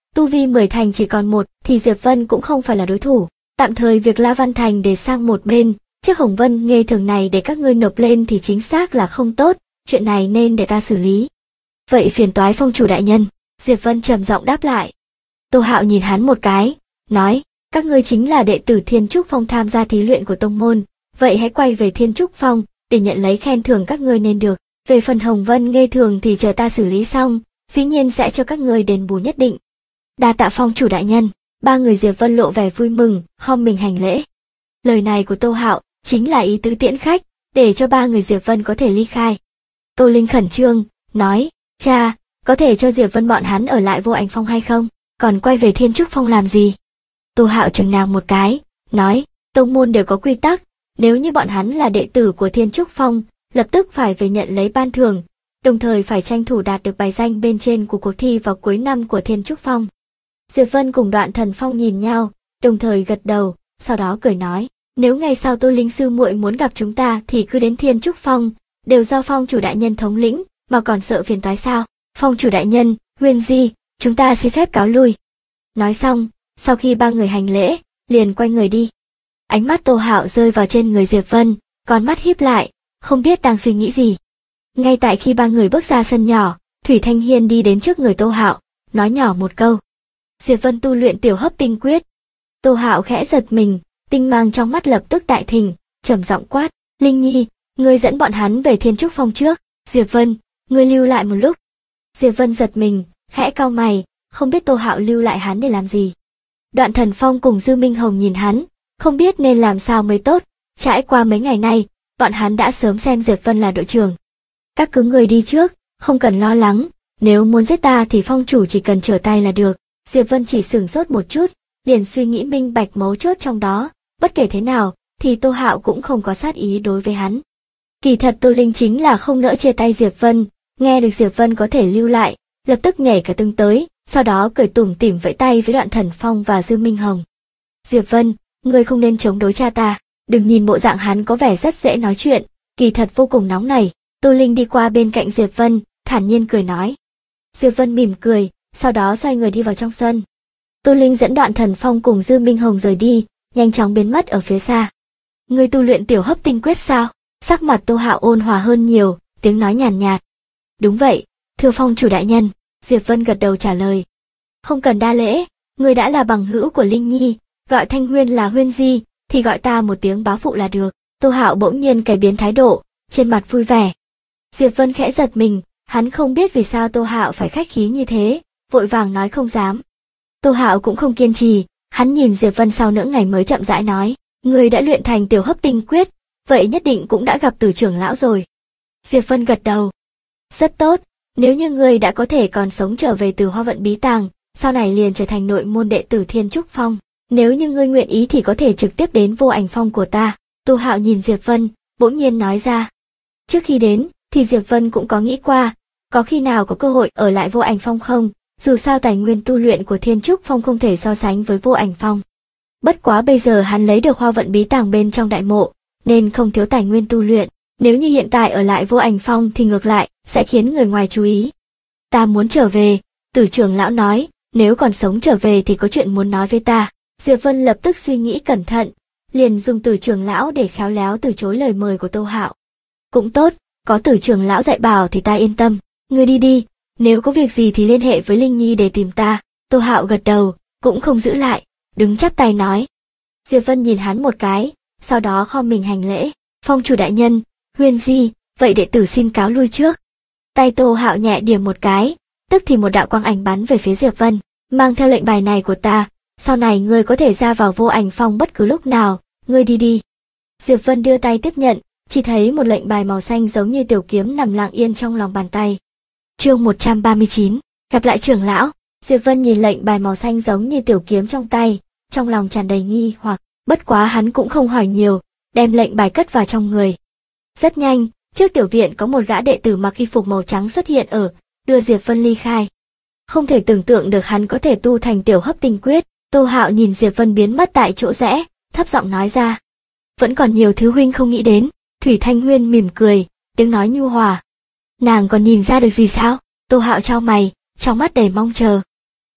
tu vi 10 thành chỉ còn một thì Diệp Vân cũng không phải là đối thủ. Tạm thời việc La Văn Thành để sang một bên, chiếc Hồng Vân Nghê Thường này để các ngươi nộp lên thì chính xác là không tốt, chuyện này nên để ta xử lý. Vậy phiền toái phong chủ đại nhân, Diệp Vân trầm giọng đáp lại. Tô Hạo nhìn hắn một cái, nói, các ngươi chính là đệ tử Thiên Trúc Phong tham gia thí luyện của tông môn, vậy hãy quay về Thiên Trúc Phong để nhận lấy khen thưởng các ngươi nên được. Về phần Hồng Vân Nghê Thường thì chờ ta xử lý xong, dĩ nhiên sẽ cho các ngươi đền bù nhất định. Đa tạ phong chủ đại nhân. Ba người Diệp Vân lộ vẻ vui mừng, khom mình hành lễ. Lời này của Tô Hạo chính là ý tứ tiễn khách, để cho ba người Diệp Vân có thể ly khai. Tô Linh khẩn trương, nói, cha, có thể cho Diệp Vân bọn hắn ở lại Vô Ảnh Phong hay không? Còn quay về Thiên Trúc Phong làm gì? Tô Hạo trừng nàng một cái, nói, tông môn đều có quy tắc, nếu như bọn hắn là đệ tử của Thiên Trúc Phong, lập tức phải về nhận lấy ban thưởng, đồng thời phải tranh thủ đạt được bài danh bên trên của cuộc thi vào cuối năm của Thiên Trúc Phong. Diệp Vân cùng Đoạn Thần Phong nhìn nhau, đồng thời gật đầu, sau đó cười nói, nếu ngày sau Tô Linh sư muội muốn gặp chúng ta thì cứ đến Thiên Trúc Phong, đều do phong chủ đại nhân thống lĩnh, mà còn sợ phiền toái sao? Phong chủ đại nhân, Huyền Di, chúng ta xin phép cáo lui. Nói xong, sau khi ba người hành lễ, liền quay người đi. Ánh mắt Tô Hạo rơi vào trên người Diệp Vân, con mắt híp lại, không biết đang suy nghĩ gì. Ngay tại khi ba người bước ra sân nhỏ, Thủy Thanh Hiên đi đến trước người Tô Hạo, nói nhỏ một câu. Diệp Vân tu luyện tiểu hấp tinh quyết. Tô Hạo khẽ giật mình, tinh mang trong mắt lập tức đại thịnh, trầm giọng quát, Linh Nhi, ngươi dẫn bọn hắn về Thiên Trúc Phong trước. Diệp Vân, ngươi lưu lại một lúc. Diệp Vân giật mình, khẽ cau mày, không biết Tô Hạo lưu lại hắn để làm gì. Đoạn Thần Phong cùng Dư Minh Hồng nhìn hắn, không biết nên làm sao mới tốt. Trải qua mấy ngày nay, bọn hắn đã sớm xem Diệp Vân là đội trưởng. Các cứ người đi trước, không cần lo lắng, nếu muốn giết ta thì phong chủ chỉ cần trở tay là được. Diệp Vân chỉ sửng sốt một chút, liền suy nghĩ minh bạch mấu chốt trong đó, bất kể thế nào, thì Tô Hạo cũng không có sát ý đối với hắn. Kỳ thật Tô Linh chính là không nỡ chia tay Diệp Vân, nghe được Diệp Vân có thể lưu lại, lập tức nhảy cả tưng tới, sau đó cười tủm tỉm vẫy tay với Đoạn Thần Phong và Dư Minh Hồng. Diệp Vân, ngươi không nên chống đối cha ta, đừng nhìn bộ dạng hắn có vẻ rất dễ nói chuyện, kỳ thật vô cùng nóng nảy. Tô Linh đi qua bên cạnh Diệp Vân, thản nhiên cười nói. Diệp Vân mỉm cười, sau đó xoay người đi vào trong sân. Tô Linh dẫn Đoạn Thần Phong cùng Dư Minh Hồng rời đi, nhanh chóng biến mất ở phía xa. Ngươi tu luyện tiểu hấp tinh quyết sao? Sắc mặt Tô Hạo ôn hòa hơn nhiều, tiếng nói nhàn nhạt. Đúng vậy, thưa phong chủ đại nhân, Diệp Vân gật đầu trả lời. Không cần đa lễ, ngươi đã là bằng hữu của Linh Nhi, gọi Thanh Huyên là Huyên Di, thì gọi ta một tiếng bá phụ là được. Tô Hạo bỗng nhiên cải biến thái độ, trên mặt vui vẻ. Diệp Vân khẽ giật mình, hắn không biết vì sao Tô Hạo phải khách khí như thế, vội vàng nói không dám. Tô Hạo cũng không kiên trì, hắn nhìn Diệp Vân sau nửa ngày mới chậm rãi nói, ngươi đã luyện thành tiểu hấp tinh quyết, vậy nhất định cũng đã gặp Từ trưởng lão rồi. Diệp Vân gật đầu. Rất tốt, nếu như ngươi đã có thể còn sống trở về từ Hoa Vận Bí Tàng, sau này liền trở thành nội môn đệ tử Thiên Trúc Phong. Nếu như ngươi nguyện ý thì có thể trực tiếp đến Vô Ảnh Phong của ta. Tô Hạo nhìn Diệp Vân, bỗng nhiên nói ra. Trước khi đến, thì Diệp Vân cũng có nghĩ qua, có khi nào có cơ hội ở lại Vô Ảnh Phong không, dù sao tài nguyên tu luyện của Thiên Trúc Phong không thể so sánh với Vô Ảnh Phong. Bất quá bây giờ hắn lấy được Hoa Vận Bí Tàng bên trong đại mộ, nên không thiếu tài nguyên tu luyện, nếu như hiện tại ở lại Vô Ảnh Phong thì ngược lại, sẽ khiến người ngoài chú ý. Ta muốn trở về, Từ trưởng lão nói, nếu còn sống trở về thì có chuyện muốn nói với ta. Diệp Vân lập tức suy nghĩ cẩn thận, liền dùng Từ trưởng lão để khéo léo từ chối lời mời của Tô Hạo. Cũng tốt, có Từ trưởng lão dạy bảo thì ta yên tâm, ngươi đi đi, nếu có việc gì thì liên hệ với Linh Nhi để tìm ta. Tô Hạo gật đầu, cũng không giữ lại, đứng chắp tay nói. Diệp Vân nhìn hắn một cái, sau đó khom mình hành lễ, phong chủ đại nhân, Huyền Di, vậy đệ tử xin cáo lui trước. Tay Tô Hạo nhẹ điểm một cái, tức thì một đạo quang ảnh bắn về phía Diệp Vân, mang theo lệnh bài này của ta, sau này ngươi có thể ra vào Vô Ảnh Phong bất cứ lúc nào, ngươi đi đi. Diệp Vân đưa tay tiếp nhận, chỉ thấy một lệnh bài màu xanh giống như tiểu kiếm nằm lặng yên trong lòng bàn tay. Chương 139, gặp lại trưởng lão. Diệp Vân nhìn lệnh bài màu xanh giống như tiểu kiếm trong tay, trong lòng tràn đầy nghi hoặc, bất quá hắn cũng không hỏi nhiều, đem lệnh bài cất vào trong người. Rất nhanh, trước tiểu viện có một gã đệ tử mặc y phục màu trắng xuất hiện ở, đưa Diệp Vân ly khai. Không thể tưởng tượng được hắn có thể tu thành tiểu hấp tinh quyết. Tô Hạo nhìn Diệp Vân biến mất tại chỗ rẽ, thấp giọng nói ra. Vẫn còn nhiều thứ huynh không nghĩ đến. Thủy Thanh Huyên mỉm cười, tiếng nói nhu hòa. Nàng còn nhìn ra được gì sao? Tô Hạo chau mày, trong mắt đầy mong chờ.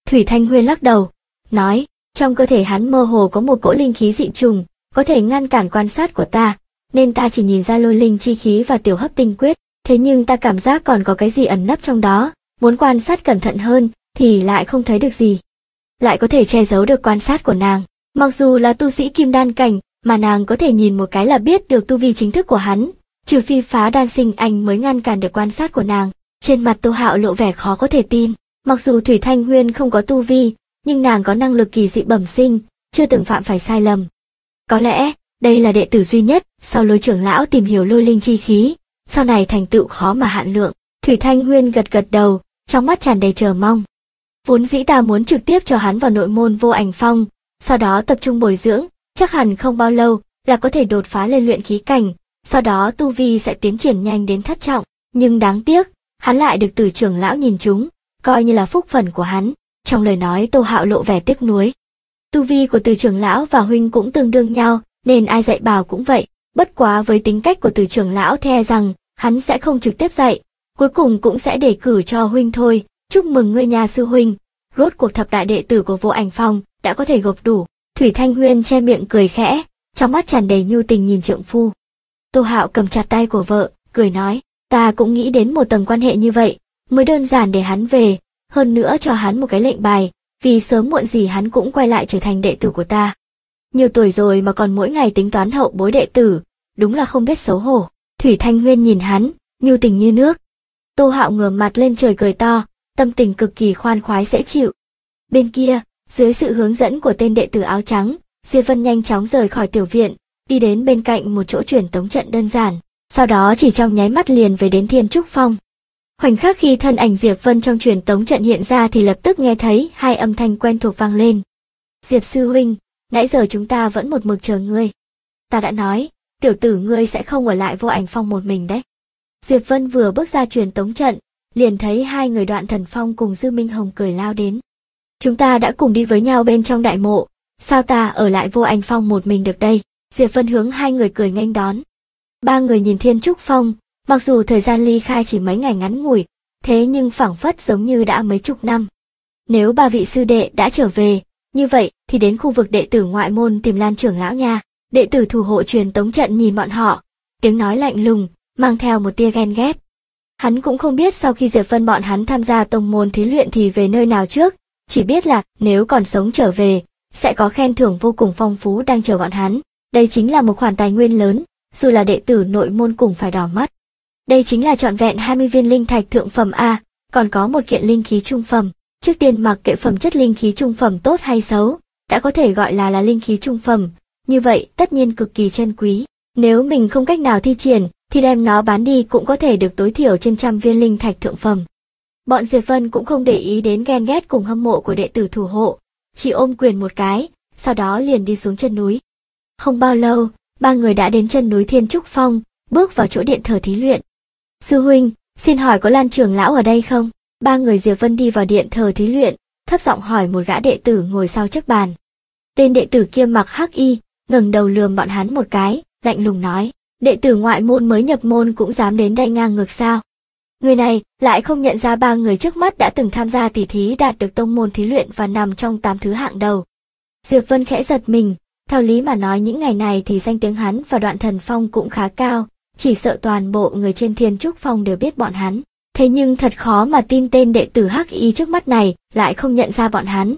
Thủy Thanh Huyên lắc đầu, nói, trong cơ thể hắn mơ hồ có một cỗ linh khí dị trùng, có thể ngăn cản quan sát của ta, nên ta chỉ nhìn ra lôi linh chi khí và tiểu hấp tinh quyết, thế nhưng ta cảm giác còn có cái gì ẩn nấp trong đó, muốn quan sát cẩn thận hơn thì lại không thấy được gì. Lại có thể che giấu được quan sát của nàng, mặc dù là tu sĩ kim đan cảnh, mà nàng có thể nhìn một cái là biết được tu vi chính thức của hắn, trừ phi phá đan sinh anh mới ngăn cản được quan sát của nàng. Trên mặt Tô Hạo lộ vẻ khó có thể tin, mặc dù Thủy Thanh Huyên không có tu vi, nhưng nàng có năng lực kỳ dị bẩm sinh, chưa từng phạm phải sai lầm. Có lẽ, đây là đệ tử duy nhất, sau Lôi trưởng lão tìm hiểu lôi linh chi khí, sau này thành tựu khó mà hạn lượng. Thủy Thanh Huyên gật gật đầu, trong mắt tràn đầy chờ mong. Vốn dĩ ta muốn trực tiếp cho hắn vào nội môn Vô Ảnh Phong, sau đó tập trung bồi dưỡng, chắc hẳn không bao lâu là có thể đột phá lên luyện khí cảnh, sau đó tu vi sẽ tiến triển nhanh đến thất trọng, nhưng đáng tiếc, hắn lại được Từ trưởng lão nhìn trúng, coi như là phúc phần của hắn. Trong lời nói Tô Hạo lộ vẻ tiếc nuối. Tu vi của Từ trưởng lão và huynh cũng tương đương nhau, nên ai dạy bảo cũng vậy, bất quá với tính cách của Từ trưởng lão thề rằng hắn sẽ không trực tiếp dạy, cuối cùng cũng sẽ đề cử cho huynh thôi. Chúc mừng ngươi nhà sư huynh, rốt cuộc thập đại đệ tử của Vô Ảnh Phong đã có thể gộp đủ. Thủy Thanh Huyên che miệng cười khẽ, trong mắt tràn đầy nhu tình nhìn trượng phu. Tô Hạo cầm chặt tay của vợ, cười nói, ta cũng nghĩ đến một tầng quan hệ như vậy, mới đơn giản để hắn về, hơn nữa cho hắn một cái lệnh bài, vì sớm muộn gì hắn cũng quay lại trở thành đệ tử của ta. Nhiều tuổi rồi mà còn mỗi ngày tính toán hậu bối đệ tử, đúng là không biết xấu hổ. Thủy Thanh Huyên nhìn hắn, nhu tình như nước. Tô Hạo ngửa mặt lên trời cười to, tâm tình cực kỳ khoan khoái dễ chịu. Bên kia, dưới sự hướng dẫn của tên đệ tử áo trắng, Diệp Vân nhanh chóng rời khỏi tiểu viện, đi đến bên cạnh một chỗ truyền tống trận đơn giản, sau đó chỉ trong nháy mắt liền về đến Thiên Trúc Phong. Khoảnh khắc khi thân ảnh Diệp Vân trong truyền tống trận hiện ra thì lập tức nghe thấy hai âm thanh quen thuộc vang lên. Diệp sư huynh, nãy giờ chúng ta vẫn một mực chờ ngươi. Ta đã nói, tiểu tử ngươi sẽ không ở lại Vô Ảnh Phong một mình đấy. Diệp Vân vừa bước ra truyền tống trận, liền thấy hai người Đoạn Thần Phong cùng Dư Minh Hồng cười lao đến. Chúng ta đã cùng đi với nhau bên trong đại mộ, sao ta ở lại Vô Ảnh Phong một mình được đây? Diệp Vân hướng hai người cười nghênh đón. Ba người nhìn Thiên Trúc Phong, mặc dù thời gian ly khai chỉ mấy ngày ngắn ngủi, thế nhưng phảng phất giống như đã mấy chục năm. Nếu ba vị sư đệ đã trở về, như vậy thì đến khu vực đệ tử ngoại môn tìm Lan trưởng lão nha. Đệ tử thủ hộ truyền tống trận nhìn bọn họ, tiếng nói lạnh lùng, mang theo một tia ghen ghét. Hắn cũng không biết sau khi Diệp Vân bọn hắn tham gia tông môn thí luyện thì về nơi nào trước, chỉ biết là nếu còn sống trở về, sẽ có khen thưởng vô cùng phong phú đang chờ bọn hắn. Đây chính là một khoản tài nguyên lớn, dù là đệ tử nội môn cũng phải đỏ mắt. Đây chính là trọn vẹn 20 viên linh thạch thượng phẩm A, còn có một kiện linh khí trung phẩm. Trước tiên mặc kệ phẩm chất linh khí trung phẩm tốt hay xấu, đã có thể gọi là linh khí trung phẩm, như vậy tất nhiên cực kỳ chân quý. Nếu mình không cách nào thi triển, thì đem nó bán đi cũng có thể được tối thiểu trên 100 viên linh thạch thượng phẩm. Bọn Diệp Vân cũng không để ý đến ghen ghét cùng hâm mộ của đệ tử thủ hộ, chỉ ôm quyền một cái, sau đó liền đi xuống chân núi. Không bao lâu, ba người đã đến chân núi Thiên Trúc Phong, bước vào chỗ điện thờ thí luyện. Sư huynh, xin hỏi có Lan trưởng lão ở đây không? Ba người Diệp Vân đi vào điện thờ thí luyện, thấp giọng hỏi một gã đệ tử ngồi sau chiếc bàn. Tên đệ tử kia mặc hắc y, ngẩng đầu lườm bọn hắn một cái, lạnh lùng nói, đệ tử ngoại môn mới nhập môn cũng dám đến đây ngang ngược sao? Người này lại không nhận ra ba người trước mắt đã từng tham gia tỷ thí đạt được tông môn thí luyện và nằm trong 8 thứ hạng đầu. Diệp Vân khẽ giật mình, theo lý mà nói những ngày này thì danh tiếng hắn và Đoạn Thần Phong cũng khá cao, chỉ sợ toàn bộ người trên Thiên Trúc Phong đều biết bọn hắn. Thế nhưng thật khó mà tin tên đệ tử hắc y trước mắt này lại không nhận ra bọn hắn.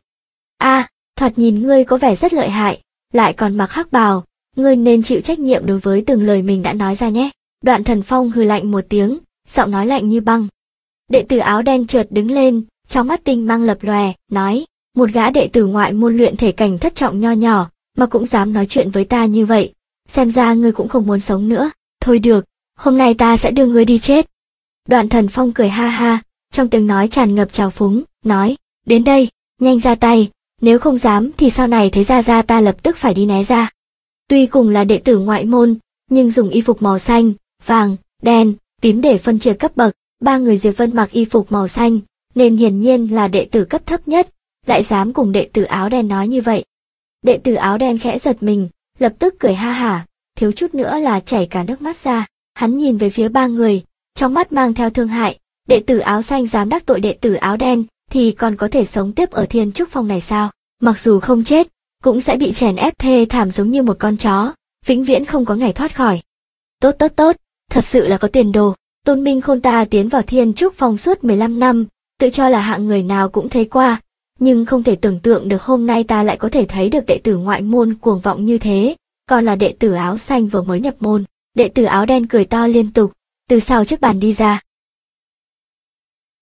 Thoạt nhìn ngươi có vẻ rất lợi hại, lại còn mặc hắc bào, ngươi nên chịu trách nhiệm đối với từng lời mình đã nói ra nhé. Đoạn Thần Phong hừ lạnh một tiếng, giọng nói lạnh như băng. Đệ tử áo đen chợt đứng lên, trong mắt tinh mang lập lòe, nói, một gã đệ tử ngoại môn luyện thể cảnh thất trọng nho nhỏ, mà cũng dám nói chuyện với ta như vậy, xem ra ngươi cũng không muốn sống nữa. Thôi được, hôm nay ta sẽ đưa ngươi đi chết. Đoạn Thần Phong cười ha ha, trong tiếng nói tràn ngập trào phúng, nói, đến đây, nhanh ra tay, nếu không dám thì sau này thấy ra ta lập tức phải đi né ra. Tuy cùng là đệ tử ngoại môn, nhưng dùng y phục màu xanh, vàng, đen, tím để phân chia cấp bậc, ba người Diệp Vân mặc y phục màu xanh, nên hiển nhiên là đệ tử cấp thấp nhất, lại dám cùng đệ tử áo đen nói như vậy. Đệ tử áo đen khẽ giật mình, lập tức cười ha hả, thiếu chút nữa là chảy cả nước mắt ra, hắn nhìn về phía ba người, trong mắt mang theo thương hại, đệ tử áo xanh dám đắc tội đệ tử áo đen, thì còn có thể sống tiếp ở Thiên Trúc Phong này sao? Mặc dù không chết, cũng sẽ bị chèn ép thê thảm giống như một con chó, vĩnh viễn không có ngày thoát khỏi. Tốt tốt tốt, thật sự là có tiền đồ. Tôn Minh Khôn ta tiến vào Thiên Trúc Phong suốt 15 năm, tự cho là hạng người nào cũng thấy qua, nhưng không thể tưởng tượng được hôm nay ta lại có thể thấy được đệ tử ngoại môn cuồng vọng như thế, còn là đệ tử áo xanh vừa mới nhập môn. Đệ tử áo đen cười to liên tục, từ sau chiếc bàn đi ra,